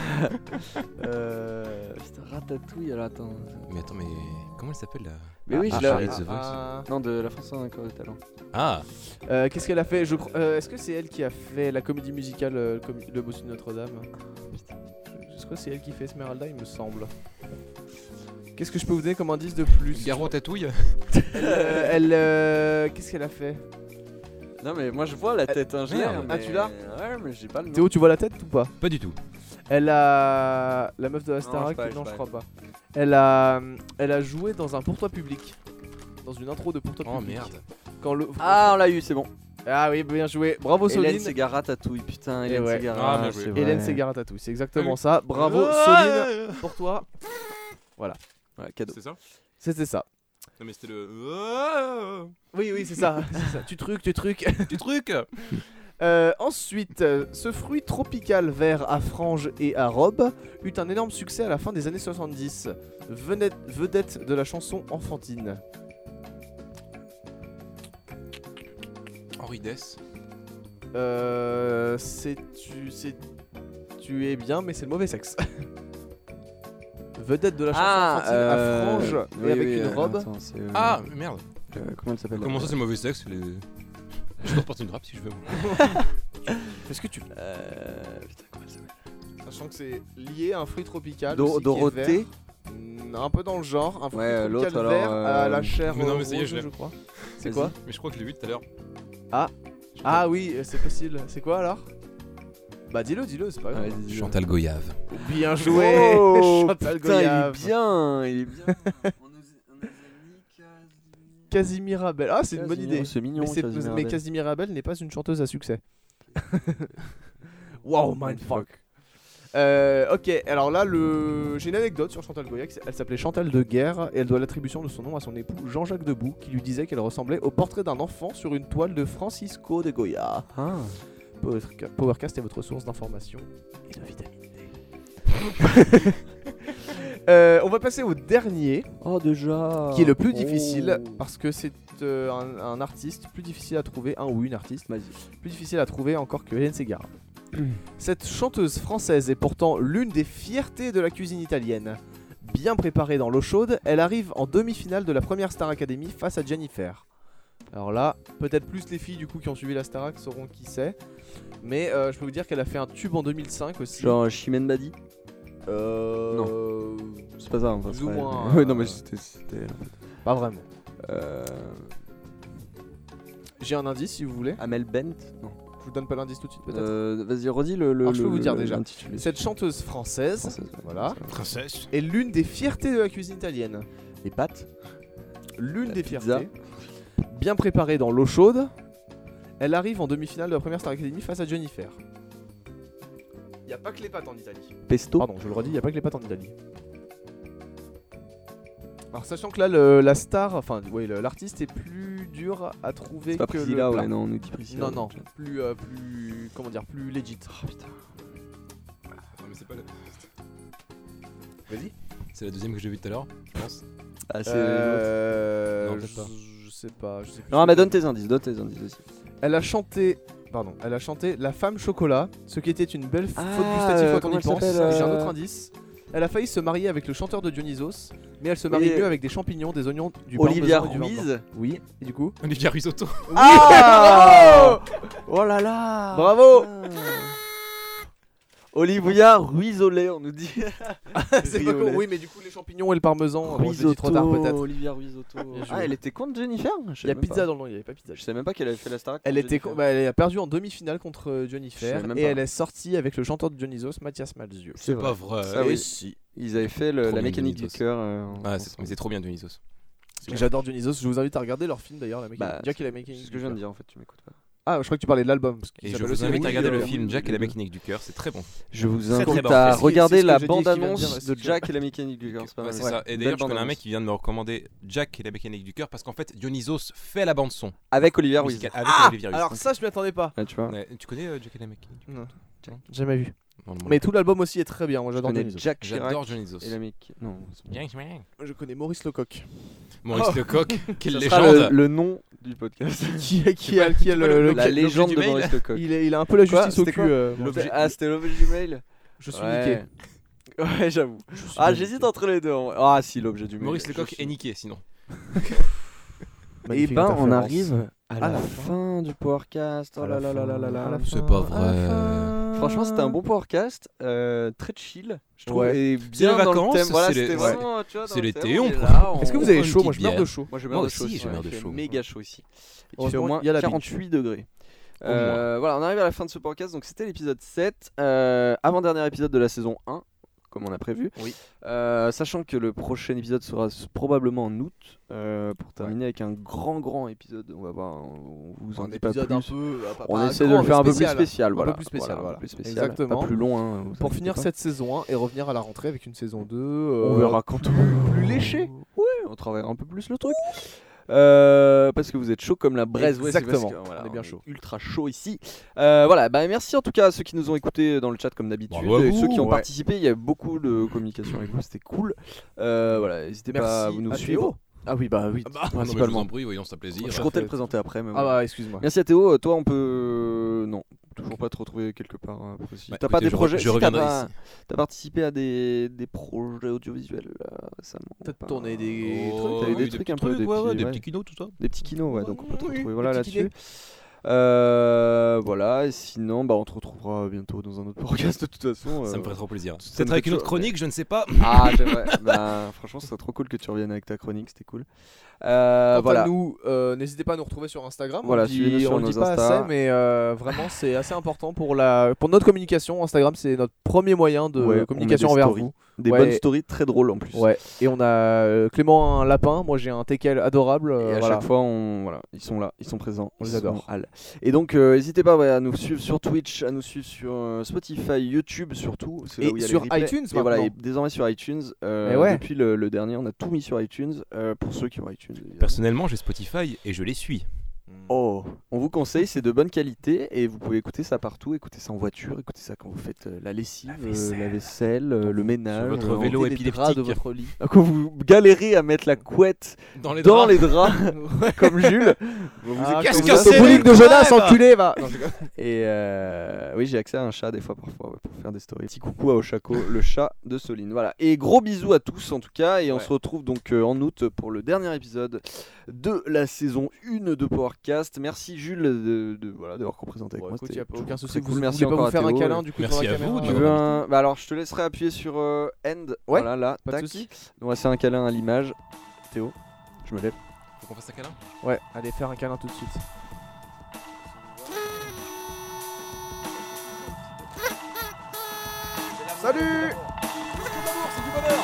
euh... Putain, ratatouille, alors attends. Mais attends, mais comment elle s'appelle là? Mais oui, Ah, je l'ai. Charlie. ah, The Voice. ah, Non, de la France à un incroyable talent. Ah. euh, Qu'est-ce qu'elle a fait? Je crois- euh, Est-ce que c'est elle qui a fait la comédie musicale euh, le comi- Le Bossu de Notre-Dame? Je crois que c'est elle qui fait Esmeralda, il me semble. Qu'est-ce que je peux vous donner comme indice de plus? Garou tatouille. Euh, Elle, euh, qu'est-ce qu'elle a fait? Non, mais moi je vois la tête, hein, je l'ai, Merde. mais- Ah, tu l'as? Ouais, mais j'ai pas le nom. Théo, tu vois la tête ou pas? Pas du tout. Elle a la meuf de la Non, je Starac, sais pas, je non, sais je pas. crois pas. Elle a, elle a joué dans un pour toi public, dans une intro de pour toi Oh public. merde. Quand le... Ah, on l'a eu, c'est bon. Ah oui, bien joué. Bravo Hélène Soline. Segar ratatouille, putain, Hélène ouais. Segar. Ah, bien joué. c'est Hélène vrai. Segar Tatou, c'est exactement Oui. ça. Bravo Ah. Soline pour toi. Ouais, cadeau. C'est ça? C'était ça. Non mais c'était le. Ah. Oui, oui, c'est ça. c'est ça. Tu trucs, tu trucs. Petit truc. Euh, ensuite, euh, ce fruit tropical vert à franges et à robe eut un énorme succès à la fin des années soixante-dix. Venette- vedette de la chanson enfantine. Henri Dess. Euh, c'est tu, c'est tu es bien, mais c'est le mauvais sexe. Vedette de la chanson enfantine à franges et oui, avec oui, une euh, robe. attends, c'est, euh, Ah merde. euh, comment elle s'appelle Comment là ça c'est mauvais sexe les... Je peux repartir une rap si je veux. moi. Est-ce que tu Euh, Putain, comment elle s'appelle sachant que c'est lié à un fruit tropical Do- aussi qui est Dorothée. vert. Mm, un peu dans le genre, un fruit Ouais, tropical l'autre, alors, vert à la euh, chair mais non, mais euh, ça y est, rose, je l'ai. je crois. C'est Vas-y. quoi? Mais je crois que je l'ai vu tout à l'heure. Ah. Je Ah oui, euh, c'est possible. C'est quoi alors? Bah dis-le, dis-le, c'est pas grave. Ouais, dis-le. Chantal Goyave. Bien joué, Oh, Chantal putain, Goyave. il est bien, il est bien. on nous, on nous a mis Casimir Abel. Ah, c'est une bonne Casimir, idée. C'est mignon, Mais, c'est- Casimir mais Abel. Casimir Abel n'est pas une chanteuse à succès. Wow, mindfuck. Euh, ok, alors là, le... j'ai une anecdote sur Chantal Goya. Elle s'appelait Chantal de Guerre et elle doit l'attribution de son nom à son époux Jean-Jacques Debout, qui lui disait qu'elle ressemblait au portrait d'un enfant sur une toile de Francisco de Goya. Ah. Powerca- Powercast est votre source d'information et de vitamine D. Euh, on va passer au dernier, Oh, déjà. qui est le plus difficile, Oh. parce que c'est euh, un, un artiste plus difficile à trouver, un ou une artiste, Vas-y. plus difficile à trouver encore que Hélène Segarra. Cette chanteuse française est pourtant l'une des fiertés de la cuisine italienne. Bien préparée dans l'eau chaude, elle arrive en demi-finale de la première Star Academy face à Jennifer. Alors là, peut-être plus les filles du coup qui ont suivi la Starac sauront qui c'est. Mais euh, je peux vous dire qu'elle a fait un tube en deux mille cinq aussi. Genre Chimène Badi. Euh... Non. C'est pas ça, enfin, Plus c'est ou pas elle, moins, mais- Ouais, euh, non, mais c'était. c'était- Pas vraiment. Euh... J'ai un indice si vous voulez. Amel Bent. Non. Je vous donne pas l'indice tout de suite peut-être. Euh, Vas-y, redis le. le Alors, je peux le- vous dire le- déjà. l'intitulé. Cette chanteuse française, Française, ouais. voilà, Princesse. est l'une des fiertés de la cuisine italienne. Les pâtes. L'une La des pizza. fiertés. Bien préparée dans l'eau chaude, elle arrive en demi-finale de la première Star Academy face à Jennifer. Il n'y a pas que les pâtes en Italie. Pesto. Pardon, je le redis, il n'y a pas que les pâtes en Italie. Alors sachant que là, le- la star, enfin, ouais, le- l'artiste est plus dur à trouver C'est pas que le Priscilla, plat. ouais, non, on nous dit Priscilla. Non, non, plus, euh, plus, comment dire, plus legit. Oh putain. Non mais c'est pas la... Vas-y. C'est la deuxième que j'ai vue tout à l'heure, je pense. Ah, c'est l'autre. Euh, Non, peut-être pas. je, je sais pas, je sais plus. Non, mais donne tes indices, donne tes indices aussi. Elle a chanté, pardon, elle a chanté La Femme Chocolat, ce qui était une belle f- Ah, faute gustative euh, quand on comment y elle pense. s'appelle, J'ai un euh, autre indice. Elle a failli se marier avec le chanteur de Dionysos, mais elle se marie Et- mieux avec des champignons, des oignons, du Olivia parmesan et du vin blanc. Ruiz. Oui, et du coup Olivia Risotto. Ah Oh là là. Bravo. Olivia Ruizolé, on nous dit. C'est pas con, Riolet. oui, mais du coup, les champignons et le parmesan, bon, je l'ai dit trop tard peut-être. Olivia Ruizotto. Bien joué. Ah, elle était contre Jennifer? Je Il y a savais même pizza pas. dans le nom, il y avait pas pizza. Je savais même pas qu'elle avait fait la Starac. Elle, contre était, Jennifer. bah, elle a perdu en demi-finale contre euh, Je Jennifer savais même et pas. elle est sortie avec le chanteur de Dionysos, Mathias Malzieu. C'est pas vrai. Ça, Et oui. si. Ils avaient fait le- Trop la bien, mécanique du Dionysos. cœur. euh, Ah, c'est- ensemble. mais c'est trop bien Dionysos. J'adore Dionysos, je vous invite à regarder leur film d'ailleurs, la mécanique. Bah, Jack et la mécanique. C'est ce que du je viens de cœur. dire en fait, tu m'écoutes pas. Ah, je crois que tu parlais de l'album. parce qu'il Et je s'appelle vous aussi invite à Oui, regarder euh, le film oui, Jack et la oui. mécanique du cœur, c'est très bon. Je vous Très, très invite bon. à C'est ce qui- regarder c'est ce que la j'ai dit, ce qu'il vient de bande-annonce dire, de c'est Jack et la mécanique du cœur. C'est pas Ouais, mal. c'est Ouais. ça. Et Belle d'ailleurs, je connais un bande-annonce. mec qui vient de me recommander Jack et la mécanique du cœur parce qu'en fait, Dionysos fait la bande son Avec Olivia Ruiz. musicale avec Ah Olivia Ruiz. Alors ça, je m'y attendais pas. Ouais, tu vois. Ouais, tu connais euh, Jack et la mécanique du Non, cœur jamais vu. Non, non, Mais tout l'album aussi est très bien, moi Je j'adore connais Dionysos. Jack Chirac J'adore Dionysos. et la mécanique. Non. c'est bon. Bien, bien. Je connais Maurice Lecoq. Maurice Oh. Lecoq, quelle Ça sera le, légende. le nom du podcast. qui a, qui a, qui a tu vois le, le- le- La l'objet légende du de mail. Maurice Lecoq. il, est- il a un peu la Quoi justice au C'était cul. quoi euh, L'objet- bon. Ah, c'était l'objet du mail. Je suis Ouais. niqué. Ouais, j'avoue. Je suis Ah, bien j'hésite niqué. entre les deux. en vrai. Ah, si, l'objet du mail. Maurice Je Lecoq suis- est niqué sinon. Et Magnifique ben, on interférence. arrive à À la la fin du Powercast. Oh À là la là là là fin, là là à la là. C'est fin, pas à la vrai. fin. Franchement, c'était un bon Powercast, euh, très chill, je trouve, Ouais. et C'est bien les dans vacances, le thème. Voilà, c'est les- c'était ouais. vraiment, tu vois, dans C'est le l'été, thème, on est prend- là, on- Est-ce que vous On avez prend une chaud? Moi, petite je meurs de bière. chaud. Moi, je Moi meurs de aussi, chaud. je ouais, meurs de il fait chaud. méga chaud ici. Il fait Heureusement, au moins il y a la quarante-huit degrés. Euh, voilà, on arrive à la fin de ce podcast, donc c'était l'épisode sept, euh, avant-dernier épisode de la saison un, comme on a prévu. Oui. Euh, sachant que le prochain épisode sera s- probablement en août, euh, pour terminer avec un grand grand épisode. On va voir, on vous en Un dit pas épisode plus. un peu. euh, pas- On pas essaie de grand, le mais faire un peu plus spécial. spécial, Un voilà. peu plus spécial, Voilà, un voilà. peu plus spécial, Exactement. Pas plus long. Hein, vous Pour inquiétez finir pas. cette saison un et revenir à la rentrée avec une saison deux. On euh, verra quand on plus léché. Oui, on travaillera un peu plus le truc. Euh, parce que vous êtes chaud comme la braise. Ouais, c'est parce Exactement. que, voilà, On est bien chaud. Ultra chaud ici. Euh, voilà, bah, merci en tout cas à ceux qui nous ont écoutés dans le chat comme d'habitude. Bravo à Et vous, ceux qui ont ouais. participé, il y a beaucoup de communication avec vous, c'était cool. Euh, voilà, n'hésitez pas à Merci vous nous à suivre. Théo. Ah oui, bah oui, Ah bah, non, mais je vous principalement. en prie, voyons, c'est un plaisir. Je ça comptais fait- le présenter après. Mais Ah bon. bah, excuse-moi. Merci à Théo. Toi, on peut. Non, toujours pas te retrouver quelque part euh, précis. Bah, T'as pas écoutez, des je re- projets. je si, t'as reviendrai pas- ici. T'as participé à des, des projets audiovisuels là, récemment. T'as Pas- tourné des Oh, trucs. t'as eu des oui, trucs petits un peu, des ouais, ouais, petits- des ouais. petits kinos, tout ça. Des petits kinos, ouais, donc on peut te Oui, retrouver des voilà, petits là-dessus. Euh, voilà, et sinon, bah, on te retrouvera bientôt dans un autre podcast de toute façon. Ça euh. me ferait trop plaisir. ça me Peut-être fait avec une autre toujours- chronique, je ne sais pas. Ah, j'aimerais. Bah, franchement, ce serait trop cool que tu reviennes avec ta chronique, c'était cool. Euh, Quant voilà. à nous, euh, n'hésitez pas à nous retrouver sur Instagram. Voilà, on le dit, suivez-nous sur on le dit nos pas Insta. assez, mais euh, vraiment c'est assez important pour la pour notre communication. Instagram, c'est notre premier moyen de Ouais, on communication met des envers stories. vous. Des Ouais. bonnes stories très drôles en plus. Ouais. Et on a euh, Clément un lapin, moi j'ai un teckel adorable. euh, Et à voilà. chaque fois, on, voilà, ils sont là, ils sont présents. On les ils adore. sont al. Et donc, euh, n'hésitez pas ouais, à nous suivre sur Twitch, à nous suivre sur euh, Spotify, YouTube surtout. c'est là Et où il y a les sur replays. iTunes Et voilà, maintenant. et désormais sur iTunes. euh, Eh ouais. Depuis le, le dernier, on a tout mis sur iTunes euh, pour ceux qui ont iTunes. évidemment. Personnellement, j'ai Spotify et je les suis. Oh, on vous conseille, c'est de bonne qualité et vous pouvez écouter ça partout, écouter ça en voiture, écouter ça quand vous faites euh, la lessive, La euh, vaisselle. la vaisselle, euh, le ménage, votre euh, vélo enlever les draps de épileptique. votre lit. Quand vous galérez à mettre la couette Dans les dans draps. les draps, comme Jules. Vous vous Ah, Qu'est-ce quand que vous c'est, êtes au bowling les de Jonas, crèves enculé, va. Non, je rigole. Et euh, oui, j'ai accès à un chat des fois parfois ouais, pour faire des stories. Petit coucou à Oshako, le chat de Soline. Voilà. Et gros bisous à tous en tout cas. Et on Ouais. se retrouve donc euh, en août pour le dernier épisode de la saison un de Powercast. Merci Jules de, de- voilà d'avoir représenté avec Bon, moi. écoute, C'était y a pas toujours aucun très souci. cool. Vous Merci voulez pas encore vous à faire un Théo. câlin du coup Merci devant la à vous caméra, de Tu euh, veux un... Bah alors je te laisserai appuyer sur euh, End. Ouais, Voilà là. pas de tac. souci. On va faire un câlin à l'image. Théo, je me lève. Faut qu'on fasse un câlin. Ouais, allez faire un câlin tout de suite. Salut. C'est du bonheur.